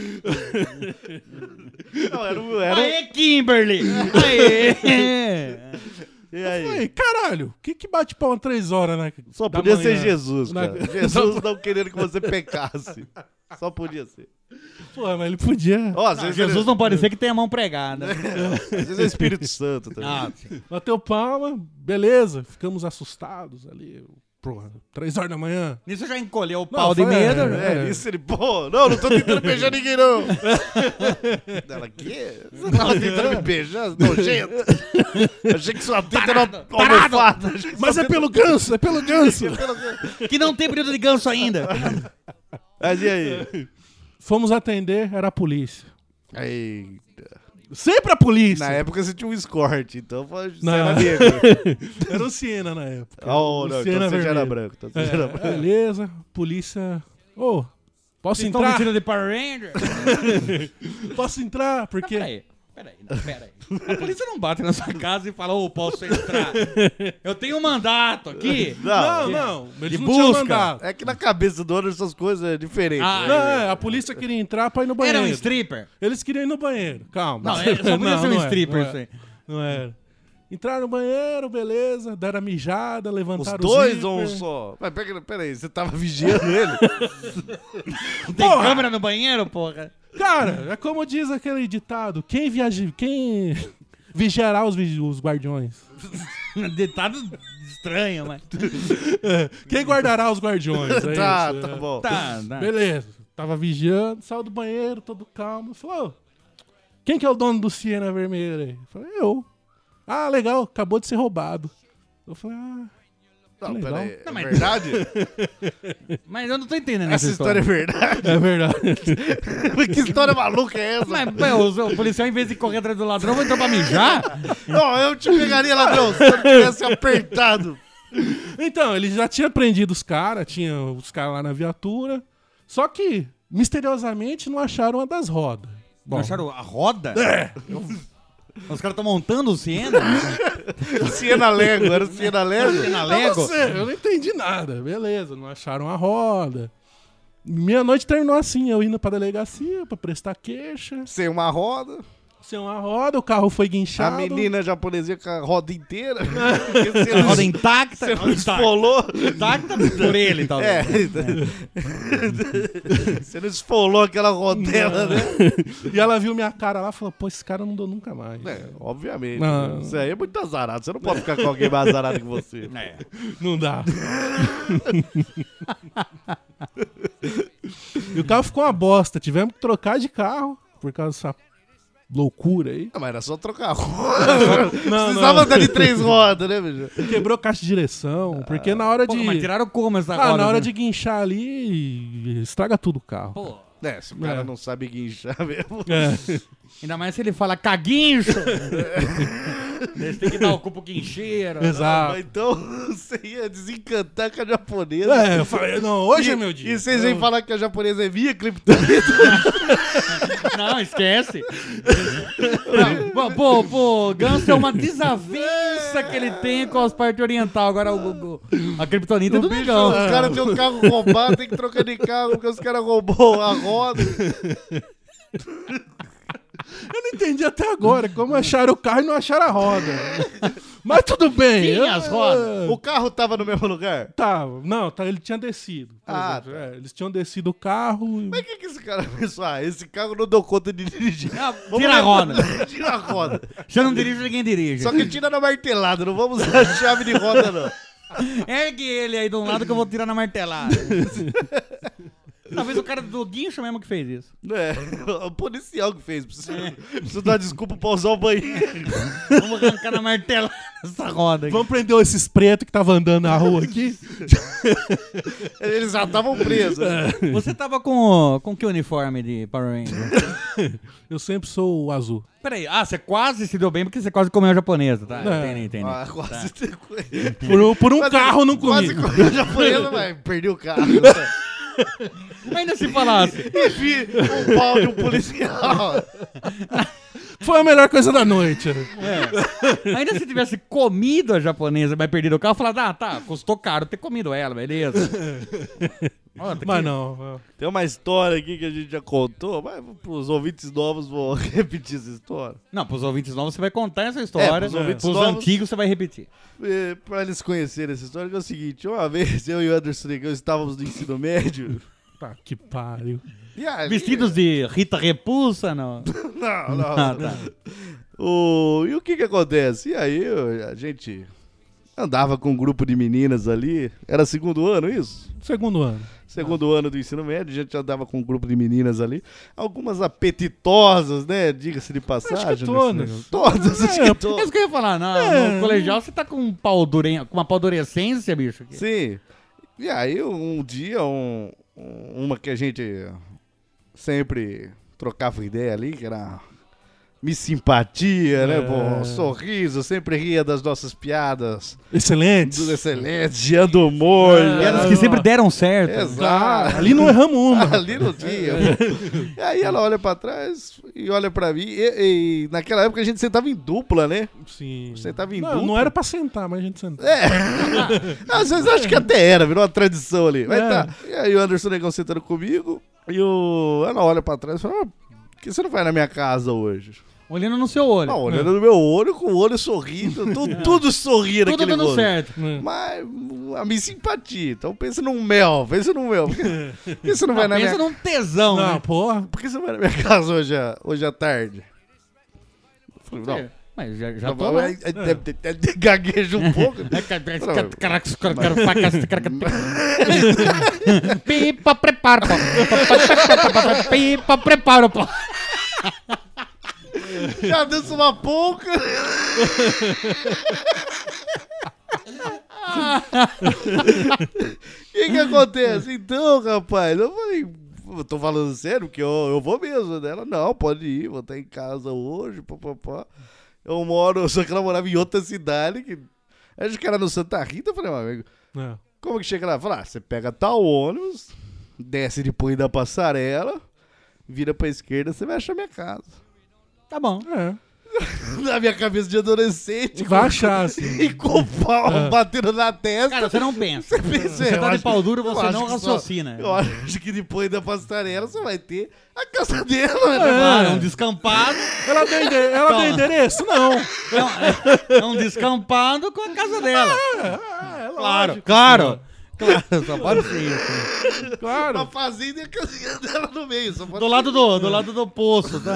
Não, era, um- era, um- Aê, Kimberly! Aê! E Eu aí? falei, caralho, o que que bate palma três horas, né? Só da podia manhã? ser Jesus, Na- cara. Jesus não querendo que você pecasse. Só podia ser. Pô, mas ele podia. Ó, às Não, vezes Jesus ele- não pode ser que tenha a mão pregada. Às vezes é Espírito Santo também. Ah, sim. Bateu palma, beleza. Ficamos assustados ali. Porra, três horas da manhã. Nisso já encolheu o Não, pau de foi- medo. é, né? É, isso ele, pô, não, não tô tentando beijar ninguém, não. Ela, quê? Você tava tentando me beijar? Nojento. Achei que sua teta era uma almofada. Achei que Mas sua é pelo ganso, é pelo ganso. Que não tem período de ganso ainda. Mas e aí? Fomos atender, era a polícia. Aí, Sempre a polícia. na época você tinha um escort, então você Não. era negro. Era o Siena na época. Oh, O não, Siena então você já era vermelho. branco. Então você já era É, branco. beleza, polícia. Ô, posso Vocês estão entrar? vestidos de Power Ranger? Posso entrar? Porque. Peraí, peraí, não, peraí. A polícia não bate na sua casa e fala, ô, posso entrar? Eu tenho um mandato aqui. Não, Não, não. Eles De não tinham busca. mandado. é que na cabeça do Anderson essas coisas é diferente. Ah, né? Não, é, a polícia queria entrar pra ir no banheiro. Era um stripper? Eles queriam ir no banheiro. Calma. Não, é, só podia ser um não é, stripper não é. isso aí. Não era. Entraram no banheiro, beleza. Deram a mijada, Os levantaram dois zíper. ou um só? Mas pega, peraí, você tava vigiando ele? Tem Porra! câmera no banheiro, porra? Cara, é como diz aquele ditado: quem viaja. Quem vigiará os, vi- os guardiões? Ditado estranho, mas... É, quem guardará os guardiões? É tá, isso, tá é. bom. Tá, tá. Beleza. Tava vigiando, saiu do banheiro, todo calmo. Falou: "Ô, quem que é o dono do Siena Vermelho aí?" Eu falei: eu. Ah, legal, acabou de ser roubado. Eu falei: ah. Não, legal. peraí, é Não, mas- verdade? Mas eu não tô entendendo Essa história é verdade? É verdade. Que história maluca é essa? Mas, meu, o, o policial, em vez de correr atrás do ladrão, vai entrar pra mijar? Não, eu te pegaria, ladrão, se eu não tivesse apertado. Então, ele já tinha prendido os caras, tinha os caras lá na viatura. Só que, misteriosamente, não acharam uma das rodas. Bom, Acharam a roda? É. Os caras estão montando o Siena? Siena Lego, era o Siena Lego? Siena eu Lego? não sei, eu não entendi nada. Beleza, não acharam a roda. Minha noite terminou assim, eu indo pra delegacia pra prestar queixa. Sem uma roda. Sem uma roda, o carro foi A guinchado. menina japonesinha com a roda inteira. A roda intacta? Você não esfolou. Intacta por ele, talvez. É. Você não esfolou aquela rodela, né? E ela viu minha cara lá e falou: pô, esse cara não deu nunca mais. É, obviamente. Não. Isso aí é muito azarado. Você não pode ficar com alguém mais azarado que você. É. Não dá. E o carro ficou uma bosta. Tivemos que trocar de carro por causa dessa loucura aí. Ah, mas era só trocar a roda. Não, Precisava não. andar de três rodas, né, bicho? Quebrou caixa de direção. Porque na hora de. Pô, mas tiraram como essa Ah, roda? na hora né? de guinchar ali, estraga tudo o carro. Pô, É, se o cara É. não sabe guinchar mesmo. É. ainda mais se ele fala caguincho. Eles têm que dar o cu pro guincheiro. Ah, Exato. mas então você ia desencantar com a japonesa. É, eu falei, não, hoje E- é meu dia. E vocês vêm falar que a japonesa é minha criptonita? Não, esquece. Não, pô, pô, Ganso é uma desavença que ele tem com as partes orientais. Agora o, o- a criptonita é do negão. Os caras têm um carro roubado, tem que trocar de carro porque os caras roubou a roda. Eu não entendi até agora como acharam o carro e não acharam a roda. Mas tudo bem. Tinha eu- as rodas. O carro tava no mesmo lugar? Tava. Não, tá, ele tinha descido. por Ah, exemplo. É, eles tinham descido o carro. e- Mas o que, que esse cara pensou? Ah, esse carro não deu conta de dirigir. Ah, Vamos tira a levar- roda. Tira a roda. Se eu não dirijo, ninguém dirige. Só que tira na martelada, não vamos usar a chave de roda, não. Ergue ele aí de um lado que eu vou tirar na martelada. Talvez o cara do guincho mesmo que fez isso. É, o policial que fez. Preciso, preciso dar desculpa pra usar o banheiro. Vamos arrancar na martelada essa roda aqui. Vamos prender esses pretos que estavam andando na rua aqui. Eles já estavam presos. né? Você tava com, com que uniforme de Power Ranger? Eu sempre sou o azul. Peraí, ah, você quase se deu bem porque você quase comeu a japonesa, tá? É. Entendi, entendi. Ah, quase Por, um- por um Quase- carro não comi. Quase comeu a japonesa, mas perdi o carro. Ainda se falasse. E vi um pau de um policial. Foi a melhor coisa da noite. É. Ainda se tivesse comido a japonesa, mas perdido o carro, falado, ah, tá, custou caro ter comido ela, beleza. Mas não. Tem uma história aqui que a gente já contou, mas pros ouvintes novos vou repetir essa história. Não, pros ouvintes novos você vai contar essa história. É, pros ouvintes pros novos- antigos você vai repetir. É, pra eles conhecerem essa história, que é o seguinte, uma vez eu e o Anderson Negão estávamos no ensino médio. Tá, que pariu. E ali, Vestidos de Rita Repulsa, não? Não, não. Ah, tá. O, e o que que acontece? E aí eu- a gente andava com um grupo de meninas ali. Era segundo ano isso? Segundo ano. Segundo ano do ensino médio, a gente andava com um grupo de meninas ali. Algumas apetitosas, né? Diga-se de passagem. Acho que nesse todas. negócio. Todas, acho É, que É todas. isso que eu ia falar. Na, É. No colegial você tá com, um pau duren... com uma paldurecência, bicho. aqui. Sim. E aí um dia, um, um- uma que a gente sempre trocava ideia ali, que era me simpatia, né? É. Pô, um sorriso, sempre ria das nossas piadas. Excelentes. Dos excelentes, Jean do humor. É. E elas que sempre deram certo. Exato. Ali não erramos uma. Ali não tinha. E aí ela olha pra trás e olha pra mim. E, e naquela época a gente sentava em dupla, né? Sim. Sentava em Não, dupla. não era pra sentar, mas a gente sentou. É. Às vezes acho que até era, virou uma tradição ali. Mas É. tá. E aí o Anderson Negão sentando comigo. E o... ela olha pra trás e fala: "Ah, por que você não vai na minha casa hoje?" Olhando no seu olho. Não, olhando no meu olho, com o olho sorrindo. Tudo, tudo sorria Tudo naquele dando olho. certo. Mas a minha simpatia. Então pensa num mel, pensa num mel. Por que por que você não vai Não, na pensa minha num tesão, Não, né? porra. Por que você não vai na minha casa hoje, à- hoje à tarde? Eu falei, não. É, Mas já, já Não, tô lá. aí- aí- aí- aí- Gagueja um pouco. Pipa, prepara, pô. Pipa, prepara, pô. Já dança uma polca. O que que acontece? Então, rapaz, eu falei, eu tô falando sério, porque eu, eu vou mesmo. Né? Ela, não, pode ir, vou estar em casa hoje, papapá. Eu moro, só que ela morava em outra cidade, que acho que era no Santa Rita. Eu falei, meu amigo, É. como que chega lá? Fala, ah, você pega tal ônibus, desce depois da passarela, vira pra esquerda, você vai achar minha casa. Tá bom. É. Na minha cabeça de adolescente. Vai com- achar, assim. E com o pau É. batendo na testa. Cara, você não pensa. pensa, Você eu tá de acho- pau duro, eu você acho não que só- raciocina. Eu acho que depois da passarela você vai ter a casa dela. né? Claro, é um descampado. Ela deu, ende- ela Então. deu endereço? Não. É um, é um descampado com a casa dela. É, é Claro, lógico. claro. Claro, só pode ser isso. Claro. A fazenda e a casinha dela no meio. Só pode Do ser lado do, do lado do poço, tá?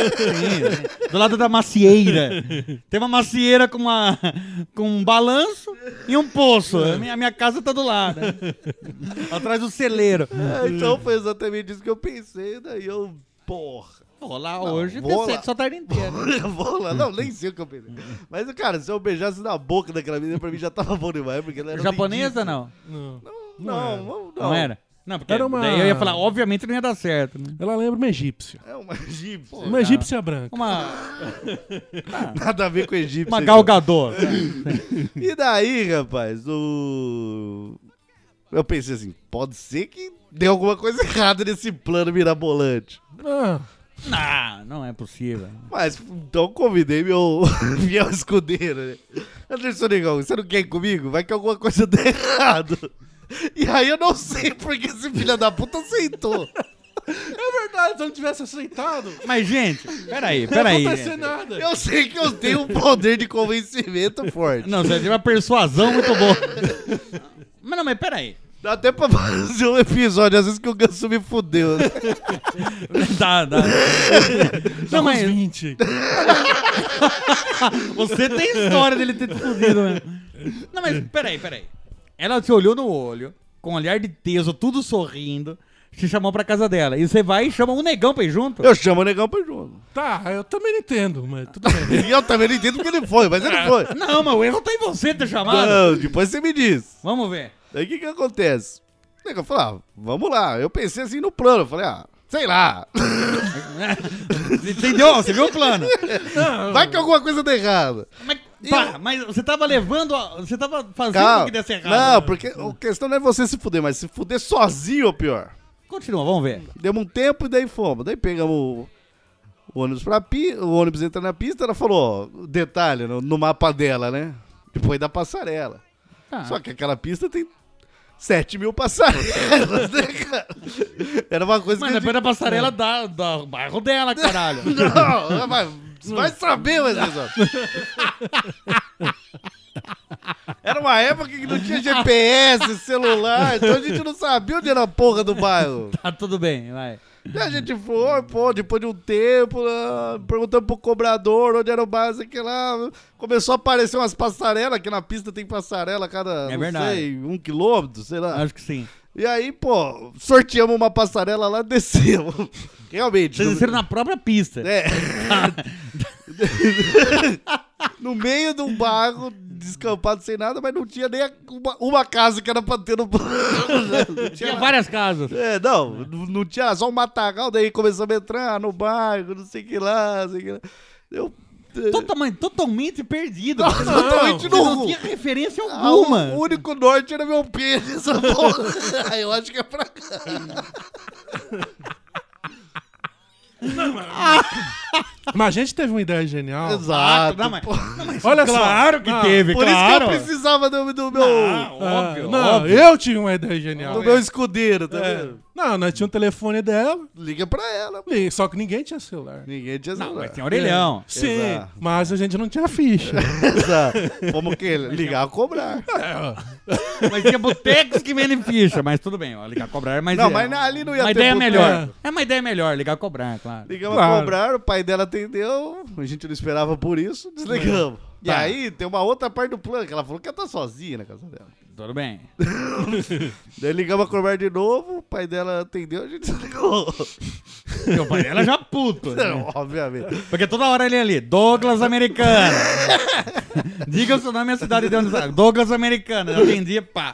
Sim, do lado da macieira. Tem uma macieira com, uma, com um balanço e um poço. A minha, a minha casa tá do lado. né? Atrás do celeiro. É, então foi exatamente isso que eu pensei. Daí eu, porra. Vou lá Não, hoje, vou ter lá. sexo a tarde inteira. Eu vou lá, não, nem sei o que eu pensei. Mas, cara, se eu beijasse na boca daquela menina, pra mim já tava bom demais. Porque ela era Japonesa, lindíssima. não? Não. Não, Não não, Não era? Não, porque Era uma- daí eu ia falar, obviamente não ia dar certo. Né? Ela lembra uma egípcia. É uma egípcia. Uma egípcia branca. Uma, Nada a ver com egípcia. uma então. galgador. E daí, rapaz, o... eu pensei assim, pode ser que deu alguma coisa errada nesse plano mirabolante. Ah, Não, não é possível. Mas, então convidei meu fiel escudeiro, né? Anderson Negão, você não quer ir comigo? Vai que alguma coisa dê errado. E aí eu não sei porque esse filho da puta aceitou. é verdade, se eu não tivesse aceitado, Mas, gente, peraí, não ia peraí. acontecer gente. nada. Eu sei que eu tenho um poder de convencimento forte. Não, você tem uma persuasão muito boa. Mas não, mas peraí. Dá até pra fazer um episódio, às vezes que o Ganso me fudeu. Né? Dá, dá. Dá Não, uns mas vinte. você tem história dele ter te fudido, né? Não, mas peraí, peraí. Ela te olhou no olho, com um olhar de teso, tudo sorrindo, te chamou pra casa dela. E você vai e chama um negão pra ir junto? Eu chamo o Negão pra junto. Tá, eu também não entendo, mas tudo bem. E eu também não entendo porque ele foi, mas ele foi. Não, mas o erro tá em você ter chamado. Não, depois você me diz. Vamos ver. Daí o que que acontece? O Negão falou, ah, vamos lá. Eu pensei assim no plano, eu falei, ah, sei lá. Entendeu? Você viu o plano? Vai que alguma coisa dê errado. Mas, tá, mas você tava levando. a- Você tava fazendo Calma. com que desse errado. Não, porque a questão não é você se fuder, mas se fuder sozinho é pior. Continua, vamos ver. Demos um tempo e daí fomos. Daí pegamos o, o ônibus pra pista, o ônibus entra na pista, ela falou, ó, detalhe, no, no mapa dela, né? Depois da passarela. Tá. Só que aquela pista tem sete mil passarelas, né, cara? Era uma coisa Mas que... a depois da passarela da, da bairro dela, caralho. Não, mas vai saber, mas era uma época que não tinha G P S, celular, então a gente não sabia onde era a porra do bairro. Tá tudo bem, vai. E a gente foi, pô, depois de um tempo, lá, perguntando pro cobrador onde era o bairro, sei que lá. Começou a aparecer umas passarelas, que na pista tem passarela a cada, É não verdade. sei, um quilômetro, sei lá. Acho que sim. E aí, pô, sorteamos uma passarela lá, descemos. Realmente. Vocês no- desceram na própria pista. É. No meio de um bairro, descampado sem nada, mas não tinha nem a- uma, uma casa que era pra ter no não Tinha várias casas. É, não, não, não tinha só um matagal, daí começamos a entrar no bairro, não sei o que lá, não sei o que lá. Eu... Totalmente, totalmente perdido. Não, Você totalmente você no- não tinha referência Ah, alguma. o único norte era meu pênis, essa porra. Eu acho que é pra cá. Mas a gente teve uma ideia genial. Exato. Não, mas, pô. não, mas Olha claro só. que Não, teve, Por claro. isso que eu precisava do, do meu, Ah, Ah, óbvio, não, óbvio. eu tive uma ideia genial. do meu escudeiro, tá É. vendo? Não, nós tínhamos o telefone dela, Liga pra ela. pô. e- só que ninguém tinha celular. Ninguém tinha Não, celular. mas tem orelhão. Sim, Exato. mas a gente não tinha ficha. Exato. Como que ele? Ligar a cobrar. É, ó. Mas tinha botecos que vendem ficha, mas tudo bem, ó, ligar a cobrar é mais Não, é, mas ali não ia uma ter ideia boteco. melhor. É uma ideia melhor, ligar a cobrar, claro. Ligamos Claro. a cobrar, o pai dela atendeu, a gente não esperava por isso, desligamos. E Tá. aí tem uma outra parte do plano, que ela falou que ela tá sozinha na casa dela. Tudo bem. Daí ligamos a cobrar de novo, o pai dela atendeu, a gente desligou. Meu pai, ela já puto. né? Não, obviamente. Porque toda hora ele é ali, Douglas Americano. Diga o seu nome e a cidade de onde você está. Douglas Americano. Eu atendia, pá.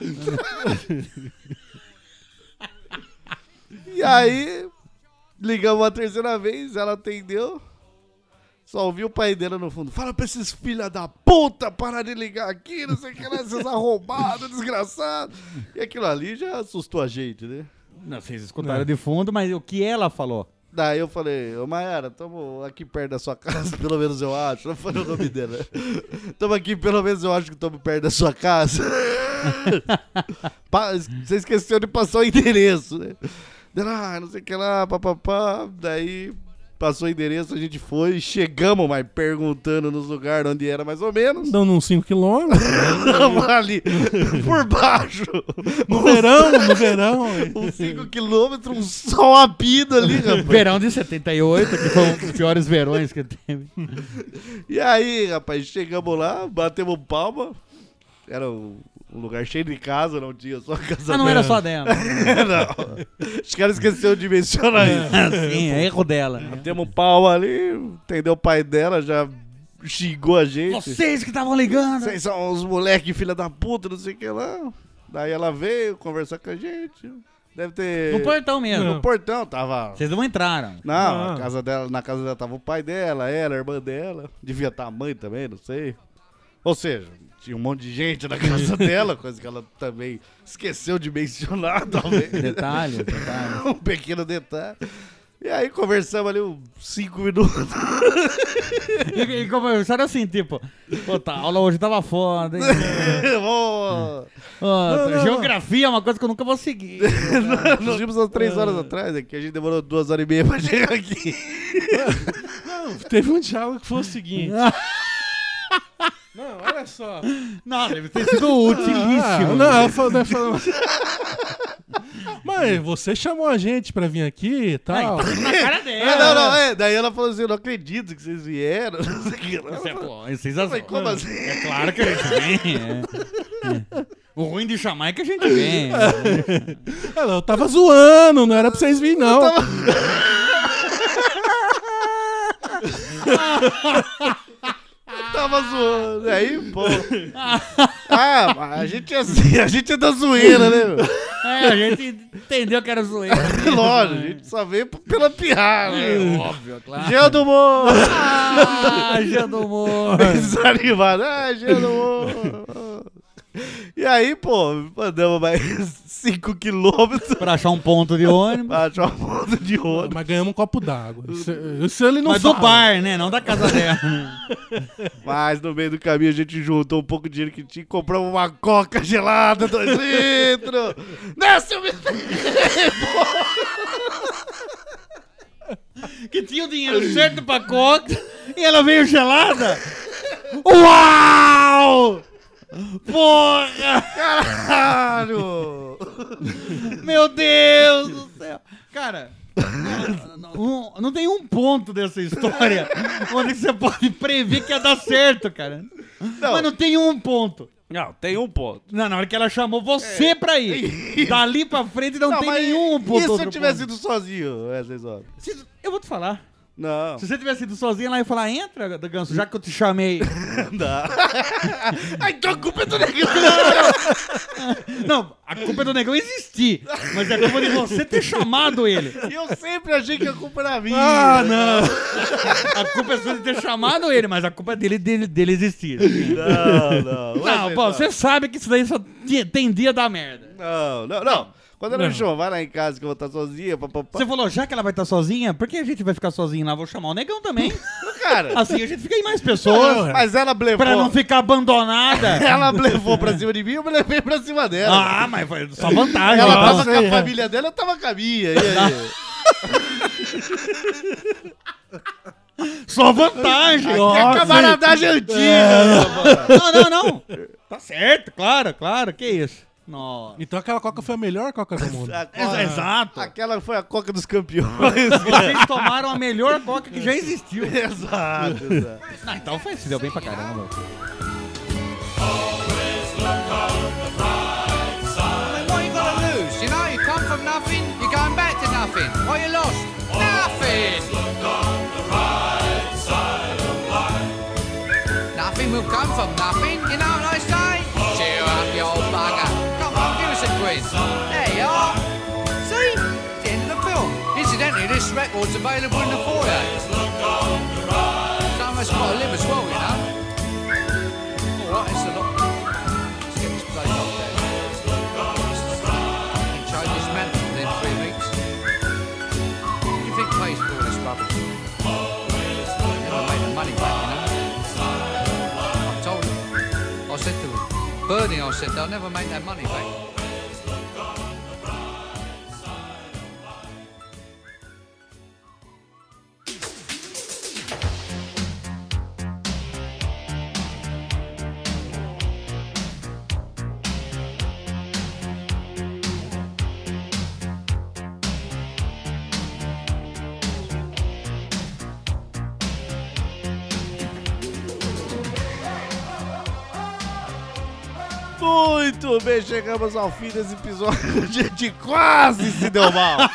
E aí, ligamos a terceira vez, ela atendeu. Só ouviu o pai dela no fundo. Fala pra esses filha da puta parar de ligar aqui, não sei o que lá, esses arrombados, desgraçados. E aquilo ali já assustou a gente, né? Não, vocês escutaram de fundo, mas o que ela falou? Daí eu falei, ô Mayara, tamo aqui perto da sua casa, pelo menos eu acho. Eu falei o nome dela. Tamo aqui, pelo menos eu acho que tamo perto da sua casa. Pa- Você esqueceu de passar o endereço, né? Ela, ah, não sei o que lá, papapá. Daí passou o endereço, a gente foi, chegamos, mas perguntando nos lugares onde era mais ou menos. Dando uns cinco quilômetros. Tamo ali, por baixo. No verão, no verão. Uns cinco quilômetros, um sol apido ali, rapaz. Verão de setenta e oito, que foi um dos piores verões que teve. E aí, rapaz, chegamos lá, batemos palma. Era um, um lugar cheio de casa, não tinha só a casa Ah, não dela. era só dela. Não. Os caras esqueceram de mencionar isso. Sim, é erro dela. Batemos palma ali, entendeu? O pai dela já xingou a gente. Vocês que estavam ligando. Vocês são uns moleque filha da puta, não sei o que lá. Daí ela veio conversar com a gente. Deve ter... No portão mesmo. No portão, tava... Vocês não entraram. Não, Ah. a casa dela, na casa dela tava o pai dela, ela, a irmã dela. Devia estar a mãe também, não sei. Ou seja, tinha um monte de gente na casa dela, coisa que ela também esqueceu de mencionar, talvez. Detalhes, detalhes. Um pequeno detalhe. E aí conversamos ali uns cinco minutos. E, e conversaram assim, tipo, pô, tá, a aula hoje tava foda, hein? Ó, Ó, geografia é uma coisa que eu nunca vou seguir. Nós vimos há três horas atrás, é que a gente demorou duas horas e meia pra chegar aqui. Não, teve um diálogo que foi o seguinte. Não, olha só. Não, deve ter sido utilíssimo. Ah, não, ela falou, ela falou- Mãe, você chamou a gente pra vir aqui e tal. Ai, tá na cara É, dela. não, não, é. Daí ela falou assim, eu não acredito que vocês vieram. Não sei o que lá. Você, pô, vocês as... Mas como assim? É claro que a gente vem. é. É. O ruim de chamar é que a gente vem. Ela, eu tava zoando, não era pra vocês virem, não. Tava zoando. Aí, pô. Ah, mas a gente é assim, a gente é da zoeira, né, meu? É, a gente entendeu que era zoeira. Lógico, a gente só veio p- pela piada. É né? óbvio, claro. Jean do Morro! Ah, Jean do Humor. Desanimado. Ah, Jean do Morro! E aí, pô, andamos mais cinco quilômetros Pra achar um ponto de ônibus. pra achar um ponto de ônibus. Mas ganhamos um copo d'água. Isso, isso ele não Mas fala. do bar, né? Não da casa dela. Mas no meio do caminho a gente juntou um pouco de dinheiro que tinha e compramos uma coca gelada, dois litros. Desce o Que tinha o dinheiro certo pra coca e ela veio gelada. Uau! Porra! Caralho! Meu Deus do céu! Cara, não, não tem um ponto dessa história onde você pode prever que ia dar certo, cara. Não. Mas não tem um ponto. Não, tem um ponto. Não, na hora que ela chamou você pra ir. Dali pra frente não, Não, tem mas nenhum ponto. E se eu outro tivesse ponto. ido sozinho, Wesley Zop? Se- Eu vou te falar. Não. Se você tivesse ido sozinho, ela ia falar, entra, Ganso, já que eu te chamei. Ah, então a culpa é do negão. Não, a culpa é do negão existir. Mas é culpa de você ter chamado ele. E eu sempre achei que a culpa era minha. Ah, não. A culpa é sua de ter chamado ele, mas a culpa é dele, dele, dele existir. Não, não. Não, Wesley pô, Zop. você sabe que isso daí só te- tendia a dar merda. Não, não, não. Quando ela me chamou, vai lá em casa que eu vou estar sozinha, papapá. Você falou, já que ela vai estar sozinha, por que a gente vai ficar sozinho lá? Vou chamar o negão também. Cara, Assim a gente fica em mais pessoas. mas ela blefou. Pra não ficar abandonada. Ela blefou pra cima de mim, eu me levei pra cima dela. Ah, mas foi só vantagem. Ela então. tava com a família dela, eu tava com a minha. E aí? Só vantagem. Aqui é camaradagem antiga. Não, não, não. Tá certo, claro, claro. Que isso. Nossa. Então aquela coca foi a melhor coca do mundo. A Ex- coca- Exato. Aquela foi a coca dos campeões. Vocês tomaram a melhor coca que já existiu. Exato, exato. Ah, então foi, se deu bem pra caramba. I mean, what you gotta lose? You know, you come from nothing, you're going back to nothing. What you lost? Nothing! Nothing will come from nothing, you know what I say? Cheer up, you old bugger. Come on, give us a quiz. There you are. See? It's the end of the film. Incidentally, this record's available in the foyer. Some of us gotta live as well, you know. Alright, it's a lot. Let's get this place up there. You can change this mantle within three weeks. What do you think pays for all this rubbish? Never made the money back, you know. I told him. I said to him, Bernie, I said, they'll never make that money back. Muito bem, chegamos ao fim desse episódio. A gente quase se deu mal.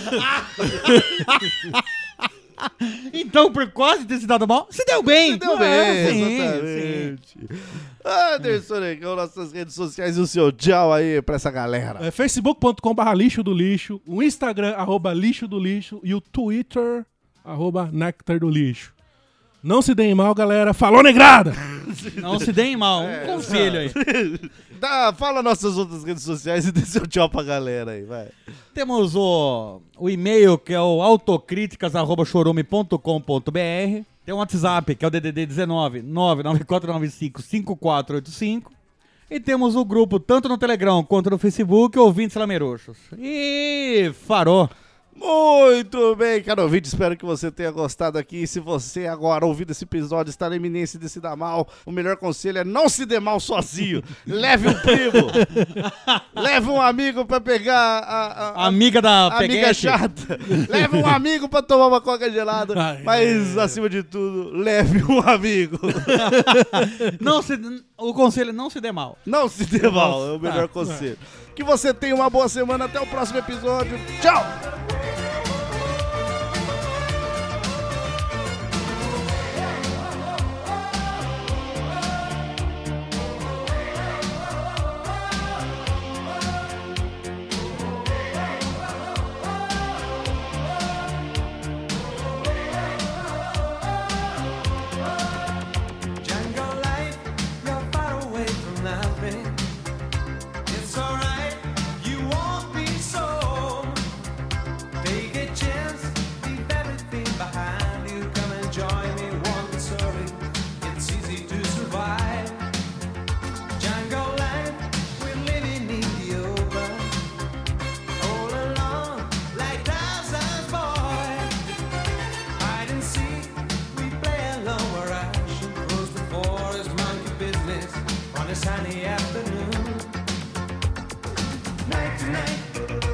Então, por quase ter se dado mal, se deu bem. Se deu Não é? bem, Sim, sim. exatamente. Anderson Negão, nossas redes sociais e o seu tchau aí pra essa galera. É facebook ponto com barra lixo do lixo, o Instagram, arroba lixo do lixo e o Twitter, arroba néctar do lixo. Não se deem mal, galera. Falou, negrada! Não se deem mal. Um conselho aí. Dá, fala nossas outras redes sociais e dê seu tchau pra galera aí, vai. Temos o, o e-mail, que é o autocríticas arroba chorume ponto com ponto b r. Tem um WhatsApp, que é o D D D dezenove, nove nove quatro nove cinco, cinco quatro oito cinco. E temos o grupo, tanto no Telegram quanto no Facebook, Ouvintes Lameroxos. E farou. Muito bem, caro ouvinte, espero que você tenha gostado aqui. Se você agora ouvindo esse episódio está na iminência de se dar mal, o melhor conselho é não se dê mal sozinho. Leve um primo, leve um amigo pra pegar a, a, a Amiga da amiga Peguete. chata, leve um amigo pra tomar uma coca gelada, Ai, mas acima de tudo, leve um amigo. Não se, o conselho é não se dê mal. Não se dê mal, é o melhor Tá. conselho. Que você tenha uma boa semana, até o próximo episódio. Tchau! Jungle life, you're far away from nothing. tonight.